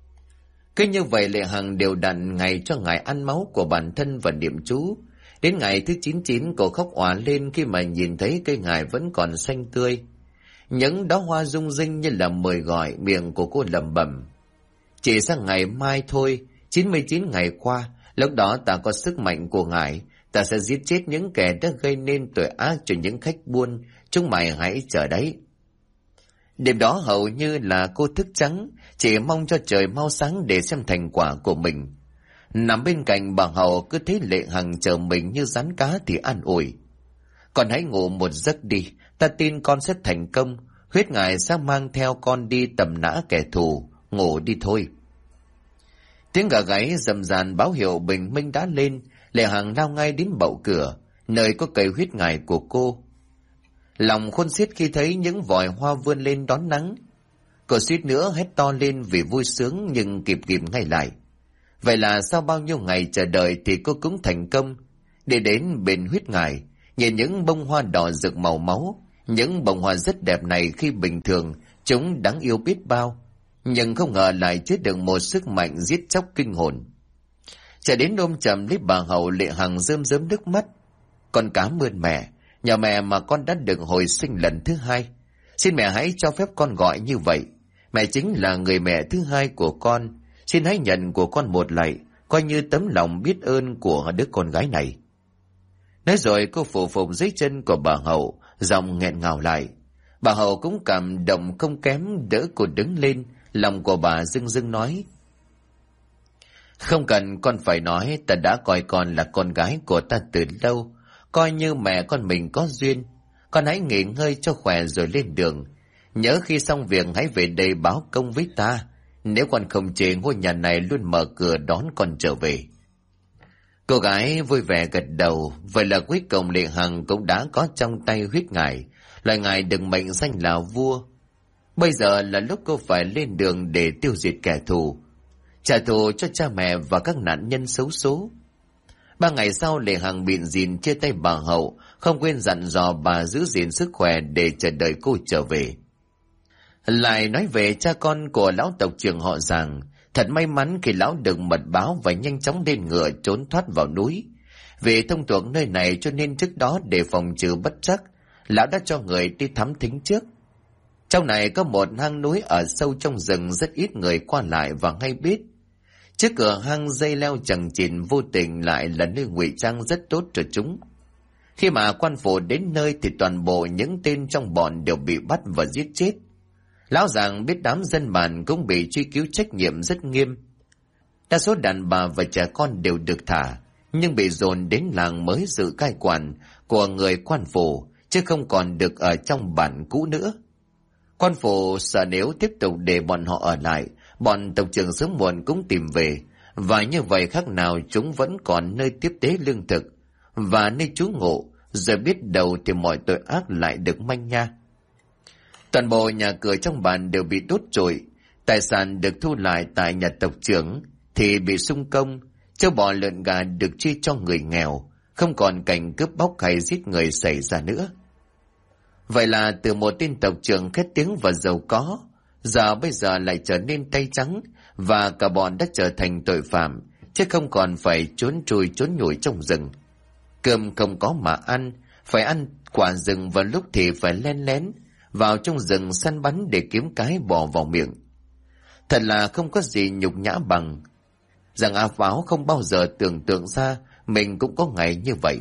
Cứ như vậy Lệ Hằng đều đặn ngày cho ngài ăn máu của bản thân và niệm chú. Đến ngày thứ 99 cô khóc òa lên khi mà nhìn thấy cây ngải vẫn còn xanh tươi. Những đóa hoa rung rinh như là mời gọi, miệng của cô lẩm bẩm: chỉ sang ngày mai thôi, 99 ngày qua, lúc đó ta có sức mạnh của ngài, ta sẽ giết chết những kẻ đã gây nên tội ác cho những khách buôn, chúng mày hãy chờ đấy. Đêm đó hầu như là cô thức trắng, chỉ mong cho trời mau sáng để xem thành quả của mình. Nằm bên cạnh bà Hậu cứ thấy Lệ Hằng chờ mình như rắn cá thì an ủi. Con hãy ngủ một giấc đi, ta tin con sẽ thành công, huyết ngài sẽ mang theo con đi tầm nã kẻ thù, ngủ đi thôi. Tiếng gà gáy rầm ràn báo hiệu bình minh đã lên, Lệ Hằng lao ngay đến bậu cửa, nơi có cây huyết ngài của cô. Lòng khôn xiết khi thấy những vòi hoa vươn lên đón nắng. Cô suýt nữa hét to lên vì vui sướng nhưng kịp ngay lại. Vậy là sau bao nhiêu ngày chờ đợi thì cô cũng thành công. Đi đến bên huyết ngài, nhìn những bông hoa đỏ rực màu máu. Những bông hoa rất đẹp này khi bình thường chúng đáng yêu biết bao, nhưng không ngờ lại chứa đựng một sức mạnh giết chóc kinh hồn. Chạy đến ôm chầm lấy bà Hậu, Lệ Hằng rơm rớm nước mắt. Con cảm ơn mẹ, nhờ mẹ mà con đã được hồi sinh lần thứ hai. Xin mẹ hãy cho phép con gọi như vậy. Mẹ chính là người mẹ thứ hai của con. Xin hãy nhận của con một lạy, coi như tấm lòng biết ơn của đứa con gái này. Nói rồi cô phủ phục dưới chân của bà Hậu, giọng nghẹn ngào lại. Bà Hậu cũng cảm động không kém, đỡ cô đứng lên. Lòng của bà rưng rưng nói: Không cần con phải nói, ta đã coi con là con gái của ta từ lâu, coi như mẹ con mình có duyên. Con hãy nghỉ ngơi cho khỏe rồi lên đường. Nhớ khi xong việc hãy về đây báo công với ta. Nếu con không chê, ngôi nhà này luôn mở cửa đón con trở về. Cô gái vui vẻ gật đầu. Vậy là cuối cùng Lệ Hằng cũng đã có trong tay huyết ngài, loài ngài được mệnh danh là vua. Bây giờ là lúc cô phải lên đường để tiêu diệt kẻ thù, trả thù cho cha mẹ và các nạn nhân xấu số. 3 ngày sau, Lệ Hằng bịn dìn chia tay bà Hậu, không quên dặn dò bà giữ gìn sức khỏe để chờ đợi cô trở về. Lại nói về cha con của lão tộc trưởng họ Giàng, thật may mắn khi lão được mật báo và nhanh chóng lên ngựa trốn thoát vào núi. Vì thông thuộc nơi này cho nên trước đó để phòng trừ bất trắc, lão đã cho người đi thám thính trước. Trong này có một hang núi ở sâu trong rừng, rất ít người qua lại và hay biết. Trước cửa hang dây leo chằng chịt vô tình lại là nơi ngụy trang rất tốt cho chúng. Khi mà quan phủ đến nơi thì toàn bộ những tên trong bọn đều bị bắt và giết chết. Lão Giàng biết đám dân bản cũng bị truy cứu trách nhiệm rất nghiêm. Đa số đàn bà và trẻ con đều được thả, nhưng bị dồn đến làng mới dự cai quản của người quan phủ, chứ không còn được ở trong bản cũ nữa. Quan phủ sợ nếu tiếp tục để bọn họ ở lại, bọn tộc trưởng sớm muộn cũng tìm về, và như vậy khác nào chúng vẫn còn nơi tiếp tế lương thực và nơi trú ngụ, rồi biết đâu thì mọi tội ác lại được manh nha. Toàn bộ nhà cửa trong bản đều bị đốt trụi, tài sản được thu lại tại nhà tộc trưởng thì bị xung công, trâu bò lợn gà được chia cho người nghèo, không còn cảnh cướp bóc hay giết người xảy ra nữa. Vậy là từ một tên tộc trưởng khét tiếng và giàu có, bây giờ lại trở nên tay trắng, và cả bọn đã trở thành tội phạm, chứ không còn phải trốn chui trốn nhủi trong rừng. Cơm không có mà ăn, phải ăn quả rừng, và lúc thì phải len lén vào trong rừng săn bắn để kiếm cái bỏ vào miệng. Thật là không có gì nhục nhã bằng rằng A Pháo không bao giờ tưởng tượng ra mình cũng có ngày như vậy.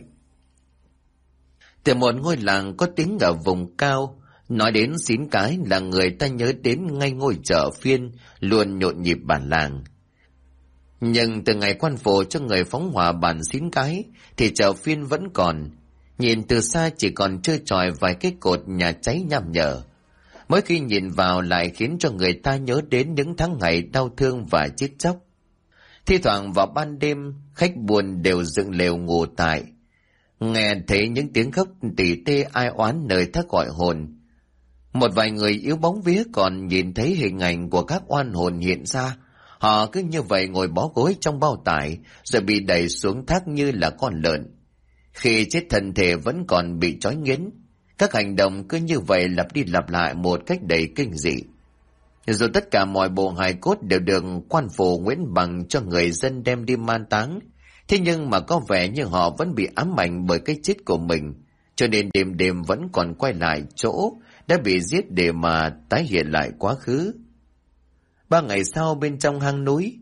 Từ một ngôi làng có tiếng ở vùng cao, nói đến Xín Cái là người ta nhớ đến ngay ngôi chợ phiên luôn nhộn nhịp bản làng. Nhưng từ ngày quan phủ cho người phóng hỏa bản Xín Cái thì chợ phiên vẫn còn, nhìn từ xa chỉ còn trơ trọi vài cái cột nhà cháy nham nhở. Mỗi khi nhìn vào lại khiến cho người ta nhớ đến những tháng ngày đau thương và chết chóc. Thi thoảng vào ban đêm, khách buồn đều dựng lều ngủ tại, nghe thấy những tiếng khóc tỉ tê ai oán nơi thác gọi hồn. Một vài người yếu bóng vía còn nhìn thấy hình ảnh của các oan hồn hiện ra. Họ cứ như vậy ngồi bó gối trong bao tải rồi bị đẩy xuống thác như là con lợn. Khi chết thân thể vẫn còn bị trói nghiến. Các hành động cứ như vậy lặp đi lặp lại một cách đầy kinh dị. Rồi tất cả mọi bộ hài cốt đều được quan phủ Nguyễn Bằng cho người dân đem đi man táng. Thế nhưng mà có vẻ như họ vẫn bị ám ảnh bởi cái chết của mình, cho nên đêm đêm vẫn còn quay lại chỗ đã bị giết để mà tái hiện lại quá khứ. 3 ngày sau, bên trong hang núi,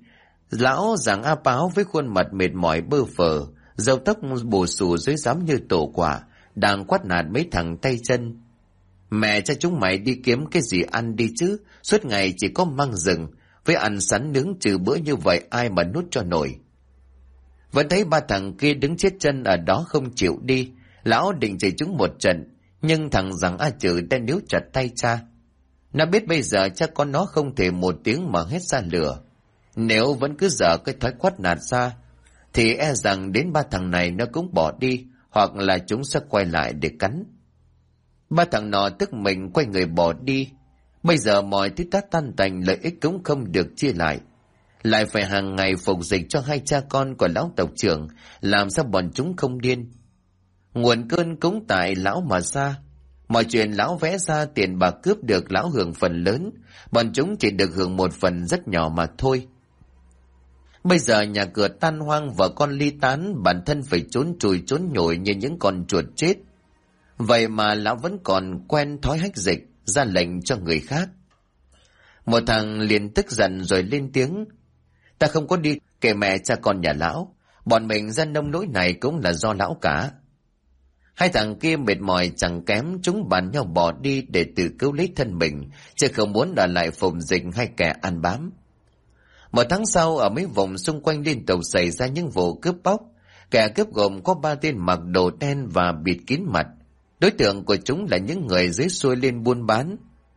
Lão giàng A Páo với khuôn mặt mệt mỏi bơ phờ, râu tóc bù xù dưới rám như tổ quả, đang quát nạt mấy thằng tay chân. Mẹ cho chúng mày đi kiếm cái gì ăn đi chứ, suốt ngày chỉ có măng rừng, với ăn sắn nướng trừ bữa như vậy ai mà nuốt cho nổi. Vẫn thấy ba thằng kia đứng chết chân ở đó không chịu đi, lão định chửi chúng một trận, nhưng thằng giàng A Trừ đã níu chặt tay cha. Nó biết bây giờ cha con nó không thể một tiếng mà hết ra lửa. Nếu vẫn cứ dở cái thói quát nạt ra, thì e rằng đến ba thằng này nó cũng bỏ đi, hoặc là chúng sẽ quay lại để cắn. Ba thằng nọ tức mình quay người bỏ đi. Bây giờ mọi thứ đã tan tành, lợi ích cũng không được chia lại. Lại phải hàng ngày phục dịch cho hai cha con của lão tộc trưởng, làm sao bọn chúng không điên. Nguồn cơn cũng tại lão mà ra. Mọi chuyện lão vẽ ra, tiền bạc cướp được lão hưởng phần lớn, bọn chúng chỉ được hưởng một phần rất nhỏ mà thôi. Bây giờ nhà cửa tan hoang, vợ con ly tán, bản thân phải trốn trùi trốn nhủi như những con chuột chết. Vậy mà lão vẫn còn quen thói hách dịch, ra lệnh cho người khác. Một thằng liền tức giận rồi lên tiếng: ta không có đi kể mẹ cha con nhà lão, bọn mình ra nông nỗi này cũng là do lão cả. Hai thằng kia mệt mỏi chẳng kém, chúng bàn nhau bỏ đi để tự cứu lấy thân mình, chứ không muốn ở lại phùng dịch hay kẻ ăn bám. Một tháng sau, ở mấy vùng xung quanh liên tục xảy ra những vụ cướp bóc. Kẻ cướp gồm có 3 tên mặc đồ đen và bịt kín mặt. Đối tượng của chúng là những người dưới xuôi lên buôn bán.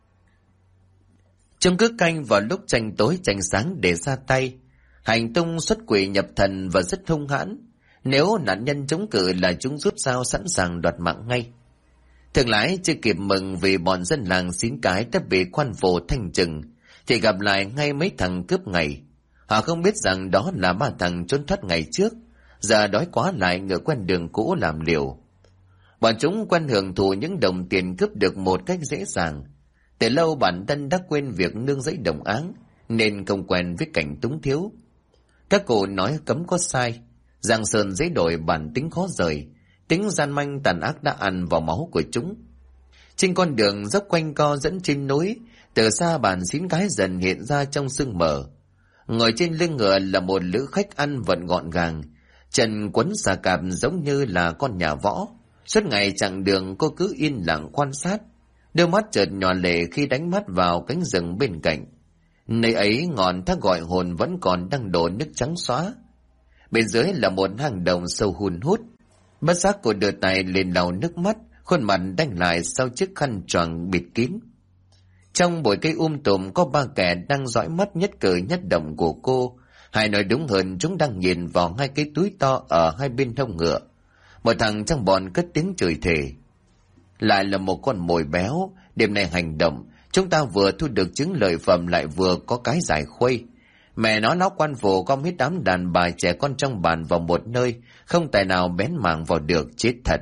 Chúng cứ canh vào lúc tranh tối tranh sáng để ra tay. Hành tung xuất quỷ nhập thần và rất hung hãn. Nếu nạn nhân chống cự là chúng rút dao sẵn sàng đoạt mạng ngay. Thương lái chưa kịp mừng vì bọn dân làng Xín Cái đã bị quan phủ thanh trừng, thì gặp lại ngay mấy thằng cướp ngày. Họ không biết rằng đó là 3 thằng trốn thoát ngày trước, giờ đói quá lại ngựa quen đường cũ làm liều. Bọn chúng quen hưởng thụ những đồng tiền cướp được một cách dễ dàng. Từ lâu bản thân đã quên việc nương dãy đồng áng, nên không quen với cảnh túng thiếu. Các cụ nói cấm có sai, giang sơn dễ đổi bản tính khó rời, tính gian manh tàn ác đã ăn vào máu của chúng. Trên con đường dốc quanh co dẫn trên núi, từ xa bản Xín Cái dần hiện ra trong sương mờ. Ngồi trên lưng ngựa là một lữ khách ăn vận gọn gàng, chân quấn xà cạp giống như là con nhà võ. Suốt ngày chặng đường cô cứ yên lặng quan sát, đôi mắt chợt nhòa lệ khi đánh mắt vào cánh rừng bên cạnh. Nơi ấy ngọn thác gọi hồn vẫn còn đang đổ nước trắng xóa. Bên dưới là một hang động sâu hun hút. Bất giác cô đưa tay lên lau nước mắt, khuôn mặt đanh lại sau chiếc khăn choàng bịt kín. Trong bụi cây tùm có 3 kẻ đang dõi mắt nhất cử nhất động của cô. Hay nói đúng hơn, chúng đang nhìn vào 2 cái túi to ở hai bên hông ngựa. Một thằng trong bọn cất tiếng chửi thề: lại là một con mồi béo, đêm nay hành động, chúng ta vừa thu được trứng lợi phẩm lại vừa có cái giải khuây. Mẹ nó quan phủ gom hết đám đàn bà trẻ con trong bản vào một nơi, không tài nào bén mảng vào được, chết thật.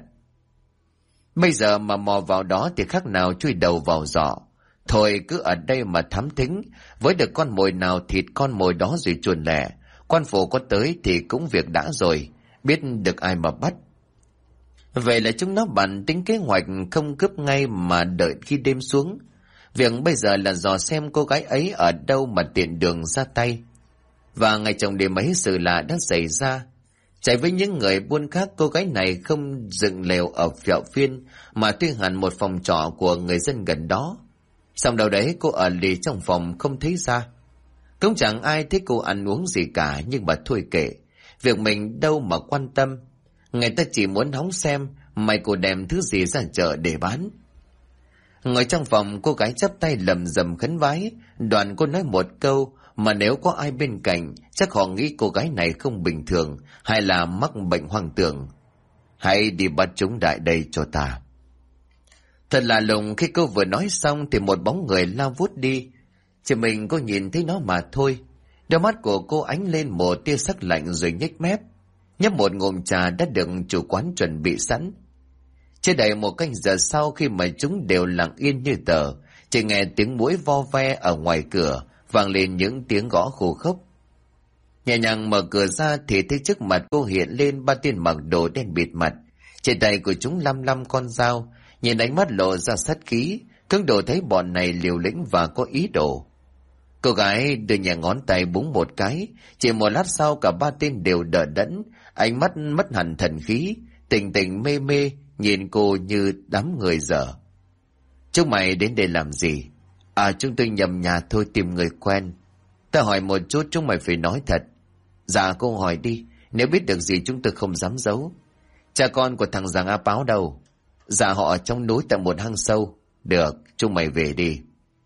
Bây giờ mà mò vào đó thì khác nào chui đầu vào giỏ. Thôi cứ ở đây mà thám thính, với được con mồi nào thịt con mồi đó rồi chuồn lẻ. Quan phủ có tới thì cũng việc đã rồi, biết được ai mà bắt. Vậy là chúng nó bàn tính kế hoạch không cướp ngay mà đợi khi đêm xuống. Việc bây giờ là dò xem cô gái ấy ở đâu mà tiện đường ra tay. Và ngày trong đêm ấy sự lạ đã xảy ra. Chạy với những người buôn khác, cô gái này không dựng lều ở Phẹo Phiên mà thuê hẳn một phòng trọ của người dân gần đó. Xong đầu đấy cô ở lì trong phòng không thấy ra. Cũng chẳng ai thấy cô ăn uống gì cả, nhưng mà thôi kệ, việc mình đâu mà quan tâm. Người ta chỉ muốn hóng xem mày cô đem thứ gì ra chợ để bán. Ngồi trong phòng, cô gái chắp tay lầm rầm khấn vái. Đoạn cô nói một câu mà nếu có ai bên cạnh chắc họ nghĩ cô gái này không bình thường, hay là mắc bệnh hoang tưởng. Hãy đi bắt chúng lại đây cho ta. Thật lạ lùng, khi cô vừa nói xong thì một bóng người lao vút đi. Chỉ mình cô nhìn thấy nó mà thôi. Đôi mắt của cô ánh lên một tia sắc lạnh rồi nhếch mép, nhấp một ngụm trà đã được chủ quán chuẩn bị sẵn. Chưa đầy 1 canh giờ sau, khi mà chúng đều lặng yên như tờ, chỉ nghe tiếng muỗi vo ve ở ngoài cửa, vang lên những tiếng gõ khô khốc. Nhẹ nhàng mở cửa ra thì thấy trước mặt cô hiện lên 3 tên mặc đồ đen bịt mặt. Trên tay của chúng lăm con dao, nhìn ánh mắt lộ ra sát khí, cứng đồ thấy bọn này liều lĩnh và có ý đồ. Cô gái đưa nhẹ ngón tay búng một cái, chỉ một lát sau cả ba tên đều đờ đẫn, ánh mắt mất hẳn thần khí, tình tình mê mê, nhìn cô như đám người dở. Chúng mày đến đây làm gì? À, chúng tôi nhầm nhà thôi, tìm người quen. Ta hỏi một chút, chúng mày phải nói thật. Dạ cô hỏi đi, nếu biết được gì chúng tôi không dám giấu. Cha con của thằng Giàng A Páo đâu? Dạ họ ở trong núi tại một hang sâu. Được, chúng mày về đi.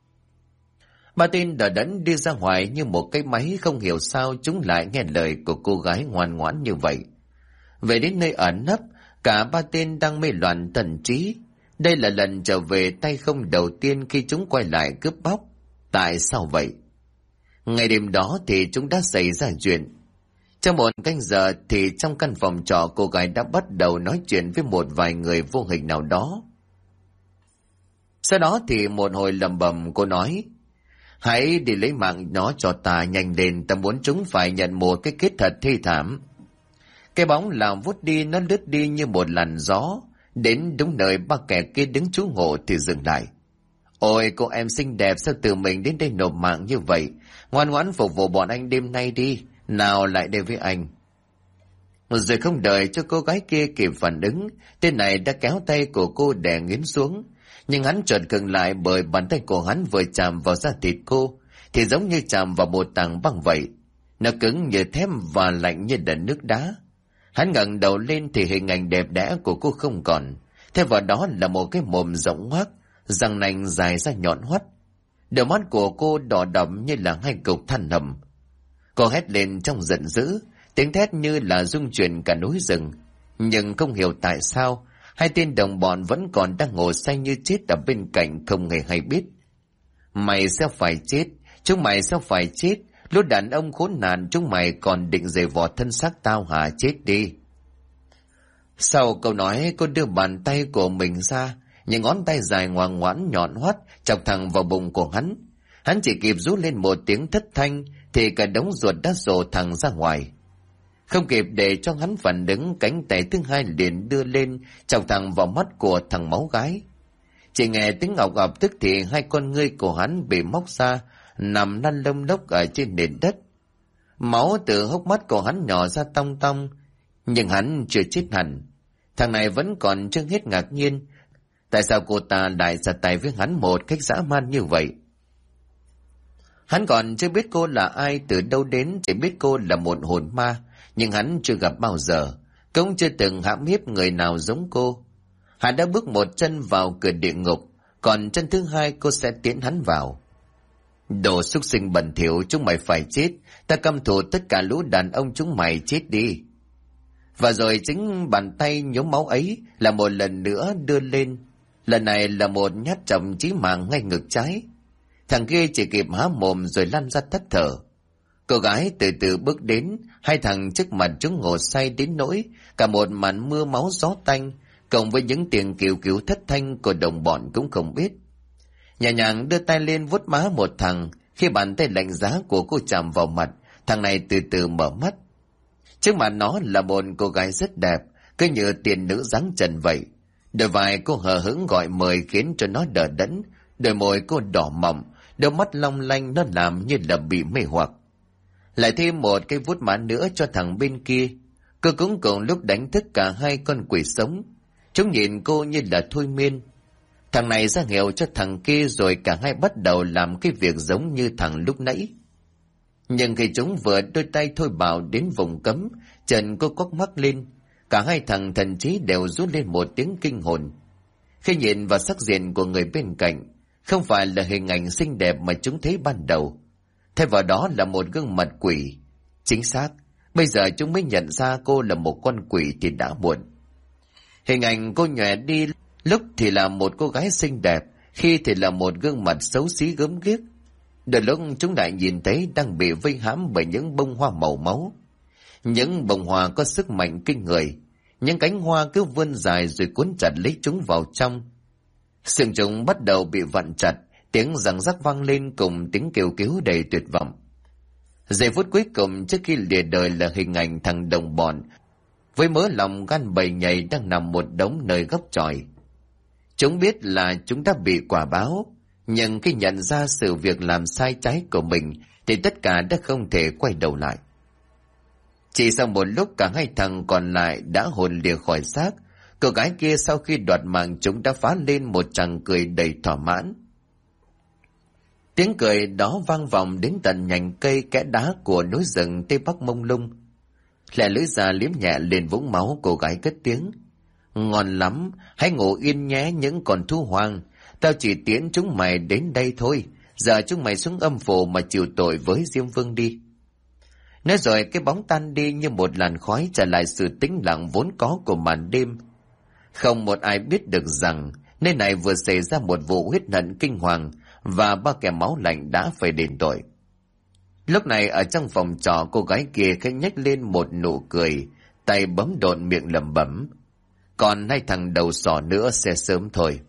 Ba tên đờ đẫn đi ra ngoài như một cái máy, không hiểu sao chúng lại nghe lời của cô gái ngoan ngoãn như vậy. Về đến nơi ẩn nấp, cả ba tên đang mê loạn thần trí. Đây là lần trở về tay không đầu tiên khi chúng quay lại cướp bóc. Tại sao vậy? Ngày đêm đó thì chúng đã xảy ra chuyện. Trong một canh giờ thì trong căn phòng trọ, cô gái đã bắt đầu nói chuyện với một vài người vô hình nào đó. Sau đó thì một hồi lầm bầm cô nói: hãy đi lấy mạng nó cho ta nhanh lên, ta muốn chúng phải nhận một cái kết thật thê thảm. Cái bóng làm vút đi, nó lướt đi như một làn gió. Đến đúng nơi ba kẻ kia đứng trú ngụ thì dừng lại. Ôi cô em xinh đẹp, sao tự mình đến đây nộp mạng như vậy? Ngoan ngoãn phục vụ bọn anh đêm nay đi, nào lại đây với anh. Rồi không đợi cho cô gái kia kịp phản ứng, tên này đã kéo tay của cô đè nghiến xuống. Nhưng hắn chợt khựng lại, bởi bàn tay của hắn vừa chạm vào da thịt cô thì giống như chạm vào một tảng băng vậy. Nó cứng như thép và lạnh như đợt nước đá. Hắn ngẩng đầu lên thì hình ảnh đẹp đẽ của cô không còn, thay vào đó là một cái mồm rộng ngoác, răng nanh dài ra nhọn hoắt. Đôi mắt của cô đỏ đậm như là hai cục than hầm. Cô hét lên trong giận dữ, tiếng thét như là rung chuyển cả núi rừng. Nhưng không hiểu tại sao hai tên đồng bọn vẫn còn đang ngồi say như chết ở bên cạnh, không hề hay biết. Mày sẽ phải chết, chúng mày sẽ phải chết. Lũ đàn ông khốn nạn, chúng mày còn định giày vò thân xác tao hả? Chết đi. Sau câu nói, cô đưa bàn tay của mình ra, những ngón tay dài ngoan ngoãn nhọn hoắt chọc thẳng vào bụng của hắn. Hắn chỉ kịp rú lên một tiếng thất thanh thì cả đống ruột đã rồ thẳng ra ngoài. Không kịp để cho hắn phản ứng, cánh tay thứ hai liền đưa lên chọc thẳng vào mắt của thằng máu gái. Chỉ nghe tiếng ọc ọc, tức thì hai con ngươi của hắn bị móc ra, nằm lăn lông lốc ở trên nền đất. Máu từ hốc mắt của hắn nhỏ ra tong tong, nhưng hắn chưa chết hẳn. Thằng này vẫn còn chưa hết ngạc nhiên, tại sao cô ta lại ra tay với hắn một cách dã man như vậy. Hắn còn chưa biết cô là ai, từ đâu đến, chỉ biết cô là một hồn ma, nhưng hắn chưa gặp bao giờ, cũng chưa từng hãm hiếp người nào giống cô. Hắn đã bước một chân vào cửa địa ngục, còn chân thứ hai cô sẽ tiến hắn vào. Đồ súc sinh bẩn thỉu, chúng mày phải chết, ta căm thù tất cả lũ đàn ông, chúng mày chết đi. Và rồi chính bàn tay nhuốm máu ấy là một lần nữa đưa lên, lần này là một nhát chồng chí mạng ngay ngực trái. Thằng kia chỉ kịp há mồm rồi lăn ra thất thở. Cô gái từ từ bước đến, hai thằng trước mặt chúng ngồi say đến nỗi cả một màn mưa máu gió tanh, cộng với những tiếng kêu cứu thất thanh của đồng bọn cũng không biết. Nhẹ nhàng đưa tay lên vuốt má một thằng, khi bàn tay lạnh giá của cô chạm vào mặt, thằng này từ từ mở mắt. Trước mặt nó là một cô gái rất đẹp, cứ như tiền nữ dáng trần vậy. Đôi vai cô hờ hững gọi mời khiến cho nó đờ đẫn, đôi môi cô đỏ mọng, đôi mắt long lanh, nó làm như là bị mê hoặc. Lại thêm một cái vuốt má nữa cho thằng bên kia. Cô cũng cùng lúc đánh thức cả hai con quỷ sống. Chúng nhìn cô như là thôi miên. Thằng này ra hiệu cho thằng kia, rồi cả hai bắt đầu làm cái việc giống như thằng lúc nãy. Nhưng khi chúng vừa đôi tay thôi bảo đến vùng cấm, chân cô quắc mắt lên, cả hai thằng thần trí đều rút lên một tiếng kinh hồn. Khi nhìn vào sắc diện của người bên cạnh, không phải là hình ảnh xinh đẹp mà chúng thấy ban đầu, thay vào đó là một gương mặt quỷ. Chính xác, bây giờ chúng mới nhận ra cô là một con quỷ thì đã muộn. Hình ảnh cô nhòe đi, lúc thì là một cô gái xinh đẹp, khi thì là một gương mặt xấu xí gớm ghiếc. Đôi lúc chúng lại nhìn thấy đang bị vây hãm bởi những bông hoa màu máu. Những bông hoa có sức mạnh kinh người, những cánh hoa cứ vươn dài rồi cuốn chặt lấy chúng vào trong. Xương chúng bắt đầu bị vặn chặt, tiếng răng rắc vang lên cùng tiếng kêu cứu đầy tuyệt vọng. Giây phút cuối cùng trước khi lìa đời là hình ảnh thằng đồng bọn với mớ lòng gan bầy nhầy đang nằm một đống nơi góc chòi. Chúng biết là chúng đã bị quả báo, Nhưng khi nhận ra sự việc làm sai trái của mình thì tất cả đã không thể quay đầu lại. Chỉ sau một lúc cả hai thằng còn lại đã hồn lìa khỏi xác. Cô gái kia sau khi đoạt mạng chúng đã phá lên một tràng cười đầy thỏa mãn. Tiếng cười đó vang vọng đến tận nhành cây kẽ đá của núi rừng Tây Bắc mông lung. Lẹ lưỡi ra liếm nhẹ lên vũng máu, cô gái cất tiếng: "Ngon lắm, hãy ngủ yên nhé những con thú hoang. Tao chỉ tiễn chúng mày đến đây thôi. Giờ chúng mày xuống âm phủ mà chịu tội với Diêm Vương đi." Nói rồi cái bóng tan đi như một làn khói, trả lại sự tĩnh lặng vốn có của màn đêm. Không một ai biết được rằng nơi này vừa xảy ra một vụ huyết hận kinh hoàng và ba kẻ máu lạnh đã phải đền tội. Lúc này ở trong phòng trọ, cô gái kia khẽ nhếch lên một nụ cười, tay bấm độn miệng lẩm bẩm: "Còn hai thằng đầu sỏ nữa sẽ sớm thôi."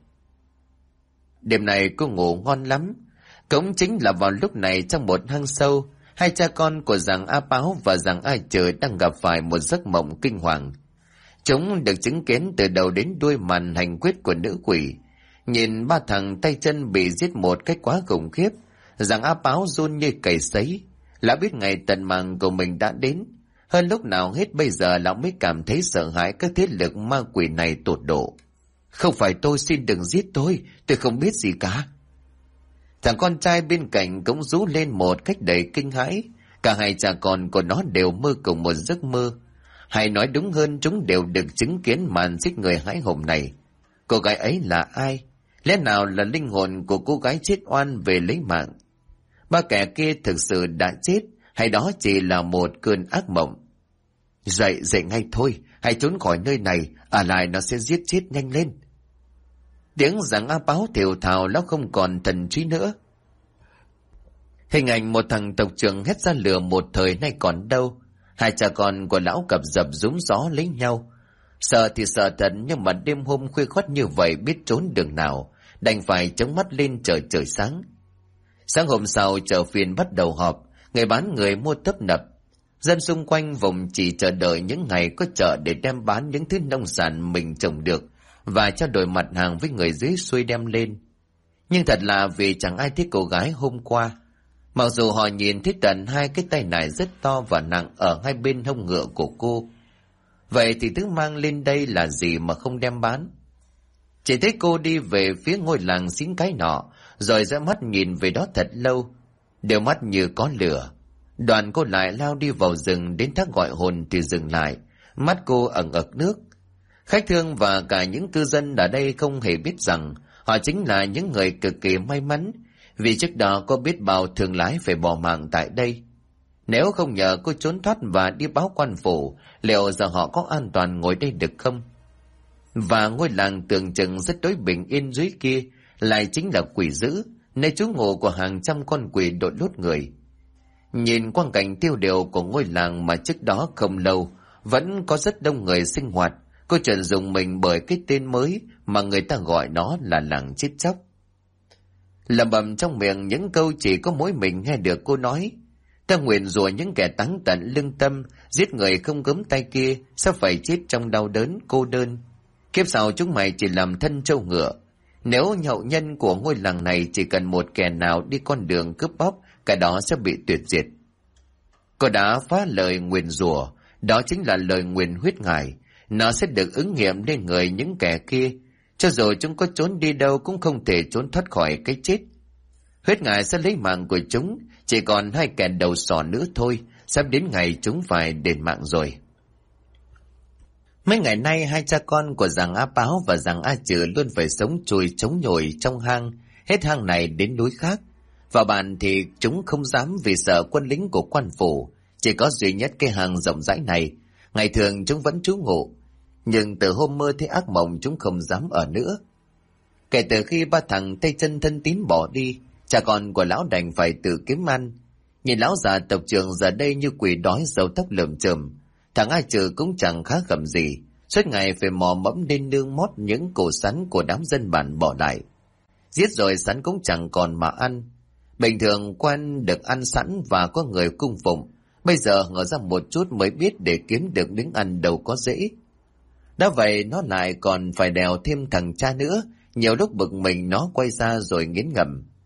Đêm này cô ngủ ngon lắm. Cũng chính là vào lúc này, trong một hang sâu, hai cha con của giàng A Báo và giàng A Trừ đang gặp phải một giấc mộng kinh hoàng. Chúng được chứng kiến từ đầu đến đuôi màn hành quyết của nữ quỷ. Nhìn ba thằng tay chân bị giết một cách quá khủng khiếp, giàng A Báo run như cầy sấy. Lão biết ngày tận mạng của mình đã đến. Hơn lúc nào hết bây giờ lão mới cảm thấy sợ hãi các thế lực ma quỷ này tột độ. "Không phải tôi, xin đừng giết tôi không biết gì cả." Thằng con trai bên cạnh cũng rú lên một cách đầy kinh hãi. Cả hai cha con của nó đều mơ cùng một giấc mơ. Hay nói đúng hơn, chúng đều được chứng kiến màn giết người hãi hùng này. Cô gái ấy là ai? Lẽ nào là linh hồn của cô gái chết oan về lấy mạng? Ba kẻ kia thực sự đã chết, hay đó chỉ là một cơn ác mộng? Dậy ngay thôi, hãy trốn khỏi nơi này, ở lại nó sẽ giết chết nhanh lên. Tiếng giàng A Báo thều thào, lão không còn thần trí nữa. Hình ảnh một thằng tộc trưởng hét ra lửa một thời nay còn đâu. Hai cha con của lão cặp dập rúm gió lấy nhau. Sợ thì sợ thật, nhưng mà đêm hôm khuya khoắt như vậy biết trốn đường nào, đành phải chống mắt lên chờ trời sáng. Sáng hôm sau, chợ phiên bắt đầu họp, người bán người mua tấp nập. Dân xung quanh vùng chỉ chờ đợi những ngày có chợ để đem bán những thứ nông sản mình trồng được và trao đổi mặt hàng với người dưới xuôi đem lên. Nhưng thật là vì chẳng ai thấy cô gái hôm qua. Mặc dù họ nhìn thấy tận hai cái tay nải rất to và nặng ở hai bên hông ngựa của cô. Vậy thì thứ mang lên đây là gì mà không đem bán? Chỉ thấy cô đi về phía ngôi làng xín cái nọ, rồi dõi mắt nhìn về đó thật lâu, đều mắt như có lửa. Đoàn cô lại lao đi vào rừng, đến thác gọi hồn thì dừng lại, mắt cô ẩn ực nước. Khách thương và cả những cư dân ở đây không hề biết rằng họ chính là những người cực kỳ may mắn, vì trước đó có biết bao thương lái phải bỏ mạng tại đây. Nếu không nhờ cô trốn thoát và đi báo quan phủ, liệu giờ họ có an toàn ngồi đây được không? Và ngôi làng tưởng chừng rất đối bình yên dưới kia lại chính là quỷ dữ, nơi trú ngụ của hàng trăm con quỷ đội lốt người. Nhìn quang cảnh tiêu điều của ngôi làng mà trước đó không lâu vẫn có rất đông người sinh hoạt, cô chợt dùng mình bởi cái tên mới mà người ta gọi nó là làng chết chóc. Lẩm bẩm trong miệng những câu chỉ có mỗi mình nghe được cô nói. Ta nguyền rủa những kẻ táng tận lương tâm, giết người không gớm tay kia, sao phải chết trong đau đớn, cô đơn. Kiếp sau chúng mày chỉ làm thân trâu ngựa. Nếu hậu nhân của ngôi làng này chỉ cần một kẻ nào đi con đường cướp bóc, cả đó sẽ bị tuyệt diệt. Cô đã phá lời nguyền rủa, đó chính là lời nguyền huyết ngài. Nó sẽ được ứng nghiệm lên người những kẻ kia. Cho dù chúng có trốn đi đâu cũng không thể trốn thoát khỏi cái chết. Huyết ngài sẽ lấy mạng của chúng, chỉ còn hai kẻ đầu sỏ nữa thôi, sắp đến ngày chúng phải đền mạng rồi. Mấy ngày nay hai cha con của giàng A Báo và giàng A Trừ luôn phải sống chùi chống nhồi trong hang, hết hang này đến núi khác. Vào bàn thì chúng không dám vì sợ quân lính của quan phủ, chỉ có duy nhất cái hang rộng rãi này. Ngày thường chúng vẫn trú ngụ, nhưng từ hôm mơ thấy ác mộng chúng không dám ở nữa. Kể từ khi ba thằng tay chân thân tín bỏ đi, cha con của lão đành phải tự kiếm ăn. Nhìn lão già tộc trưởng giờ đây như quỷ đói, râu tóc lởm chởm. Thằng A Trừ cũng chẳng khá khẩm gì, suốt ngày phải mò mẫm lên nương mót những củ sắn của đám dân bản bỏ lại. Giết rồi sắn cũng chẳng còn mà ăn. Bình thường quen được ăn sẵn và có người cung phụng, bây giờ ngỡ ra một chút mới biết để kiếm được miếng ăn đâu có dễ. Đã vậy nó lại còn phải đèo thêm thằng cha nữa, nhiều lúc bực mình nó quay ra rồi nghiến ngẫm.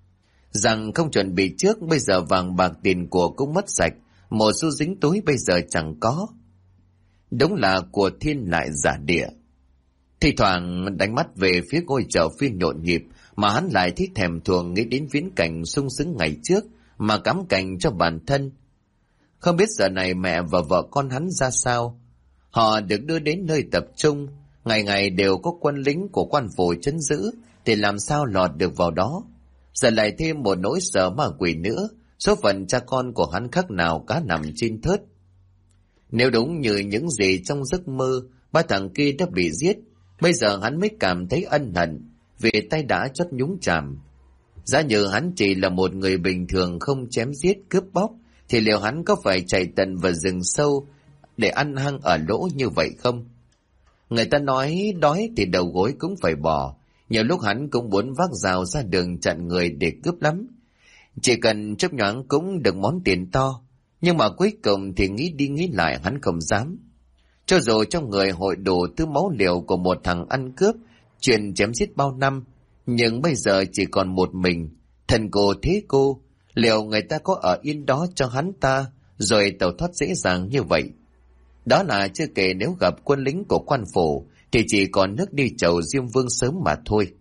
Rằng không chuẩn bị trước, bây giờ vàng bạc tiền của cũng mất sạch, một xu dính túi bây giờ chẳng có. Đúng là của thiên lại giả địa. Thì thoảng đánh mắt về phía ngôi chợ phiên nhộn nhịp, mà hắn lại thích thèm thuồng nghĩ đến viễn cảnh sung sướng ngày trước mà cắm cành cho bản thân. Không biết giờ này mẹ và vợ con hắn ra sao. Họ được đưa đến nơi tập trung, ngày ngày đều có quân lính của quan phủ trấn giữ, thì làm sao lọt được vào đó. Giờ lại thêm một nỗi sợ ma quỷ nữa, số phận cha con của hắn khác nào cá nằm trên thớt. Nếu đúng như những gì trong giấc mơ, ba thằng kia đã bị giết, bây giờ hắn mới cảm thấy ân hận vì tay đã chót nhúng chàm. Giá như hắn chỉ là một người bình thường không chém giết cướp bóc, thì liệu hắn có phải chạy tận vào rừng sâu để ăn hăng ở lỗ như vậy không? Người ta nói đói thì đầu gối cũng phải bò. Nhiều lúc hắn cũng muốn vác rào ra đường chặn người để cướp lắm. Chỉ cần chớp nhoáng cũng được món tiền to. Nhưng mà cuối cùng thì nghĩ đi nghĩ lại hắn không dám. Cho dù trong người hội đủ thứ máu liều của một thằng ăn cướp, chuyện chém giết bao năm, nhưng bây giờ chỉ còn một mình, thần cô thế cô, liệu người ta có ở yên đó cho hắn ta, rồi tẩu thoát dễ dàng như vậy? Đó là chưa kể nếu gặp quân lính của quan phủ, thì chỉ còn nước đi chầu Diêm Vương sớm mà thôi.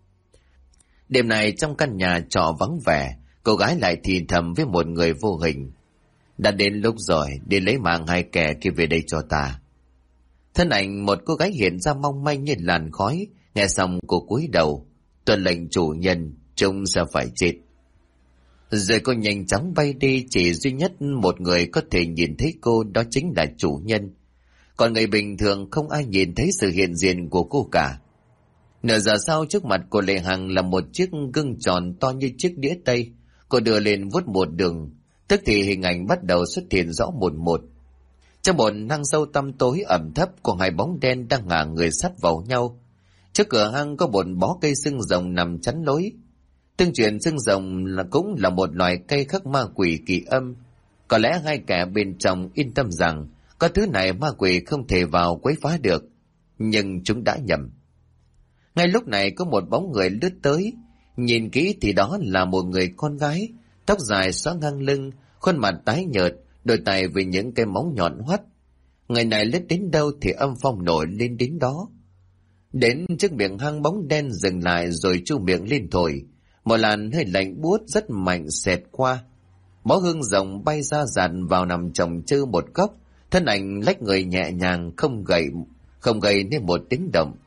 Đêm này trong căn nhà trọ vắng vẻ, cô gái lại thì thầm với một người vô hình. Đã đến lúc rồi, đi lấy mạng hai kẻ kia về đây cho ta. Thân ảnh một cô gái hiện ra mong manh như làn khói, nghe xong cô cúi đầu. Tuân lệnh chủ nhân, chúng sẽ phải chết. Rồi cô nhanh chóng bay đi, chỉ duy nhất một người có thể nhìn thấy cô, đó chính là chủ nhân. Còn người bình thường không ai nhìn thấy sự hiện diện của cô cả. Nửa giờ sau, trước mặt của Lệ Hằng là một chiếc gương tròn to như chiếc đĩa tây. Cô đưa lên vuốt một đường, tức thì hình ảnh bắt đầu xuất hiện rõ một một. Trong một hang sâu tăm tối ẩm thấp, có hai bóng đen đang ngả người sát vào nhau. Trước cửa hang có một bó cây xương rồng nằm chắn lối. Tương truyền xương rồng cũng là một loài cây khắc ma quỷ kỳ âm. Có lẽ hai kẻ bên trong yên tâm rằng có thứ này ma quỷ không thể vào quấy phá được, nhưng chúng đã nhầm. Ngay lúc này có một bóng người lướt tới, nhìn kỹ thì đó là một người con gái, tóc dài xõa ngang lưng, khuôn mặt tái nhợt, đôi tay với những cái móng nhọn hoắt. Người này lướt đến đâu thì âm phong nổi lên đến đó. Đến trước miệng hang, bóng đen dừng lại rồi chu miệng lên thổi. Một làn hơi lạnh buốt rất mạnh xẹt qua. Bó hương rồng bay ra dàn vào nằm chồng chư một góc, thân ảnh lách người nhẹ nhàng, không gây nên một tiếng động.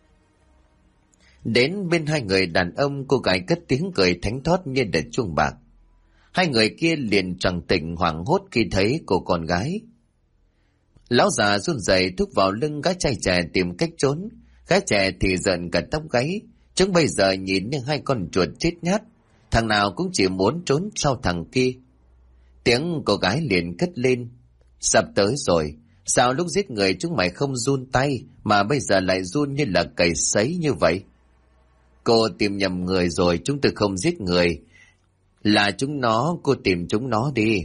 Đến bên hai người đàn ông, cô gái cất tiếng cười thánh thót như đợt chuông bạc. Hai người kia liền choàng tỉnh hoảng hốt khi thấy cô con gái. Lão già run rẩy thúc vào lưng gái trai trẻ tìm cách trốn. Gái trẻ thì giận cả tóc gáy. Chúng bây giờ nhìn như hai con chuột chết nhát, thằng nào cũng chỉ muốn trốn sau thằng kia. Tiếng cô gái liền cất lên. Sắp tới rồi, sao lúc giết người chúng mày không run tay, mà bây giờ lại run như là cầy sấy như vậy? Cô tìm nhầm người rồi, chúng tôi không giết người. Là chúng nó, cô tìm chúng nó đi.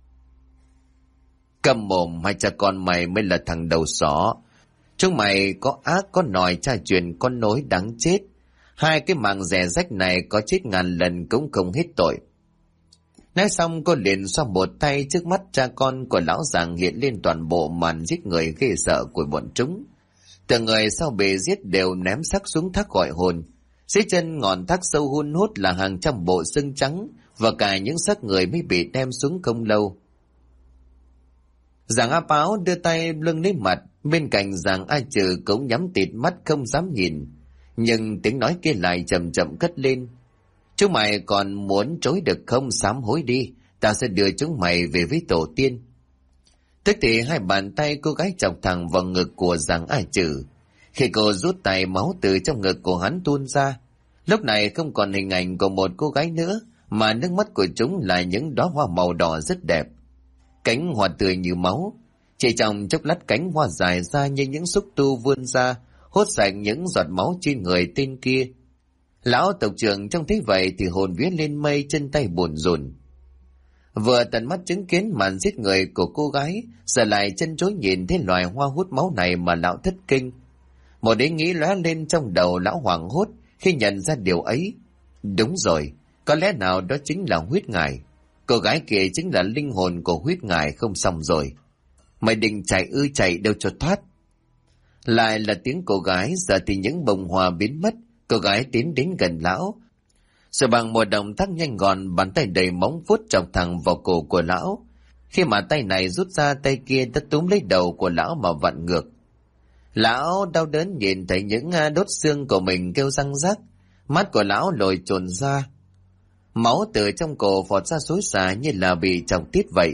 Câm mồm, hai cha con mày mới là thằng đầu sỏ. Chúng mày có ác, có nòi cha truyền con nối đáng chết. Hai cái mạng rẻ rách này có chết ngàn lần cũng không hết tội. Nói xong cô liền xoa một tay, trước mắt cha con của lão giàng hiện lên toàn bộ màn giết người ghê sợ của bọn chúng. Từng người sau bề giết đều ném xác xuống thác gọi hồn. Dưới chân ngọn thác sâu hun hút là hàng trăm bộ xương trắng, và cả những xác người mới bị đem xuống không lâu. Giàng A Páo đưa tay lưng lấy mặt, bên cạnh Giàng A Trừ cũng nhắm tịt mắt không dám nhìn. Nhưng tiếng nói kia lại chậm chậm cất lên. Chúng mày còn muốn trối được không, sám hối đi, ta sẽ đưa chúng mày về với tổ tiên. Tức thì hai bàn tay cô gái chọc thẳng vào ngực của Giàng A Trừ. Khi cô rút tay, máu từ trong ngực của hắn tuôn ra. Lúc này không còn hình ảnh của một cô gái nữa, mà nước mắt của chúng là những đóa hoa màu đỏ rất đẹp. Cánh hoa tươi như máu. Chỉ trong chốc lát cánh hoa dài ra như những xúc tu vươn ra, hốt sạch những giọt máu trên người tên kia. Lão tộc trưởng trông thấy vậy thì hồn vía lên mây, chân tay bồn rồn. Vừa tận mắt chứng kiến màn giết người của cô gái, giờ lại chân chối nhìn thấy loài hoa hút máu này mà lão thất kinh. Một ý nghĩ lóe lên trong đầu lão hoảng hốt khi nhận ra điều ấy. Đúng rồi, Có lẽ nào đó chính là huyết ngải. Cô gái kia chính là linh hồn của huyết ngải. Không xong rồi. Mày định chạy chạy đâu cho thoát. Lại là tiếng cô gái. Giờ thì những bông hoa biến mất. Cô gái tiến đến gần lão, rồi bằng một động tác nhanh gọn, bàn tay đầy móng vuốt chọc thẳng vào cổ của lão. Khi mà tay này rút ra, tay kia đã túm lấy đầu của lão mà vặn ngược. Lão đau đớn nhìn thấy những đốt xương của mình kêu răng rắc, mắt của lão lồi trồn ra, máu từ trong cổ phọt ra xối xả như là bị chọc tiết vậy.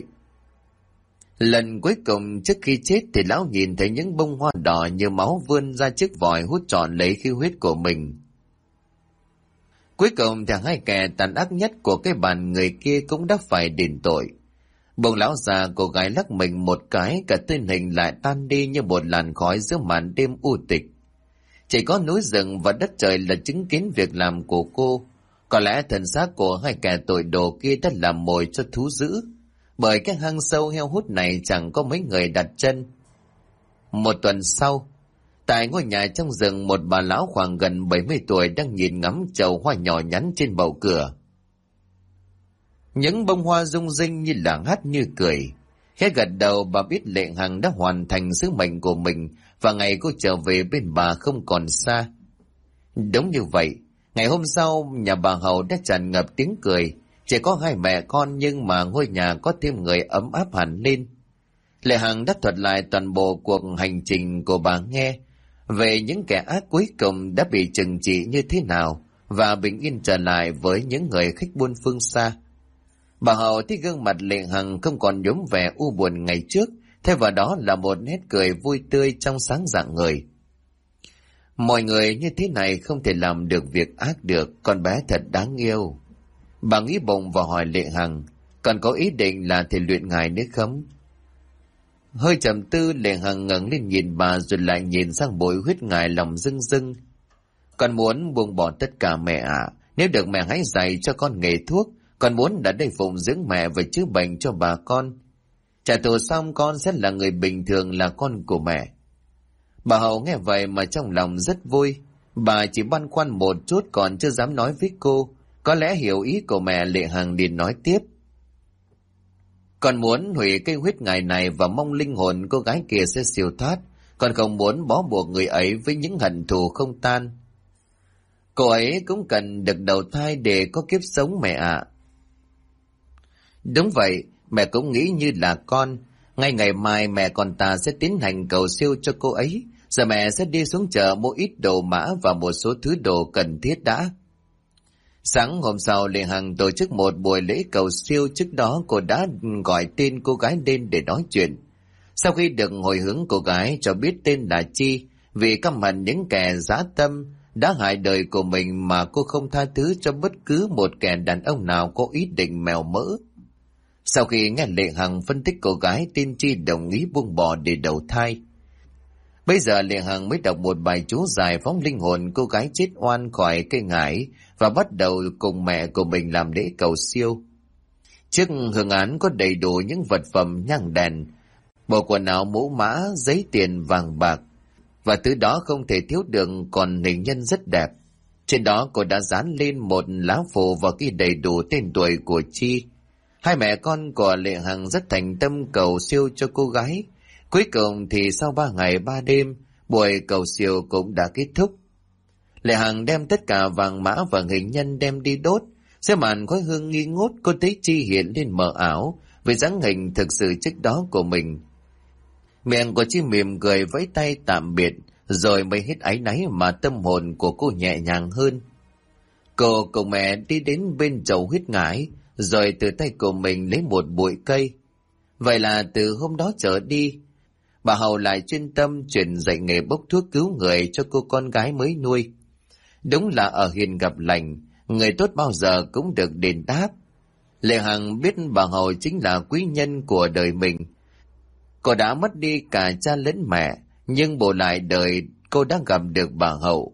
Lần cuối cùng trước khi chết thì lão nhìn thấy những bông hoa đỏ như máu vươn ra chiếc vòi hút trọn lấy khí huyết của mình. Cuối cùng thì hai kẻ tàn ác nhất của cái bàn người kia cũng đã phải đền tội. Bỗng lão già cô gái lắc mình một cái, cả thân hình lại tan đi như một làn khói giữa màn đêm u tịch. Chỉ có núi rừng và đất trời là chứng kiến việc làm của cô. Có lẽ thân xác của hai kẻ tội đồ kia đã làm mồi cho thú dữ, bởi cái hang sâu heo hút này chẳng có mấy người đặt chân. Một tuần sau, tại ngôi nhà trong rừng, một bà lão khoảng gần 70 tuổi đang nhìn ngắm chậu hoa nhỏ nhắn trên bậu cửa. Những bông hoa rung rinh như là hát như cười. Khẽ gật đầu, bà biết Lệ Hằng đã hoàn thành sứ mệnh của mình và ngày cô trở về bên bà không còn xa. Đúng như vậy, ngày hôm sau nhà bà Hậu đã tràn ngập tiếng cười. Chỉ có hai mẹ con nhưng mà ngôi nhà có thêm người ấm áp hẳn lên. Lệ Hằng đã thuật lại toàn bộ cuộc hành trình của bà nghe, về những kẻ ác cuối cùng đã bị trừng trị như thế nào và bình yên trở lại với những người khách buôn phương xa. Bà Hậu thấy gương mặt Lệ Hằng không còn nhuốm vẻ u buồn ngày trước, thay vào đó là một nét cười vui tươi trong sáng rạng người. Mọi người như thế này không thể làm được việc ác được, con bé thật đáng yêu. Bà nghĩ bụng và hỏi Lệ Hằng, còn có ý định là thể luyện ngài nữa không? Hơi trầm tư, Lệ Hằng ngẩng lên nhìn bà rồi lại nhìn sang bội huyết ngài, lòng rưng rưng. Con muốn buông bỏ tất cả mẹ ạ. Nếu được mẹ hãy dạy cho con nghề thuốc. Con muốn đã đây phụng dưỡng mẹ và chữa bệnh cho bà con. Trả thù xong con sẽ là người bình thường, là con của mẹ. Bà Hậu nghe vậy mà trong lòng rất vui. Bà chỉ băn khoăn một chút còn chưa dám nói với cô. Có lẽ hiểu ý của mẹ, Lệ Hằng liền nói tiếp. Con muốn hủy cây huyết ngài này và mong linh hồn cô gái kia sẽ siêu thoát. Con không muốn bó buộc người ấy với những hận thù không tan. Cô ấy cũng cần được đầu thai để có kiếp sống mẹ ạ. Đúng vậy, mẹ cũng nghĩ như là con. Ngay ngày mai mẹ con ta sẽ tiến hành cầu siêu cho cô ấy. Giờ mẹ sẽ đi xuống chợ mua ít đồ mã và một số thứ đồ cần thiết đã. Sáng hôm sau, Lệ Hằng tổ chức một buổi lễ cầu siêu. Trước đó cô đã gọi tên cô gái lên để nói chuyện. Sau khi được hồi hướng cô gái cho biết tên là Chi, vì căm hận những kẻ dã tâm đã hại đời của mình mà cô không tha thứ cho bất cứ một kẻ đàn ông nào có ý định mèo mỡ. Sau khi nghe Lệ Hằng phân tích, cô gái tên Chi đồng ý buông bỏ để đầu thai. Bây giờ Lệ Hằng mới đọc một bài chú giải phóng linh hồn cô gái chết oan khỏi cây ngải và bắt đầu cùng mẹ của mình làm lễ cầu siêu. Trước hương án có đầy đủ những vật phẩm nhang đèn, bộ quần áo mũ mã, giấy tiền vàng bạc, và thứ đó không thể thiếu được còn hình nhân rất đẹp. Trên đó cô đã dán lên một lá phù và ghi đầy đủ tên tuổi của Chi. Hai mẹ con của Lệ Hằng rất thành tâm cầu siêu cho cô gái. Cuối cùng thì sau 3 ngày 3 đêm, buổi cầu siêu cũng đã kết thúc. Lệ Hằng đem tất cả vàng mã và hình nhân đem đi đốt. Dưới màn khói hương nghi ngút, cô thấy Chi hiện lên mờ ảo với dáng hình thực sự trước đó của mình. Miệng của Chi mỉm cười vẫy tay tạm biệt, rồi mới hết áy náy mà tâm hồn của cô nhẹ nhàng hơn. Cô cùng mẹ đi đến bên chậu huyết ngải, rồi từ tay của mình lấy một bụi cây. Vậy là từ hôm đó trở đi, bà Hậu lại chuyên tâm truyền dạy nghề bốc thuốc cứu người cho cô con gái mới nuôi. Đúng là ở hiền gặp lành, người tốt bao giờ cũng được đền đáp. Lệ Hằng biết bà Hậu chính là quý nhân của đời mình. Cô đã mất đi cả cha lẫn mẹ, nhưng bù lại đời cô đã gặp được bà Hậu,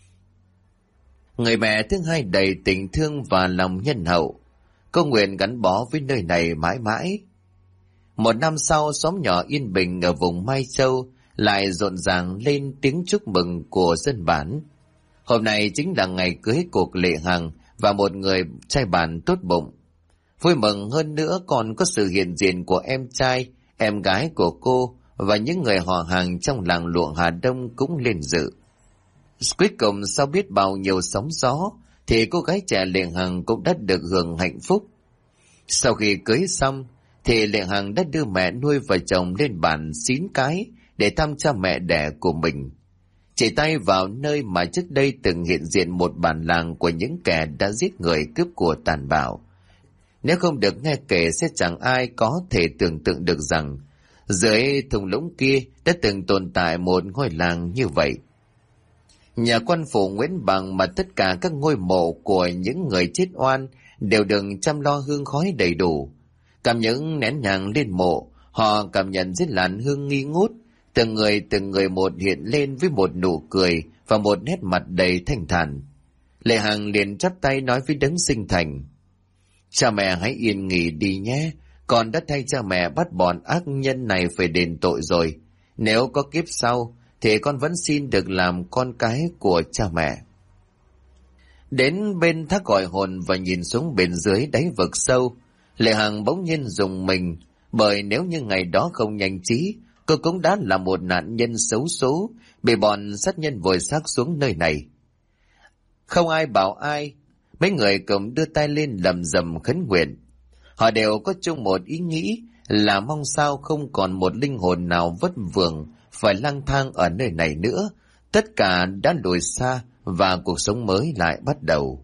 người mẹ thứ hai đầy tình thương và lòng nhân hậu. Cô nguyện gắn bó với nơi này mãi mãi. Một năm sau, xóm nhỏ yên bình ở vùng Mai Châu lại rộn ràng lên tiếng chúc mừng của dân bản. Hôm nay chính là ngày cưới của Lệ Hằng và một người trai bạn tốt bụng. Vui mừng hơn nữa còn có sự hiện diện của em trai, em gái của cô và những người họ hàng trong làng lụa Hà Đông cũng lên dự. Cuối cùng sau biết bao nhiêu sóng gió thì cô gái trẻ Lệ Hằng cũng đã được hưởng hạnh phúc. Sau khi cưới xong thì Lệ Hằng đã đưa mẹ nuôi và chồng lên bản Xín Cái để thăm cha mẹ đẻ của mình. Chỉ tay vào nơi mà trước đây từng hiện diện một bản làng của những kẻ đã giết người cướp của tàn bạo. Nếu không được nghe kể sẽ chẳng ai có thể tưởng tượng được rằng dưới thung lũng kia đã từng tồn tại một ngôi làng như vậy. Nhà quan phủ Nguyễn Bằng mà tất cả các ngôi mộ của những người chết oan đều được chăm lo hương khói đầy đủ. Cầm những nén nhang lên mộ, họ cảm nhận dưới làn hương nghi ngút, từng người một hiện lên với một nụ cười và một nét mặt đầy thanh thản. Lệ Hằng liền chắp tay nói với đấng sinh thành: Cha mẹ hãy yên nghỉ đi nhé, con đã thay cha mẹ bắt bọn ác nhân này phải đền tội rồi. Nếu có kiếp sau thì con vẫn xin được làm con cái của cha mẹ. Đến bên thác gọi hồn và nhìn xuống bên dưới đáy vực sâu, Lệ Hằng bỗng nhiên rùng mình, bởi nếu như ngày đó không nhanh trí, cô cũng đã là một nạn nhân xấu số, bị bọn sát nhân vùi xác xuống nơi này. Không ai bảo ai, mấy người cùng đưa tay lên lầm rầm khấn nguyện. Họ đều có chung một ý nghĩ là mong sao không còn một linh hồn nào vất vưởng phải lang thang ở nơi này nữa. Tất cả đã lùi xa và cuộc sống mới lại bắt đầu.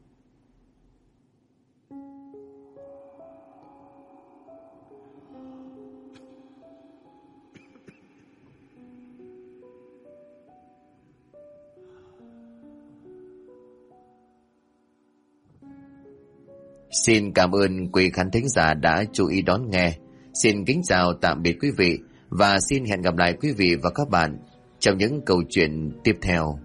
Xin cảm ơn quý khán thính giả đã chú ý đón nghe. Xin kính chào tạm biệt quý vị và xin hẹn gặp lại quý vị và các bạn trong những câu chuyện tiếp theo.